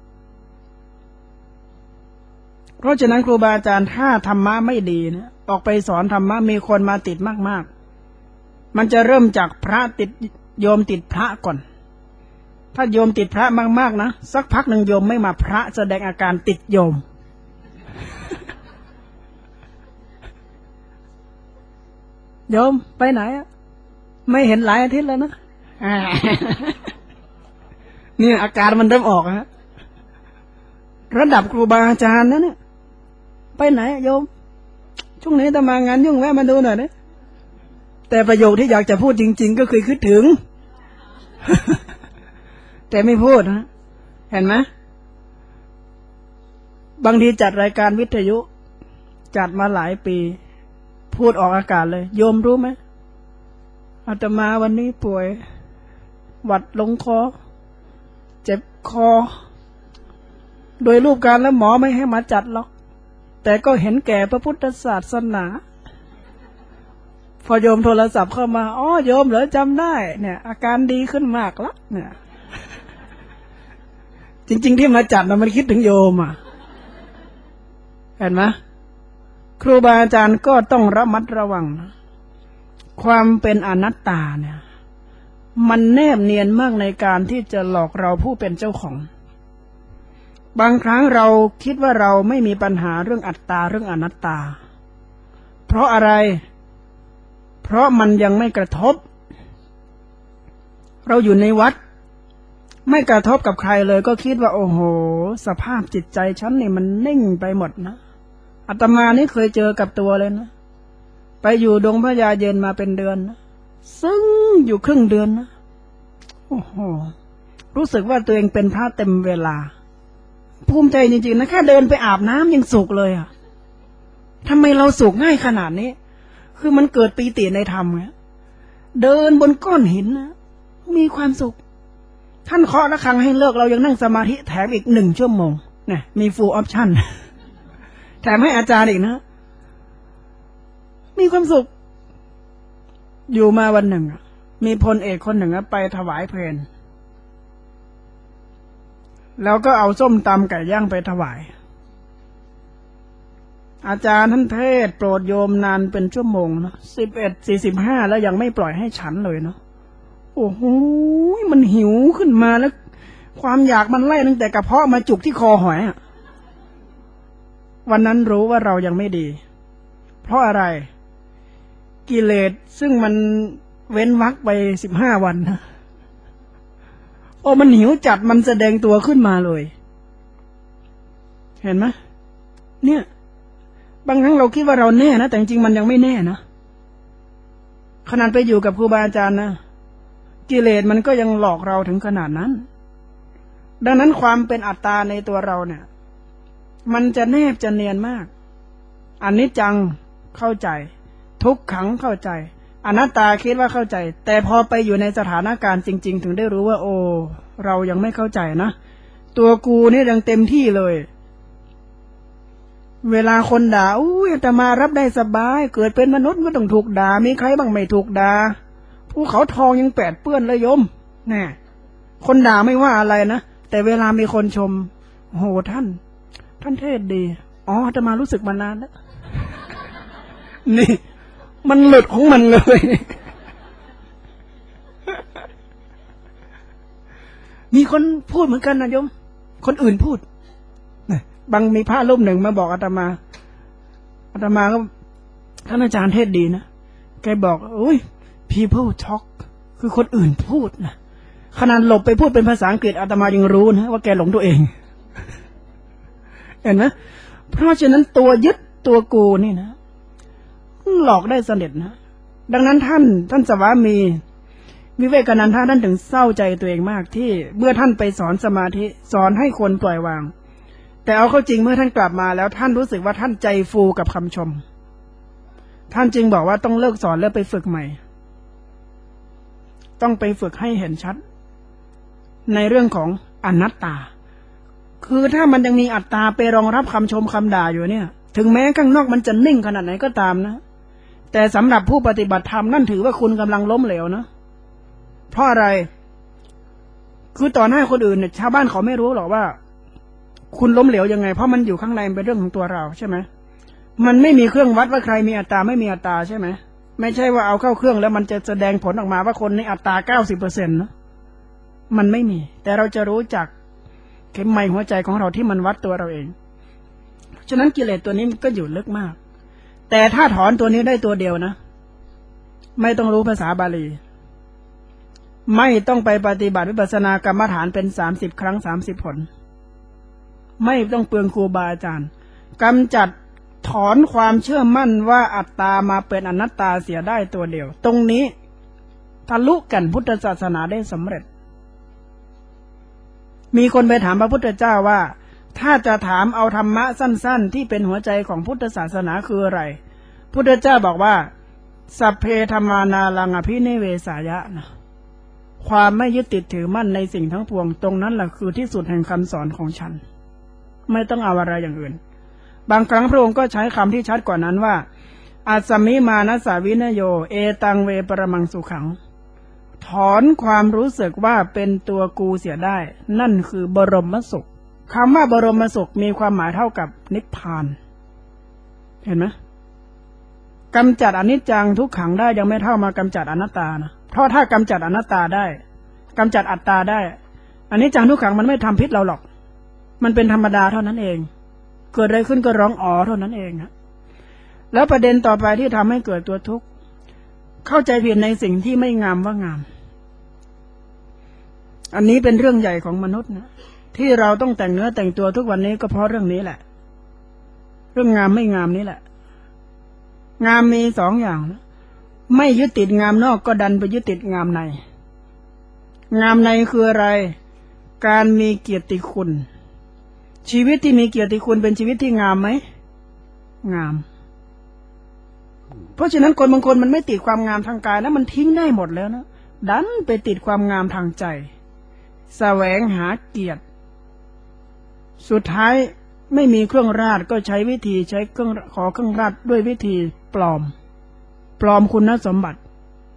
เพราะฉะนั้นครูบาอาจารย์ถ้าธรรมะไม่ดีนะออกไปสอนธรรมะมีคนมาติดมากๆมันจะเริ่มจากพระติดโยมติดพระก่อนถ้าโยมติดพระมากๆนะสักพักหนึ่งโยมไม่มาพระแสดงอาการติดโยม โยมไปไหนอะไม่เห็นหลายอาทิตย์แล้วนะ นี่อาการมันเริ่มออกฮะระดับครูบาอาจารย์นะเนี่ยไปไหนโยมช่วงนี้จะมางานยุ่งแวะมาดูหน่อยนะแต่ประโยคที่อยากจะพูดจริงๆก็คือคิดถึง แต่ไม่พูดนะเห็นไหมบางทีจัดรายการวิทยุจัดมาหลายปีพูดออกอากาศเลยโยมรู้ไหมอาตมาวันนี้ป่วยหวัดลงคอเจ็บคอโดยรูปการแล้วหมอไม่ให้มาจัดหรอกแต่ก็เห็นแก่พระพุทธศาสนาพอโยมโทรศัพท์เข้ามาอ๋อโยมเหรอจำได้เนี่ยอาการดีขึ้นมากแล้วเนี่ยจริงๆที่มาจัดนะมันคิดถึงโยมอ่ะเห็นไหมครูบาอาจารย์ก็ต้องระมัดระวังนะความเป็นอนัตตาเนี่ยมันแนบเนียนมากในการที่จะหลอกเราผู้เป็นเจ้าของบางครั้งเราคิดว่าเราไม่มีปัญหาเรื่องอัตตาเรื่องอนัตตาเพราะอะไรเพราะมันยังไม่กระทบเราอยู่ในวัดไม่กระทบกับใครเลยก็คิดว่าโอ้โหสภาพจิตใจฉันนี่มันนิ่งไปหมดนะอาตมานี่เคยเจอกับตัวเลยนะไปอยู่ดงพระยาเย็นมาเป็นเดือนนะซึ่งอยู่ครึ่งเดือนนะโอ้โหรู้สึกว่าตัวเองเป็นพระเต็มเวลาภูมิใจจริงๆนะแค่เดินไปอาบน้ำยังสุขเลยอ่ะทำไมเราสุขง่ายขนาดนี้คือมันเกิดปีติในธรรมไงเดินบนก้อนหินนะมีความสุขท่านเคาะระฆังให้เลิกเรายังนั่งสมาธิแถมอีกหนึ่งชั่วโมงเนี่ยมี full option แถมให้อาจารย์อีกนะมีความสุขอยู่มาวันหนึ่งมีพลเอกคนหนึ่งไปถวายเพลแล้วก็เอาส้มตำไก่ย่างไปถวายอาจารย์ท่านเทศโปรดโยมนานเป็นชั่วโมงนะสิบเอ็ดสี่สิบห้าแล้วยังไม่ปล่อยให้ฉันเลยเนาะโอ้โหมันหิวขึ้นมาแล้วความอยากมันไล่ตั้งแต่กระเพาะมาจุกที่คอหอยอ่ะวันนั้นรู้ว่าเรายังไม่ดีเพราะอะไรกิเลสซึ่งมันเว้นวรรคไปสิบห้าวันนะโอ้มันหิวจัดมันแสดงตัวขึ้นมาเลยเห็นไหมเนี่ยบางครั้งเราคิดว่าเราแน่นะแต่จริงๆมันยังไม่แน่นะขนาดไปอยู่กับครูบาอาจารย์นะกิเลสมันก็ยังหลอกเราถึงขนาดนั้นดังนั้นความเป็นอัตตาในตัวเราเนี่ยมันจะแนบจะเนียนมากอนิจจังเข้าใจทุกขังเข้าใจอนัตตาคิดว่าเข้าใจแต่พอไปอยู่ในสถานการณ์จริงๆถึงได้รู้ว่าโอ้เรายังไม่เข้าใจนะตัวกูนี่ยังเต็มที่เลยเวลาคนด่าอุ้ยแต่มารับได้สบายเกิดเป็นมนุษย์ก็ต้องถูกด่ามีใครบ้างไม่ถูกด่าภูเขาทองยังแปดเปื้อนเลยโยมแน่คนด่าไม่ว่าอะไรนะแต่เวลามีคนชมโหท่านท่านเทศดีอ๋ออาตมารู้สึกมานานแล้วนี่ มันหลุดของมันเลย มีคนพูดเหมือนกันนะโยมคนอื่นพูดบางมีพระรูปหนึ่งมาบอกอาตมาอาตมาก็ท่านอาจารย์เทศดีนะแกบอกโอ้ย people talk คือคนอื่นพูดนะขนาดหลบไปพูดเป็นภาษาอังกฤษอาตมายังรู้นะว่าแกหลงตัวเองเห็นไหมเพราะฉะนั้นตัวยึดตัวกูนี่นะหลอกได้สนิทนะดังนั้นท่านท่านสวามีวิเวกนันทท่านถึงเศร้าใจตัวเองมากที่เมื่อท่านไปสอนสมาธิสอนให้คนปล่อยวางแต่เอาเข้าจริงเมื่อท่านกลับมาแล้วท่านรู้สึกว่าท่านใจฟูกับคำชมท่านจึงบอกว่าต้องเลิกสอนแล้วไปฝึกใหม่ต้องไปฝึกให้เห็นชัดในเรื่องของอนัตตาคือถ้ามันยังมีอัตตาไปรองรับคำชมคำด่าอยู่เนี่ยถึงแม้ข้างนอกมันจะนิ่งขนาดไหนก็ตามนะแต่สำหรับผู้ปฏิบัติธรรมนั่นถือว่าคุณกำลังล้มเหลวนะเพราะอะไรคือต่อหน้าคนอื่นเนี่ยชาวบ้านเขาไม่รู้หรอกว่าคุณล้มเหลวยังไงเพราะมันอยู่ข้างในเป็นเรื่องของตัวเราใช่ไหมมันไม่มีเครื่องวัดว่าใครมีอัตตาไม่มีอัตตาใช่ไหมไม่ใช่ว่าเอาเข้าเครื่องแล้วมันจะแสดงผลออกมาว่าคนในอัตตาเก้าสิบเปอร์เซ็นต์นะมันไม่มีแต่เราจะรู้จักเข็มไมหัวใจของเราที่มันวัดตัวเราเองฉะนั้นกิเลสตัวนี้มันก็อยู่ลึกมากแต่ถ้าถอนตัวนี้ได้ตัวเดียวนะไม่ต้องรู้ภาษาบาลีไม่ต้องไปปฏิบัติวิปัสสนากรรมฐานเป็นสามสิบครั้งสามสิบผลไม่ต้องเปลืองครูบาอาจารย์กำจัดถอนความเชื่อมั่นว่าอัตตามาเป็นอนัตตาเสียได้ตัวเดียวตรงนี้ทะลุกันพุทธศาสนาได้สำเร็จมีคนไปถามพระพุทธเจ้าว่าถ้าจะถามเอาธรรมะสั้นๆที่เป็นหัวใจของพุทธศาสนาคืออะไรพุทธเจ้าบอกว่าสัพเพธรรมานารังอภินิเวสายะนะความไม่ยึดติดถือมั่นในสิ่งทั้งปวงตรงนั้นแหละคือที่สุดแห่งคำสอนของฉันไม่ต้องเอาอะไรอย่างอื่นบางครั้งพระองค์ก็ใช้คำที่ชัดกว่านั้นว่าอาสมิมานัสสาวินโยเอตังเวปรมังสุขังถอนความรู้สึกว่าเป็นตัวกูเสียได้นั่นคือบรมสุขคำว่าบรมสุขมีความหมายเท่ากับนิพพานเห็นไหมกำจัดอนิจจังทุกขังได้ยังไม่เท่ามากำจัดอนัตตานะเพราะถ้ากำจัดอนัตตาได้กำจัดอัตตาได้อนิจจังทุกขังมันไม่ทำพิษเราหรอกมันเป็นธรรมดาเท่านั้นเองเกิดอะไรขึ้นก็ร้องอ๋อเท่านั้นเองนะแล้วประเด็นต่อไปที่ทำให้เกิดตัวทุกข์เข้าใจผิดในสิ่งที่ไม่งามว่างามอันนี้เป็นเรื่องใหญ่ของมนุษย์นะที่เราต้องแต่งเนื้อแต่งตัวทุกวันนี้ก็เพราะเรื่องนี้แหละเรื่องงามไม่งามนี้แหละงามมีสองอย่างนะไม่ยึดติดงามนอกก็ดันไปยึดติดงามในงามในคืออะไรการมีเกียรติคุณชีวิตที่มีเกียรติคุณเป็นชีวิตที่งามไหมงามเพราะฉะนั้นคนบางคนมันไม่ติดความงามทางกายแล้วมันทิ้งได้หมดแล้วนะดันไปติดความงามทางใจแสวงหาเกียรติสุดท้ายไม่มีเครื่องราชก็ใช้วิธีใช้เครื่องขอเครื่องราชด้วยวิธีปลอมปลอมคุณสมบัติ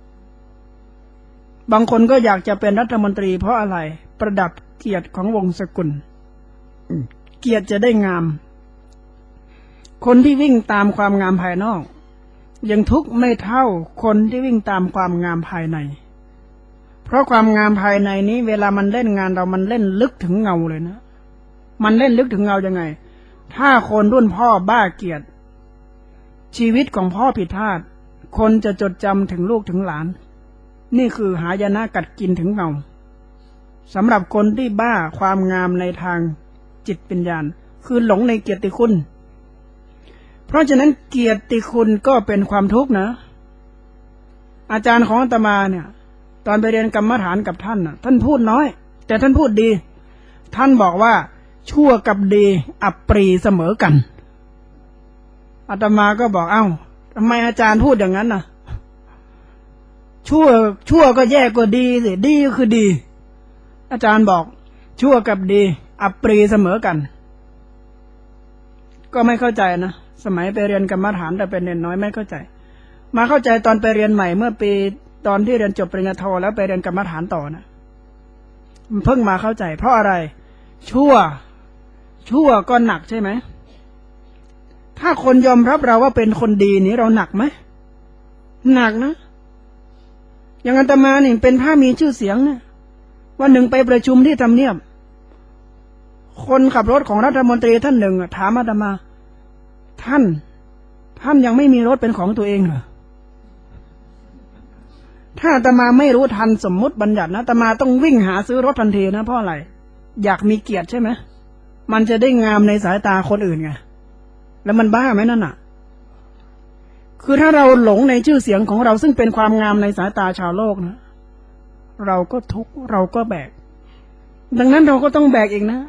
บางคนก็อยากจะเป็นรัฐมนตรีเพราะอะไรประดับเกียรติของวงศ์สกุลเกียรติจะได้งามคนที่วิ่งตามความงามภายนอกยังทุกข์ไม่เท่าคนที่วิ่งตามความงามภายในเพราะความงามภายในนี้เวลามันเล่นงานเรามันเล่นลึกถึงเงาเลยนะมันเล่นลึกถึงเงายังไงถ้าคนรุ่นพ่อบ้าเกียรติชีวิตของพ่อผิดพลาดคนจะจดจำถึงลูกถึงหลานนี่คือหายนะกัดกินถึงเงาสำหรับคนที่บ้าความงามในทางจิตปัญญาคือหลงในเกียรติคุณเพราะฉะนั้นเกียรติคุณก็เป็นความทุกข์นะอาจารย์ของอาตมาเนี่ยตอนไปเรียนกรรมฐานกับท่านน่ะท่านพูดน้อยแต่ท่านพูดดีท่านบอกว่าชั่วกับดีอับปรีเสมอกันอาตมาก็บอกเอ้าทำไมอาจารย์พูดอย่างนั้นน่ะชั่วชั่วก็แย่กว่าดีสิดีก็คือดีอาจารย์บอกชั่วกับดีอับปรีเสมอกันก็ไม่เข้าใจนะสมัยไปเรียนกรรมฐานแต่เป็นเด็กน้อยไม่เข้าใจมาเข้าใจตอนไปเรียนใหม่เมื่อปีตอนที่เรียนจบปริญญาโทแล้วไปเรียนกรรมฐานต่อนะเพิ่งมาเข้าใจเพราะอะไรชั่วชั่วก็หนักใช่ไหมถถ้าคนยอมรับเราว่าเป็นคนดีนี้เราหนักไหมหนักนะอย่างอาตมาเนี่ยเป็นพระมีชื่อเสียงเนี่ยวันหนึ่งไปประชุมที่ทำเนียบคนขับรถของรัฐมนตรีท่านหนึ่งถามอาตมาท่านท่านยังไม่มีรถเป็นของตัวเองเหรอถ้าอาตมาไม่รู้ทันสมมุติบัญญัตินะอาตมาต้องวิ่งหาซื้อรถทันทีนะเพราะอะไรอยากมีเกียรติใช่ไหมมันจะได้งามในสายตาคนอื่นไงแล้วมันบ้าไหมนั่นน่ะคือถ้าเราหลงในชื่อเสียงของเราซึ่งเป็นความงามในสายตาชาวโลกนะเราก็ทุกข์เราก็แบกดังนั้นเราก็ต้องแบกเองนะ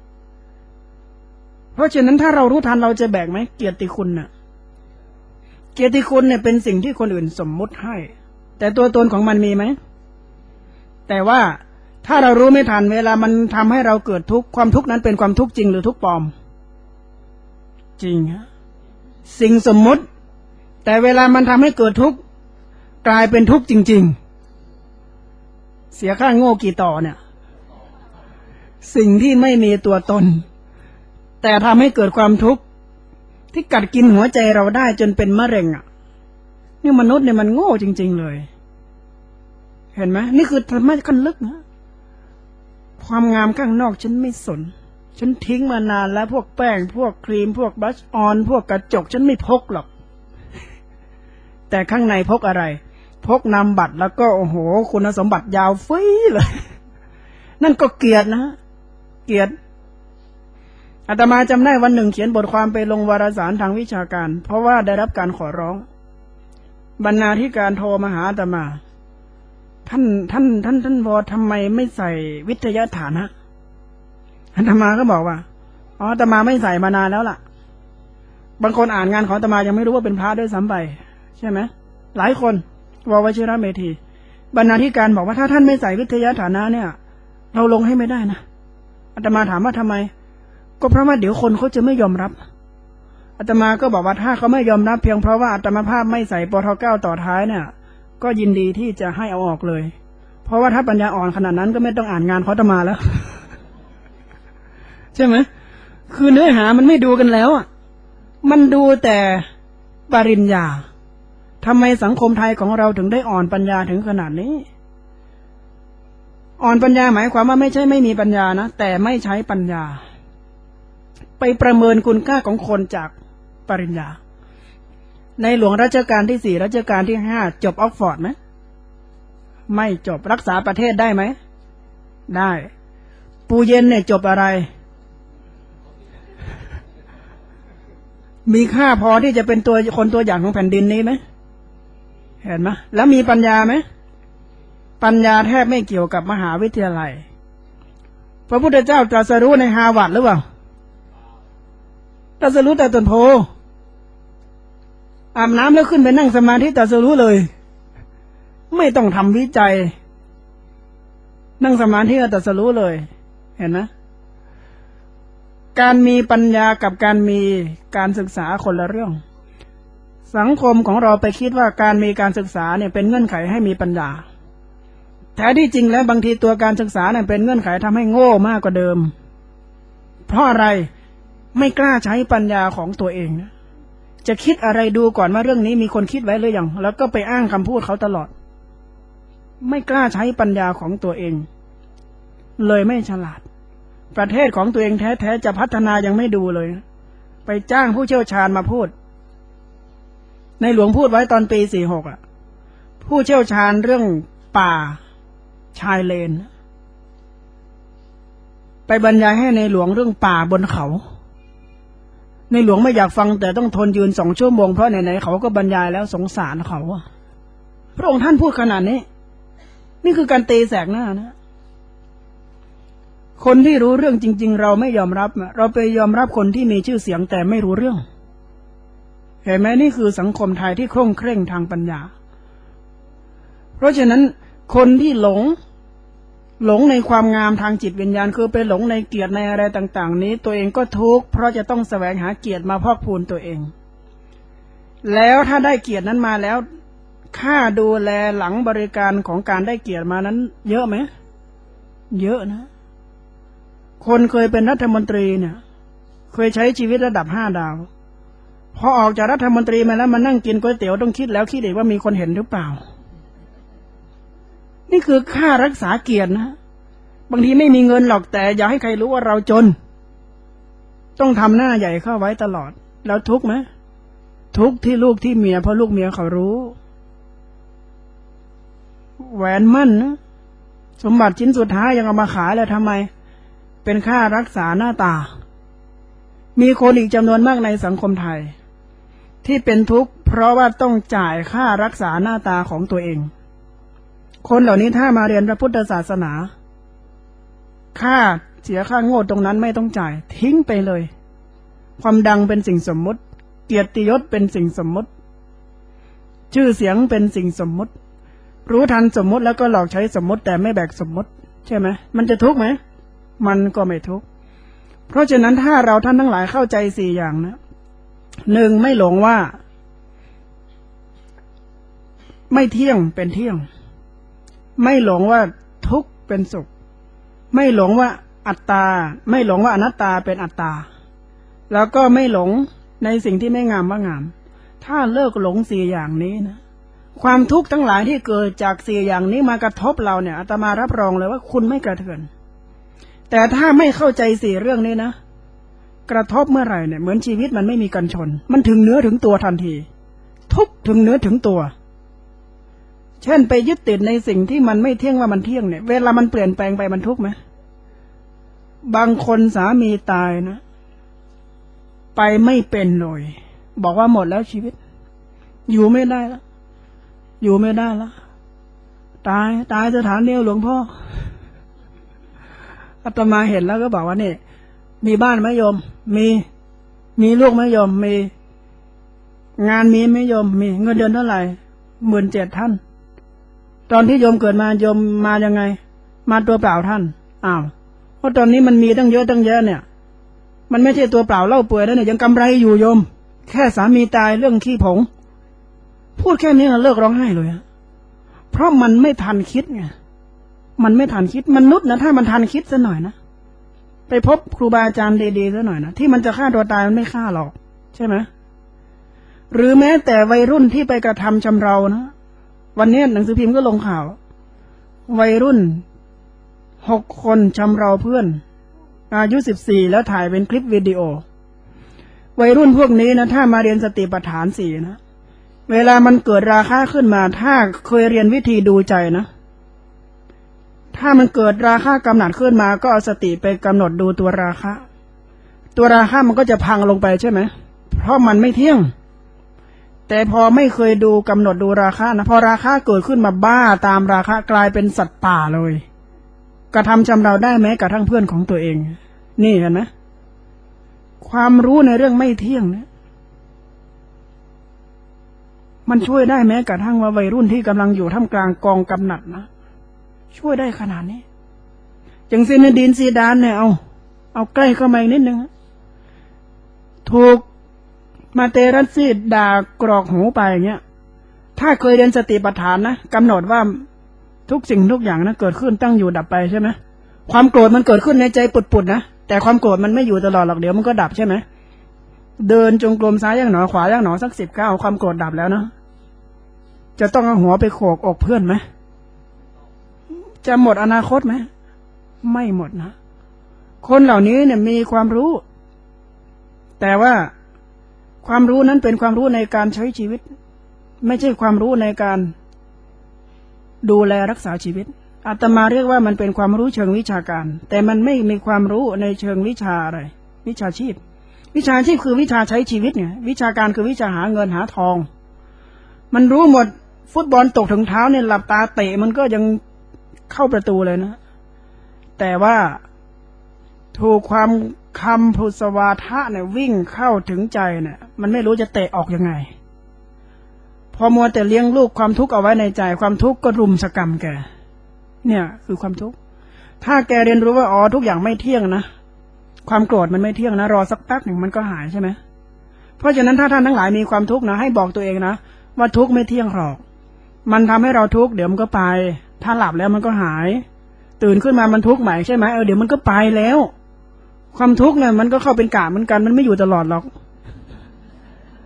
เพราะฉะนั้นถ้าเรารู้ทันเราจะแบกไหมเกียรติคุณน่ะเกียรติคุณเนี่ยเป็นสิ่งที่คนอื่นสมมุติให้แต่ตัวตนของมันมีไหมแต่ว่าถ้าเรารู้ไม่ทันเวลามันทำให้เราเกิดทุกข์ความทุกข์นั้นเป็นความทุกข์จริงหรือทุกข์ปลอมจริงฮะสิ่งสมมุติแต่เวลามันทำให้เกิดทุกข์กลายเป็นทุกข์จริงๆเสียค่าโง่กี่ต่อเนี่ยสิ่งที่ไม่มีตัวตนแต่ทำให้เกิดความทุกข์ที่กัดกินหัวใจเราได้จนเป็นมะเร็งอ่ะนี่มนุษย์เนี่ยมันโง่จริงๆเลยเห็นไหมนี่คือธรรมะขั้นลึกนะความงามข้างนอกฉันไม่สนฉันทิ้งมานานแล้วพวกแป้งพวกครีมพวกบลัชออนพวกกระจกฉันไม่พกหรอกแต่ข้างในพกอะไรพกนามบัตรแล้วก็โอ้โหคุณสมบัติยาวฟีเลยนั่นก็เกียรตินะเกียรติอาตมาจำได้วันหนึ่งเขียนบทความไปลงวารสารทางวิชาการเพราะว่าได้รับการขอร้องบรรณาธิการโทรมาหาอาตมาท่านท่านท่านท่านวอทำไมไม่ใส่วิทยาฐานะอาตมาก็บอกว่าอ๋ออาตมาไม่ใส่มานานแล้วล่ะบางคนอ่านงานของอาตมายังไม่รู้ว่าเป็นพระด้วยซ้ำไปใช่ไหมหลายคนววชิระเมธีบรรณาธิการบอกว่าถ้าท่านไม่ใส่วิทยาฐานะเนี่ยเราลงให้ไม่ได้นะอาตมาถามว่าทำไมก็เพราะว่าเดี๋ยวคนเขาจะไม่ยอมรับอาตมาก็บอกว่าถ้าเขาไม่ยอมรับเพียงเพราะว่าอาตมาภาพไม่ใส่ปทเก้าต่อท้ายเนี่ยก็ยินดีที่จะให้เอาออกเลยเพราะว่าถ้าปัญญาอ่อนขนาดนั้นก็ไม่ต้องอ่านงานของอาตมาแล้ว ใช่ไหมคือเนื้อหามันไม่ดูกันแล้วอ่ะมันดูแต่ปริญญาทำไมสังคมไทยของเราถึงได้อ่อนปัญญาถึงขนาดนี้อ่อนปัญญาหมายความว่าไม่ใช่ไม่มีปัญญานะแต่ไม่ใช้ปัญญาไปประเมินคุณค่าของคนจากปริญญาในหลวงรัชกาลที่สี่รัชกาลที่ห้าจบออกฟอร์ดไหมไม่จบรักษาประเทศได้ไหมได้ปูเย็นเนี่ยจบอะไรมีค่าพอที่จะเป็นตัวคนตัวอย่างของแผ่นดินนี้ไหมเห็นไหมแล้วมีปัญญาไหมปัญญาแทบไม่เกี่ยวกับมหาวิทยาลัยพระพุทธเจ้าตรัสรู้ในฮาร์วาร์ดหรือเปล่าตรัสรู้แต่ต้นโพอาบน้ำแล้วขึ้นไปนั่งสมาธิตรัสรู้เลยไม่ต้องทำวิจัยนั่งสมาธิก็ตรัสรู้เลยเห็นไหมการมีปัญญากับการมีการศึกษาคนละเรื่องสังคมของเราไปคิดว่าการมีการศึกษาเนี่ยเป็นเงื่อนไขให้มีปัญญาแท้ที่จริงแล้วบางทีตัวการศึกษาเนี่ยเป็นเงื่อนไขทำให้โง่มากกว่าเดิมเพราะอะไรไม่กล้าใช้ปัญญาของตัวเองนะจะคิดอะไรดูก่อนว่าเรื่องนี้มีคนคิดไว้หรือยังแล้วก็ไปอ้างคำพูดเขาตลอดไม่กล้าใช้ปัญญาของตัวเองเลยไม่ฉลาดประเทศของตัวเองแท้ๆจะพัฒนายังไม่ดูเลยไปจ้างผู้เชี่ยวชาญมาพูดในหลวงพูดไว้ตอนปีสี่หกอ่ะผู้เชี่ยวชาญเรื่องป่าชายเลนไปบรรยายให้ในหลวงเรื่องป่าบนเขาในหลวงไม่อยากฟังแต่ต้องทนยืนสองชั่วโมงเพราะไหนๆเขาก็บรรยายแล้วสงสารเขาพระองค์ท่านพูดขนาดนี้นี่คือการตีแสกหน้านะคนที่รู้เรื่องจริงๆเราไม่ยอมรับเราไปยอมรับคนที่มีชื่อเสียงแต่ไม่รู้เรื่องเห็นไหมนี่คือสังคมไทยที่เคร่งเคร่งทางปัญญาเพราะฉะนั้นคนที่หลงหลงในความงามทางจิตวิญญาณคือไปหลงในเกียรติในอะไรต่างๆนี้ตัวเองก็ทุกข์เพราะจะต้องแสวงหาเกียรติมาพอกพูนตัวเองแล้วถ้าได้เกียรตินั้นมาแล้วค่าดูแลหลังบริการของการได้เกียรติมานั้นเยอะไหมเยอะนะคนเคยเป็นรัฐมนตรีเนี่ยเคยใช้ชีวิตระดับห้าดาวพอออกจากรัฐมนตรีมาแล้วมานั่งกินก๋วยเตี๋ยวต้องคิดแล้วคิดอีกว่ามีคนเห็นหรือเปล่านี่คือค่ารักษาเกียรตินะบางทีไม่มีเงินหรอกแต่อย่าให้ใครรู้ว่าเราจนต้องทำหน้าใหญ่เข้าไว้ตลอดแล้วทุกข์ไหมทุกข์ที่ลูกที่เมียเพราะลูกเมียเขารู้แหวนมั่นนะสมบัติชิ้นสุดท้ายยังเอามาขายแล้วทำไมเป็นค่ารักษาหน้าตามีคนอีกจำนวนมากในสังคมไทยที่เป็นทุกข์เพราะว่าต้องจ่ายค่ารักษาหน้าตาของตัวเองคนเหล่านี้ถ้ามาเรียนพระพุทธศาสนาค่าเสียค่าโง่ตรงนั้นไม่ต้องจ่ายทิ้งไปเลยความดังเป็นสิ่งสมมุติเกียรติยศเป็นสิ่งสมมุติชื่อเสียงเป็นสิ่งสมมุติรู้ทันสมมุติแล้วก็หลอกใช้สมมุติแต่ไม่แบกสมมุติใช่ไหมมันจะทุกข์ไหมมันก็ไม่ทุกข์เพราะฉะนั้นถ้าเราท่านทั้งหลายเข้าใจสี่อย่างนะหนึ่งไม่หลงว่าไม่เที่ยงเป็นเที่ยงไม่หลงว่าทุกข์เป็นสุขไม่หลงว่าอัตตาไม่หลงว่าอนัตตาเป็นอัตตาแล้วก็ไม่หลงในสิ่งที่ไม่งามว่างามถ้าเลิกหลงสี่อย่างนี้นะความทุกข์ทั้งหลายที่เกิดจากสี่อย่างนี้มากระทบเราเนี่ยอาตมารับรองเลยว่าคุณไม่กระเทือนแต่ถ้าไม่เข้าใจสี่เรื่องนี้นะกระทบเมื่อไหร่เนี่ยเหมือนชีวิตมันไม่มีกันชนมันถึงเนื้อถึงตัวทันทีทุกถึงเนื้อถึงตัวเช่นไปยึดติดในสิ่งที่มันไม่เที่ยงว่ามันเที่ยงเนี่ยเวลามันเปลี่ยนแปลงไปมันทุกข์ไหมบางคนสามีตายนะไปไม่เป็นเลยบอกว่าหมดแล้วชีวิตอยู่ไม่ได้แล้วอยู่ไม่ได้แล้วตายตายสถานเดียวหลวงพ่ออาตมาเห็นแล้วก็บอกว่านี่มีบ้านไหมโยมมีมีลูกไหมโยมมีงานมีไหมโยมมีเงินเดือนเท่าไหร่หมื่นเจ็ดท่านตอนที่โยมเกิดมาโยมมายังไงมาตัวเปล่าท่านอ้าวเพราะตอนนี้มันมีตั้งเยอะตั้งเยอะเนี่ยมันไม่ใช่ตัวเปล่าเล่าเปื่อยแล้วเนี่ยยังกำไรอยู่โยมแค่สามีตายเรื่องขี้ผงพูดแค่นี้เราเลิกร้องไห้เลยเพราะมันไม่ทันคิดไงมันไม่ทันคิดมนุษย์นะถ้ามันทันคิดซะหน่อยนะไปพบครูบาอาจารย์ดีๆซะหน่อยนะที่มันจะฆ่าตัวตายมันไม่ฆ่าหรอกใช่ไหมหรือแม้แต่วัยรุ่นที่ไปกระทำชำเรานะวันนี้หนังสือพิมพ์ก็ลงข่าววัยรุ่นหกคนชำเราเพื่อนอายุสิบสี่แล้วถ่ายเป็นคลิปวิดีโอวัยรุ่นพวกนี้นะถ้ามาเรียนสติปัฏฐานสี่นะเวลามันเกิดราคะขึ้นมาถ้าเคยเรียนวิธีดูใจนะถ้ามันเกิดราคะกำหนัดขึ้นมาก็เอาสติไปกำหนดดูตัวราคะตัวราคะมันก็จะพังลงไปใช่ไหมเพราะมันไม่เที่ยงแต่พอไม่เคยดูกำหนดดูราคะนะพอราคะเกิดขึ้นมาบ้าตามราคะกลายเป็นสัตว์ป่าเลยกระทำชำเราได้แม้กระทั่งเพื่อนของตัวเองนี่เห็นไหมความรู้ในเรื่องไม่เที่ยงเนี่ยมันช่วยได้แม้กระทั่งว่าวัยรุ่นที่กำลังอยู่ท่ามกลางกองกำหนัดนะช่วยได้ขนาดนี้อย่างซินดีนซีดานเนี่ยเอาเอาใกล้เข้ามาอีกนิดนึงถูกมาเตรัสซีดด่ากรอกหูไปอย่างเงี้ยถ้าเคยเรียนสติปัฏฐานนะกำหนดว่าทุกสิ่งทุกอย่างนะเกิดขึ้นตั้งอยู่ดับไปใช่ไหมความโกรธมันเกิดขึ้นในใจปุดๆนะแต่ความโกรธมันไม่อยู่ตลอดหรอกเดี๋ยวมันก็ดับใช่ไหมเดินจงกรมซ้ายย่างหนอขวาย่างหนอสักสิบเก้าความโกรธดับแล้วนะจะต้องเอาหัวไปโขกอกเพื่อนไหมจะหมดอนาคตไหมไม่หมดนะคนเหล่านี้เนี่ยมีความรู้แต่ว่าความรู้นั้นเป็นความรู้ในการใช้ชีวิตไม่ใช่ความรู้ในการดูแลรักษาชีวิตอาตมาเรียกว่ามันเป็นความรู้เชิงวิชาการแต่มันไม่มีความรู้ในเชิงวิชาอะไรวิชาชีพวิชาชีพคือวิชาใช้ชีวิตไงวิชาการคือวิชาหาเงินหาทองมันรู้หมดฟุตบอลตกถึงเท้าเนี่ยหลับตาเตะมันก็ยังเข้าประตูเลยนะแต่ว่าถูกความคำพุสวาทะเนี่ยวิ่งเข้าถึงใจเนี่ยมันไม่รู้จะเตะออกยังไงพอมัวแต่เลี้ยงลูกความทุกข์เอาไว้ในใจความทุกข์ก็รุมสกรรมแกเนี่ยคือความทุกข์ถ้าแกเรียนรู้ว่าอ๋อทุกอย่างไม่เที่ยงนะความโกรธมันไม่เที่ยงนะรอสักแป๊บหนึ่งมันก็หายใช่ไหมเพราะฉะนั้นถ้าท่านทั้งหลายมีความทุกข์นะให้บอกตัวเองนะว่าทุกข์ไม่เที่ยงหรอกมันทำให้เราทุกข์เดี๋ยวมันก็ไปถ้าหลับแล้วมันก็หายตื่นขึ้นมามันทุกข์ใหม่ใช่ไหมเออเดี๋ยวมันก็ไปแล้วความทุกข์เนี่ยมันก็เข้าเป็นกะเหมือนกันมันไม่อยู่ตลอดหรอก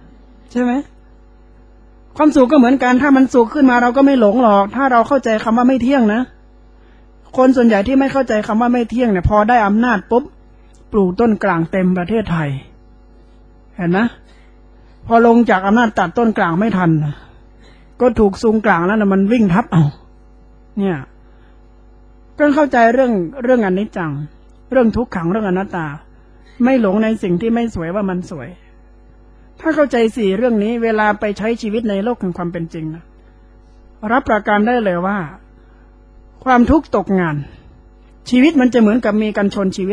ใช่ไหมความสุขก็เหมือนกันถ้ามันสุขขึ้นมาเราก็ไม่หลงหรอกถ้าเราเข้าใจคำว่าไม่เที่ยงนะคนส่วนใหญ่ที่ไม่เข้าใจคำว่าไม่เที่ยงเนี่ยพอได้อำนาจปุ๊บปลูกต้นกลางเต็มประเทศไทยเห็นไหมพอลงจากอำนาจตัดต้นกลางไม่ทันก็ถูกซุงกลางแล้วนะมันวิ่งทับเอาเนี่ยก็เข้าใจเรื่องเรื่องอนิจจังเรื่องทุกขังเรื่องอนัตตาไม่หลงในสิ่งที่ไม่สวยว่ามันสวยถ้าเข้าใจสี่เรื่องนี้เวลาไปใช้ชีวิตในโลกแห่งความเป็นจริงนะรับประกันได้เลยว่าความทุกข์ตกงานชีวิตมันจะเหมือนกับมีกันชนชีวิต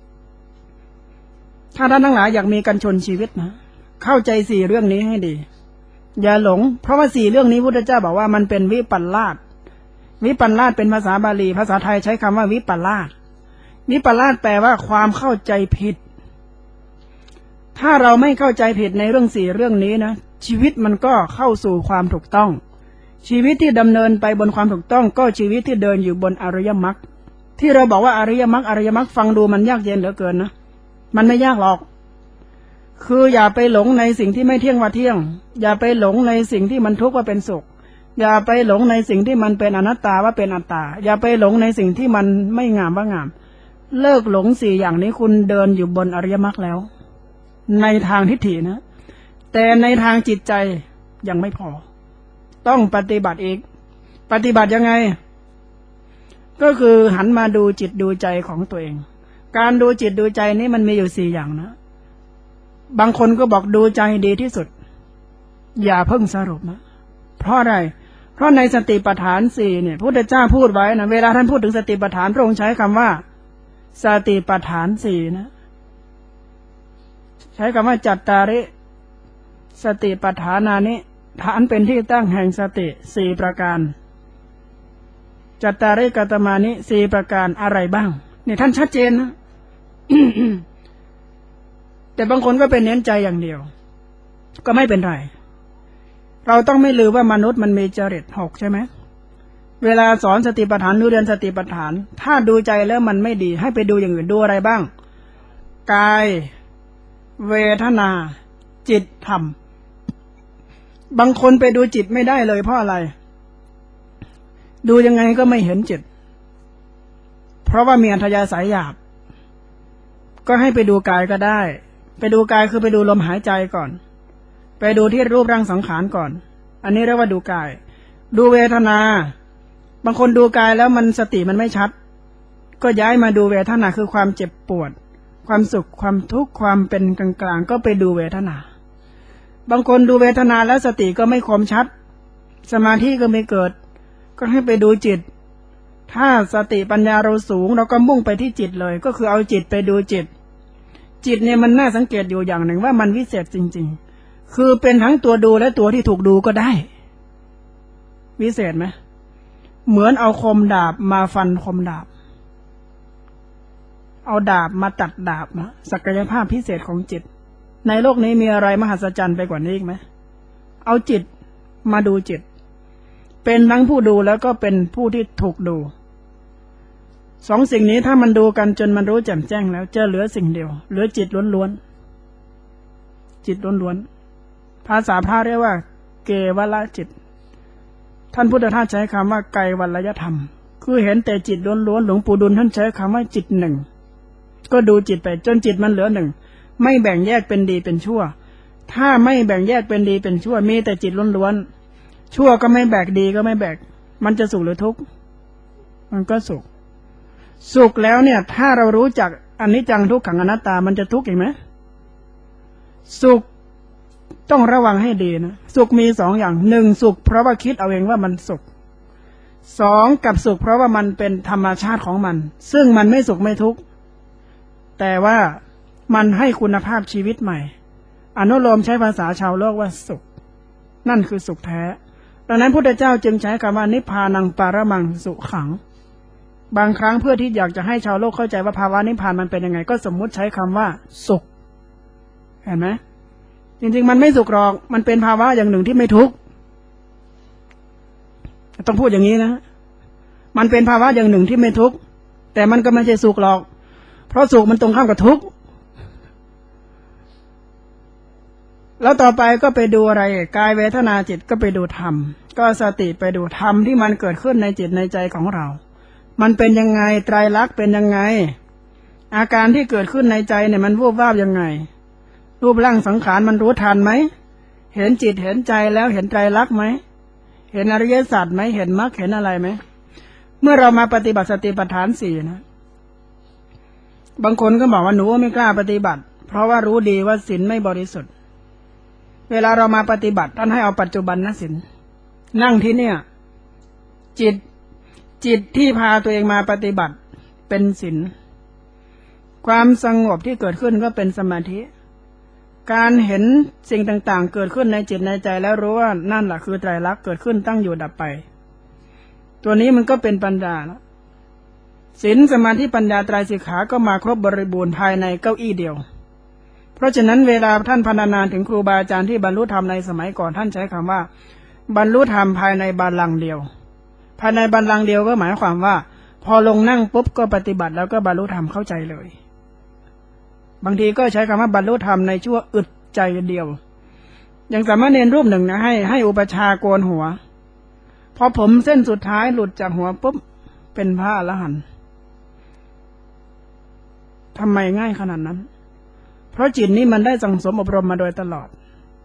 ถ้าท่านทั้งหลายอยากมีกันชนชีวิตนะเข้าใจสี่เรื่องนี้ให้ดีอย่าหลงเพราะว่าสี่เรื่องนี้พุทธเจ้าบอกว่ามันเป็นวิปัลลาสวิปัลลาสเป็นภาษาบาลีภาษาไทยใช้คำว่าวิปัลลาสวิปัลลาสแปลว่าความเข้าใจผิดถ้าเราไม่เข้าใจผิดในเรื่องสี่เรื่องนี้นะชีวิตมันก็เข้าสู่ความถูกต้องชีวิตที่ดำเนินไปบนความถูกต้องก็ชีวิตที่เดินอยู่บนอริยมรรคที่เราบอกว่าอริยมรรคอริยมรรคฟังดูมันยากเย็นเหลือเกินนะมันไม่ยากหรอกคืออย่าไปหลงในสิ่งที่ไม่เที่ยงว่าเที่ยงอย่าไปหลงในสิ่งที่มันทุกข์ว่าเป็นสุขอย่าไปหลงในสิ่งที่มันเป็นอนัตตาว่าเป็นอัตตาอย่าไปหลงในสิ่งที่มันไม่งามว่างามเลิกหลงสี่อย่างนี้คุณเดินอยู่บนอริยมรรคแล้วในทางทิฏฐินะแต่ในทางจิตใจยังไม่พอต้องปฏิบัติอีกปฏิบัติยังไงก็คือหันมาดูจิตดูใจของตัวเองการดูจิตดูใจนี้มันมีอยู่สี่อย่างนะบางคนก็บอกดูใจดีที่สุดอย่าเพิ่งสรุปนะเพราะอะไรเพราะในสติปัฏฐานสี่เนี่ยพระพุทธเจ้าพูดไว้นะเวลาท่านพูดถึงสติปัฏฐานพระองค์ใช้คำว่าสติปัฏฐานสี่นะใช้คำว่าจัตตาริสติปัฏฐานานิฐานเป็นที่ตั้งแห่งสติสี่ประการจัตตาริกัตมานิสี่ประการอะไรบ้างนี่ท่านชัดเจนนะ แต่บางคนก็เป็นเน้นใจอย่างเดียวก็ไม่เป็นไรเราต้องไม่ลืมว่ามนุษย์มันมีจริตหกใช่ไหมเวลาสอนสติปัฏฐานหรือเรียนสติปัฏฐานถ้าดูใจแล้วมันไม่ดีให้ไปดูอย่างอื่นดูอะไรบ้างกายเวทนาจิตธรรมบางคนไปดูจิตไม่ได้เลยเพราะอะไรดูยังไงก็ไม่เห็นจิตเพราะว่ามีอัธยาศัยหยาบก็ให้ไปดูกายก็ได้ไปดูกายคือไปดูลมหายใจก่อนไปดูที่รูปร่างสังขารก่อนอันนี้เรียกว่าดูกายดูเวทนาบางคนดูกายแล้วมันสติมันไม่ชัดก็ย้ายมาดูเวทนาคือความเจ็บปวดความสุขความทุกข์ความเป็นกลางๆก็ไปดูเวทนาบางคนดูเวทนาแล้วสติก็ไม่คมชัดสมาธิก็ไม่เกิดก็ให้ไปดูจิตถ้าสติปัญญาเราสูงเราก็มุ่งไปที่จิตเลยก็คือเอาจิตไปดูจิตจิตเนี่ยมันน่าสังเกตอยู่อย่างหนึ่งว่ามันวิเศษจริงๆคือเป็นทั้งตัวดูและตัวที่ถูกดูก็ได้วิเศษไหมเหมือนเอาคมดาบมาฟันคมดาบเอาดาบมาตัดดาบนะศักยภาพพิเศษของจิตในโลกนี้มีอะไรมหัศจรรย์ไปกว่านี้อีกไหมเอาจิตมาดูจิตเป็นทั้งผู้ดูแล้วก็เป็นผู้ที่ถูกดูสองสิ่งนี้ถ้ามันดูกันจนมันรู้แจ่มแจ้งแล้วจะเหลือสิ่งเดียวเหลือจิตล้วนๆจิตล้วนๆภาษาพระเรียกว่าเกวละจิตท่านพุทธทาสใช้คำว่าไกวัลยธรรมคือเห็นแต่จิตล้วนๆหลวงปู่ดุลท่านใช้คำว่าจิตหนึ่งก็ดูจิตไปจนจิตมันเหลือหนึ่งไม่แบ่งแยกเป็นดีเป็นชั่วถ้าไม่แบ่งแยกเป็นดีเป็นชั่วมีแต่จิตล้วนๆชั่วก็ไม่แบกดีก็ไม่แบกมันจะสุขหรือทุกข์มันก็สุขสุขแล้วเนี่ยถ้าเรารู้จักอนิจจังทุกขังอนัตตามันจะทุกข์อีกไหมสุขต้องระวังให้ดีนะสุขมีสองอย่างหนึ่งสุขเพราะว่าคิดเอาเองว่ามันสุขสองกับสุขเพราะว่ามันเป็นธรรมชาติของมันซึ่งมันไม่สุขไม่ทุกข์แต่ว่ามันให้คุณภาพชีวิตใหม่อนุโลมใช้ภาษาชาวโลกว่าสุขนั่นคือสุขแท้ดังนั้นพุทธเจ้าจึงใช้คำว่านิพพานังปารมังสุขังบางครั้งเพื่อที่อยากจะให้ชาวโลกเข้าใจว่าภาวะนิพพานมันเป็นยังไงก็สมมุติใช้คำว่าสุขเห็นไหมจริงๆมันไม่สุขหรอกมันเป็นภาวะอย่างหนึ่งที่ไม่ทุกข์ต้องพูดอย่างนี้นะมันเป็นภาวะอย่างหนึ่งที่ไม่ทุกข์แต่มันก็ไม่ใช่สุขหรอกเพราะสุขมันตรงข้ามกับทุกข์แล้วต่อไปก็ไปดูอะไรกายเวทนาจิตก็ไปดูธรรมก็สติไปดูธรรมที่มันเกิดขึ้นในจิตในใจของเรามันเป็นยังไงไตรลักษณ์เป็นยังไงอาการที่เกิดขึ้นในใจเนี่ยมันวูบวาบยังไงรูปร่างสังขารมันรู้ทันไหมเห็นจิตเห็นใจแล้วเห็นไตรลักษณ์ไหมเห็นอริยสัจไหมเห็นมรรคเห็นอะไรไหมเมื่อเรามาปฏิบัติสติปัฏฐานสี่นะบางคนก็บอกว่าหนูไม่กล้าปฏิบัติเพราะว่ารู้ดีว่าศีลไม่บริสุทธิ์เวลาเรามาปฏิบัติท่านให้เอาปัจจุบันนะศีลนั่งที่เนี่ยจิตจิตที่พาตัวเองมาปฏิบัติเป็นศีลความสงบที่เกิดขึ้นก็เป็นสมาธิการเห็นสิ่งต่างๆเกิดขึ้นในจิตในใจแล้วรู้ว่านั่นแหละคือไตรลักษณ์เกิดขึ้นตั้งอยู่ดับไปตัวนี้มันก็เป็นปัญญาแล้วศีลสมาธิปัญญาไตรสิกขาก็มาครบบริบูรณ์ภายในเก้าอี้เดียวเพราะฉะนั้นเวลาท่านพรรณนาถึงครูบาอาจารย์ที่บรรลุธรรมในสมัยก่อนท่านใช้คำว่าบรรลุธรรมภายในบัลลังก์เดียวภายในบัลลังก์เดียวก็หมายความว่าพอลงนั่งปุ๊บก็ปฏิบัติแล้วก็บรรลุธรรมเข้าใจเลยบางทีก็ใช้คำว่าบรรลุธรรมในชั่วอึดใจเดียวอย่างสามเณรรูปหนึ่งนะให้ให้อุปชาโกนหัวพอผมเส้นสุดท้ายหลุดจากหัวปุ๊บเป็นพระอรหันต์ทำไมง่ายขนาดนั้นเพราะจิตนี้มันได้สั่งสมอบรมมาโดยตลอด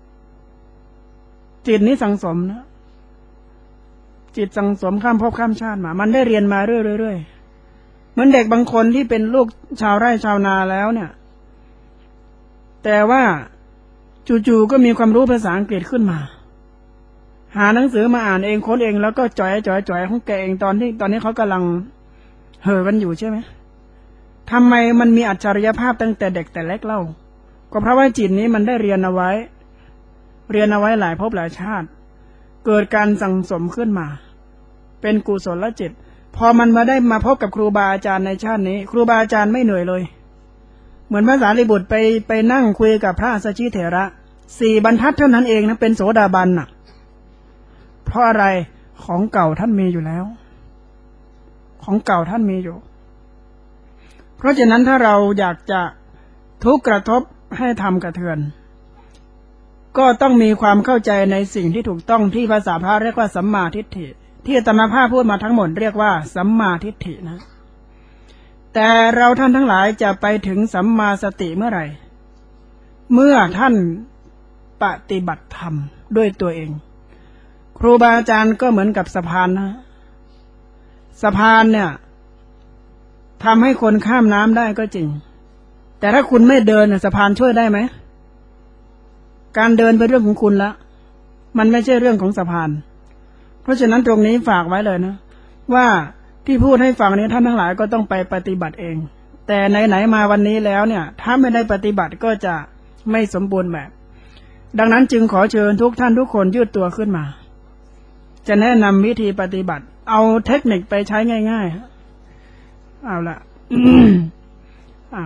จิตนี้สั่งสมนะจิตสั่งสมข้ามภพข้ามชาติมามันได้เรียนมาเรื่อยๆเหมือนเด็กบางคนที่เป็นลูกชาวไร่ชาวนาแล้วเนี่ยแต่ว่าจู่ๆก็มีความรู้ภาษาอังกฤษขึ้นมาหาหนังสือมาอ่านเองค้นเองแล้วก็จ่อยจ่อยจ่อยของแกเองตอนที่ตอนนี้เขากำลังเห่อกันอยู่ใช่ไหมทำไมมันมีอัจฉริยภาพตั้งแต่เด็กแต่เล็กเล่าก็เพราะว่าจิตนี้มันได้เรียนเอาไว้เรียนเอาไว้หลายภพหลายชาติเกิดการสั่งสมขึ้นมาเป็นกุศลจิตพอมันมาได้มาพบกับครูบาอาจารย์ในชาตินี้ครูบาอาจารย์ไม่เหนื่อยเลยเหมือนพระสารีบุตรไปไปนั่งคุยกับพระอัสสชิเถระสี่บรรทัดเท่านั้นเองนะเป็นโสดาบันน่ะเพราะอะไรของเก่าท่านมีอยู่แล้วของเก่าท่านมีอยู่เพราะฉะนั้นถ้าเราอยากจะทุกข์กระทบให้ทำกระเทือนก็ต้องมีความเข้าใจในสิ่งที่ถูกต้องที่ภาษาพระเรียกว่าสัมมาทิฏฐิที่อาตมาภาพพูดมาทั้งหมดเรียกว่าสัมมาทิฏฐินะแต่เราท่านทั้งหลายจะไปถึงสัมมาสติเมื่อไหร่เมื่อท่านปฏิบัติธรรมด้วยตัวเองครูบาอาจารย์ก็เหมือนกับสะพานนะสะพานเนี่ยทำให้คนข้ามน้ำได้ก็จริงแต่ถ้าคุณไม่เดินสะพานช่วยได้ไหมการเดินเป็นเรื่องของคุณละมันไม่ใช่เรื่องของสะพานเพราะฉะนั้นตรงนี้ฝากไว้เลยนะว่าที่พูดให้ฟังนี้ท่านทั้งหลายก็ต้องไปปฏิบัติเองแต่ไหนๆมาวันนี้แล้วเนี่ยถ้าไม่ได้ปฏิบัติก็จะไม่สมบูรณ์แบบดังนั้นจึงขอเชิญทุกท่านทุกคนยืดตัวขึ้นมาจะแนะนำวิธีปฏิบัติเอาเทคนิคไปใช้ง่ายๆเอาละ เอา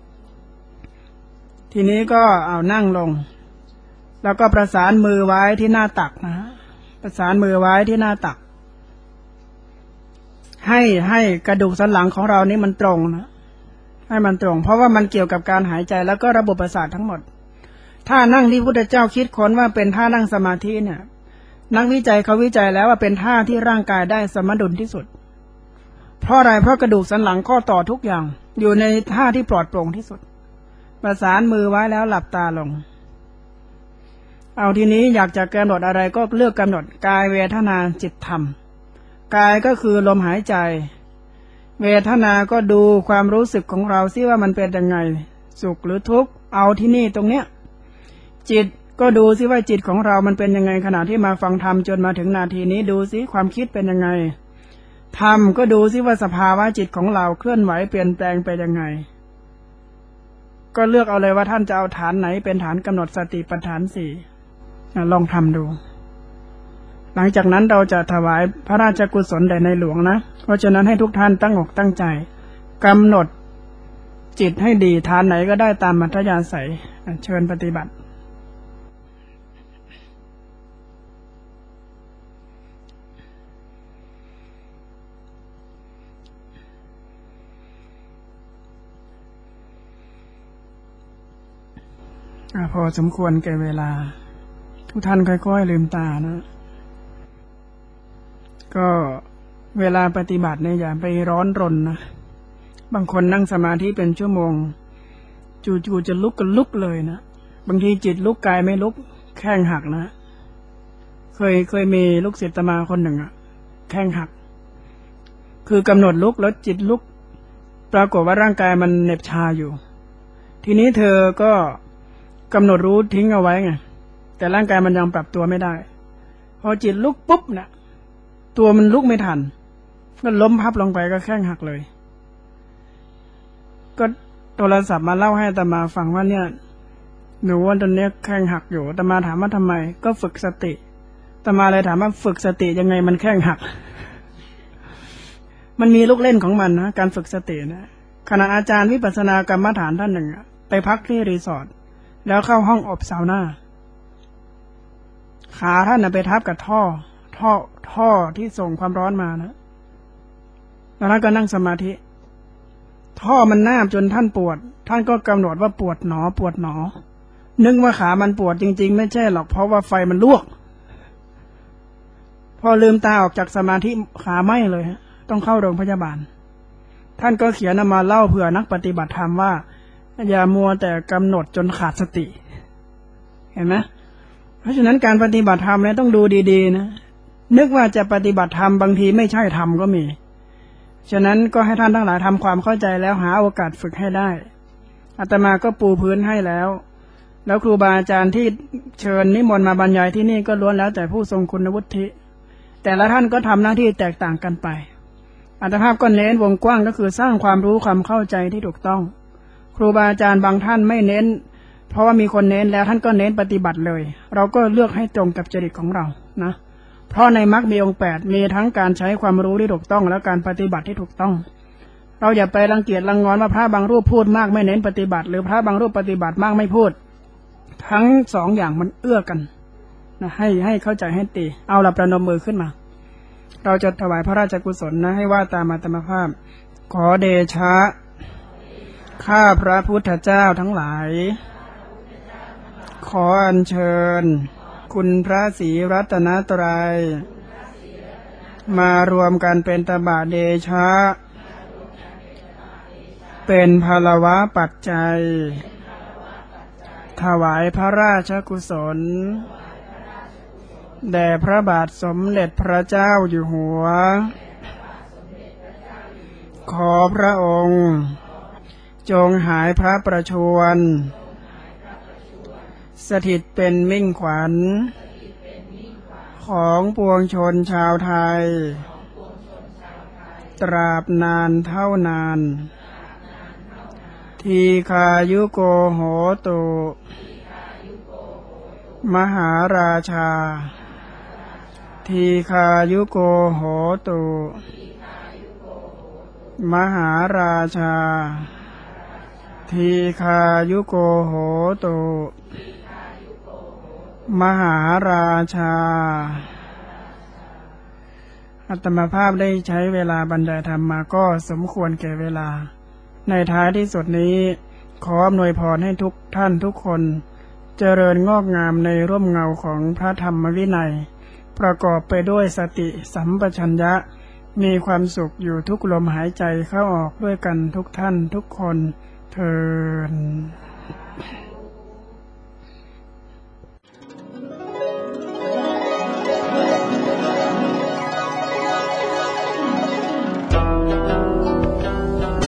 ทีนี้ก็เอานั่งลงแล้วก็ประสานมือไว้ที่หน้าตักนะประสานมือไว้ที่หน้าตักให้ให้กระดูกสันหลังของเรานี่มันตรงนะให้มันตรงเพราะว่ามันเกี่ยวกับการหายใจแล้วก็ระบบประสาททั้งหมดถ้านั่งที่พุทธเจ้าคิดค้นว่าเป็นท่านั่งสมาธิเนี่ยนักวิจัยเขาวิจัยแล้วว่าเป็นท่าที่ร่างกายได้สมดุลที่สุดเพราะอะไรเพราะกระดูกสันหลังข้อต่อทุกอย่างอยู่ในท่าที่ปลอดโปร่งที่สุดประสานมือไว้แล้วหลับตาลงเอาทีนี้อยากจะกำหนดอะไรก็เลือกกำหนดกายเวทนาจิตธรรมกายก็คือลมหายใจเวทนาก็ดูความรู้สึกของเราซิว่ามันเป็นยังไงสุขหรือทุกข์เอาที่นี่ตรงเนี้ยจิตก็ดูซิว่าจิตของเรามันเป็นยังไงขณะที่มาฟังธรรมจนมาถึงนาทีนี้ดูซิความคิดเป็นยังไงธรรมก็ดูซิว่าสภาวะจิตของเราเคลื่อนไหวเปลี่ยนแปลงไปยังไงก็เลือกเอาเลยว่าท่านจะเอาฐานไหนเป็นฐานกำหนดสติปัฏฐานสี่ลองทำดูหลังจากนั้นเราจะถวายพระราชกุศลแด่ในหลวงนะเพราะฉะนั้นให้ทุกท่านตั้งอกตั้งใจกำหนดจิตให้ดีฐานไหนก็ได้ตามมัธยาศัยเชิญปฏิบัติอ่ะพอสมควรแก่เวลา ทุกท่านค่อยๆลืมตานะก็เวลาปฏิบัติเนี่ยอย่าไปร้อนรนนะบางคนนั่งสมาธิเป็นชั่วโมงจู่ๆจะลุกก็ลุกเลยนะบางทีจิตลุกกายไม่ลุกแข้งหักนะเคยเคยมีลูกศิษย์อาตมาคนหนึ่งอะแข้งหักคือกำหนดลุกแล้วจิตลุกปรากฏว่าร่างกายมันเหน็บชาอยู่ทีนี้เธอก็กำหนดรู้ทิ้งเอาไว้ไงแต่ร่างกายมันยังปรับตัวไม่ได้พอจิตลุกปุ๊บเนี่ยตัวมันลุกไม่ทันก็ล้มพับลงไปก็แข้งหักเลยก็โทรศัพท์มาเล่าให้อาตมาฟังว่าเนี่ยหนูว่าตอนนี้แข้งหักอยู่อาตมาถามว่าทำไมก็ฝึกสติอาตมาเลยถามว่าฝึกสติยังไงมันแข้งหัก มันมีลูกเล่นของมันนะการฝึกสตินะขณะอาจารย์วิปัสสนากรรมฐานท่านหนึ่งไปพักที่รีสอร์ทแล้วเข้าห้องอบซาวน่าขาท่านไปทับกับท่อท่อท่อที่ส่งความร้อนมานะแล้วท่านก็นั่งสมาธิท่อมันน้าจนท่านปวดท่านก็กำหนดว่าปวดหนอปวดหนอนึกว่าขามันปวดจริงๆไม่ใช่หรอกเพราะว่าไฟมันลวกพอลืมตาออกจากสมาธิขาไหม้เลยต้องเข้าโรงพยาบาลท่านก็เขียนมาเล่าเผื่อนักปฏิบัติธรรมว่าอย่ามัวแต่กำหนดจนขาดสติเห็นไหมเพราะฉะนั้นการปฏิบัติธรรมเนี่ยต้องดูดีๆนะนึกว่าจะปฏิบัติธรรมบางทีไม่ใช่ธรรมก็มีฉะนั้นก็ให้ท่านทั้งหลายทำความเข้าใจแล้วหาโอกาสฝึกให้ได้อาตมาก็ปูพื้นให้แล้วแล้วครูบาอาจารย์ที่เชิญนิมนต์มาบรรยายที่นี่ก็ล้วนแล้วแต่ผู้ทรงคุณวุฒิแต่ละท่านก็ทำหน้าที่แตกต่างกันไปอัตภาพก็เน้นวงกว้างก็คือสร้างความรู้ความเข้าใจที่ถูกต้องครูบาอาจารย์บางท่านไม่เน้นเพราะว่ามีคนเน้นแล้วท่านก็เน้นปฏิบัติเลยเราก็เลือกให้ตรงกับจริตของเรานะเพราะในมรรคมีองค์แปดมีทั้งการใช้ความรู้ที่ถูกต้องและการปฏิบัติที่ถูกต้องเราอย่าไปรังเกียจรังงอนว่าพระบางรูปพูดมากไม่เน้นปฏิบัติหรือพระบางรูปปฏิบัติมากไม่พูดทั้งสองอย่างมันเอื้อกันนะให้ให้เข้าใจให้ตีเอาละประนมมือขึ้นมาเราจะถวายพระราชกุศลนะให้ว่าตามอาตมาภาพขอเดชะข้าพระพุทธเจ้าทั้งหลายขออัญเชิญคุณพระศรีรัตนตรัยมารวมกันเป็นตบะเดชะเป็นภาลวะปัจจัยถวายพระราชกุศลแด่พระบาทสมเด็จพระเจ้าอยู่หัวขอพระองค์จงหายพระประชวรสถิตเป็นมิ่งขวัญของปวงชนชาวไทยตราบนานเท่านานทีคายุโกโหตุมหาราชาทีคายุโกโหตุมหาราชาทีคายุโกโหตุมหาราชาอาตมาภาพได้ใช้เวลาบรรยายธรรมมาก็สมควรแก่เวลาในท้ายที่สุดนี้ขออำนวยพรให้ทุกท่านทุกคนเจริญงอกงามในร่มเงาของพระธรรมวินัยประกอบไปด้วยสติสัมปชัญญะมีความสุขอยู่ทุกลมหายใจเข้าออกด้วยกันทุกท่านทุกคนเทอญ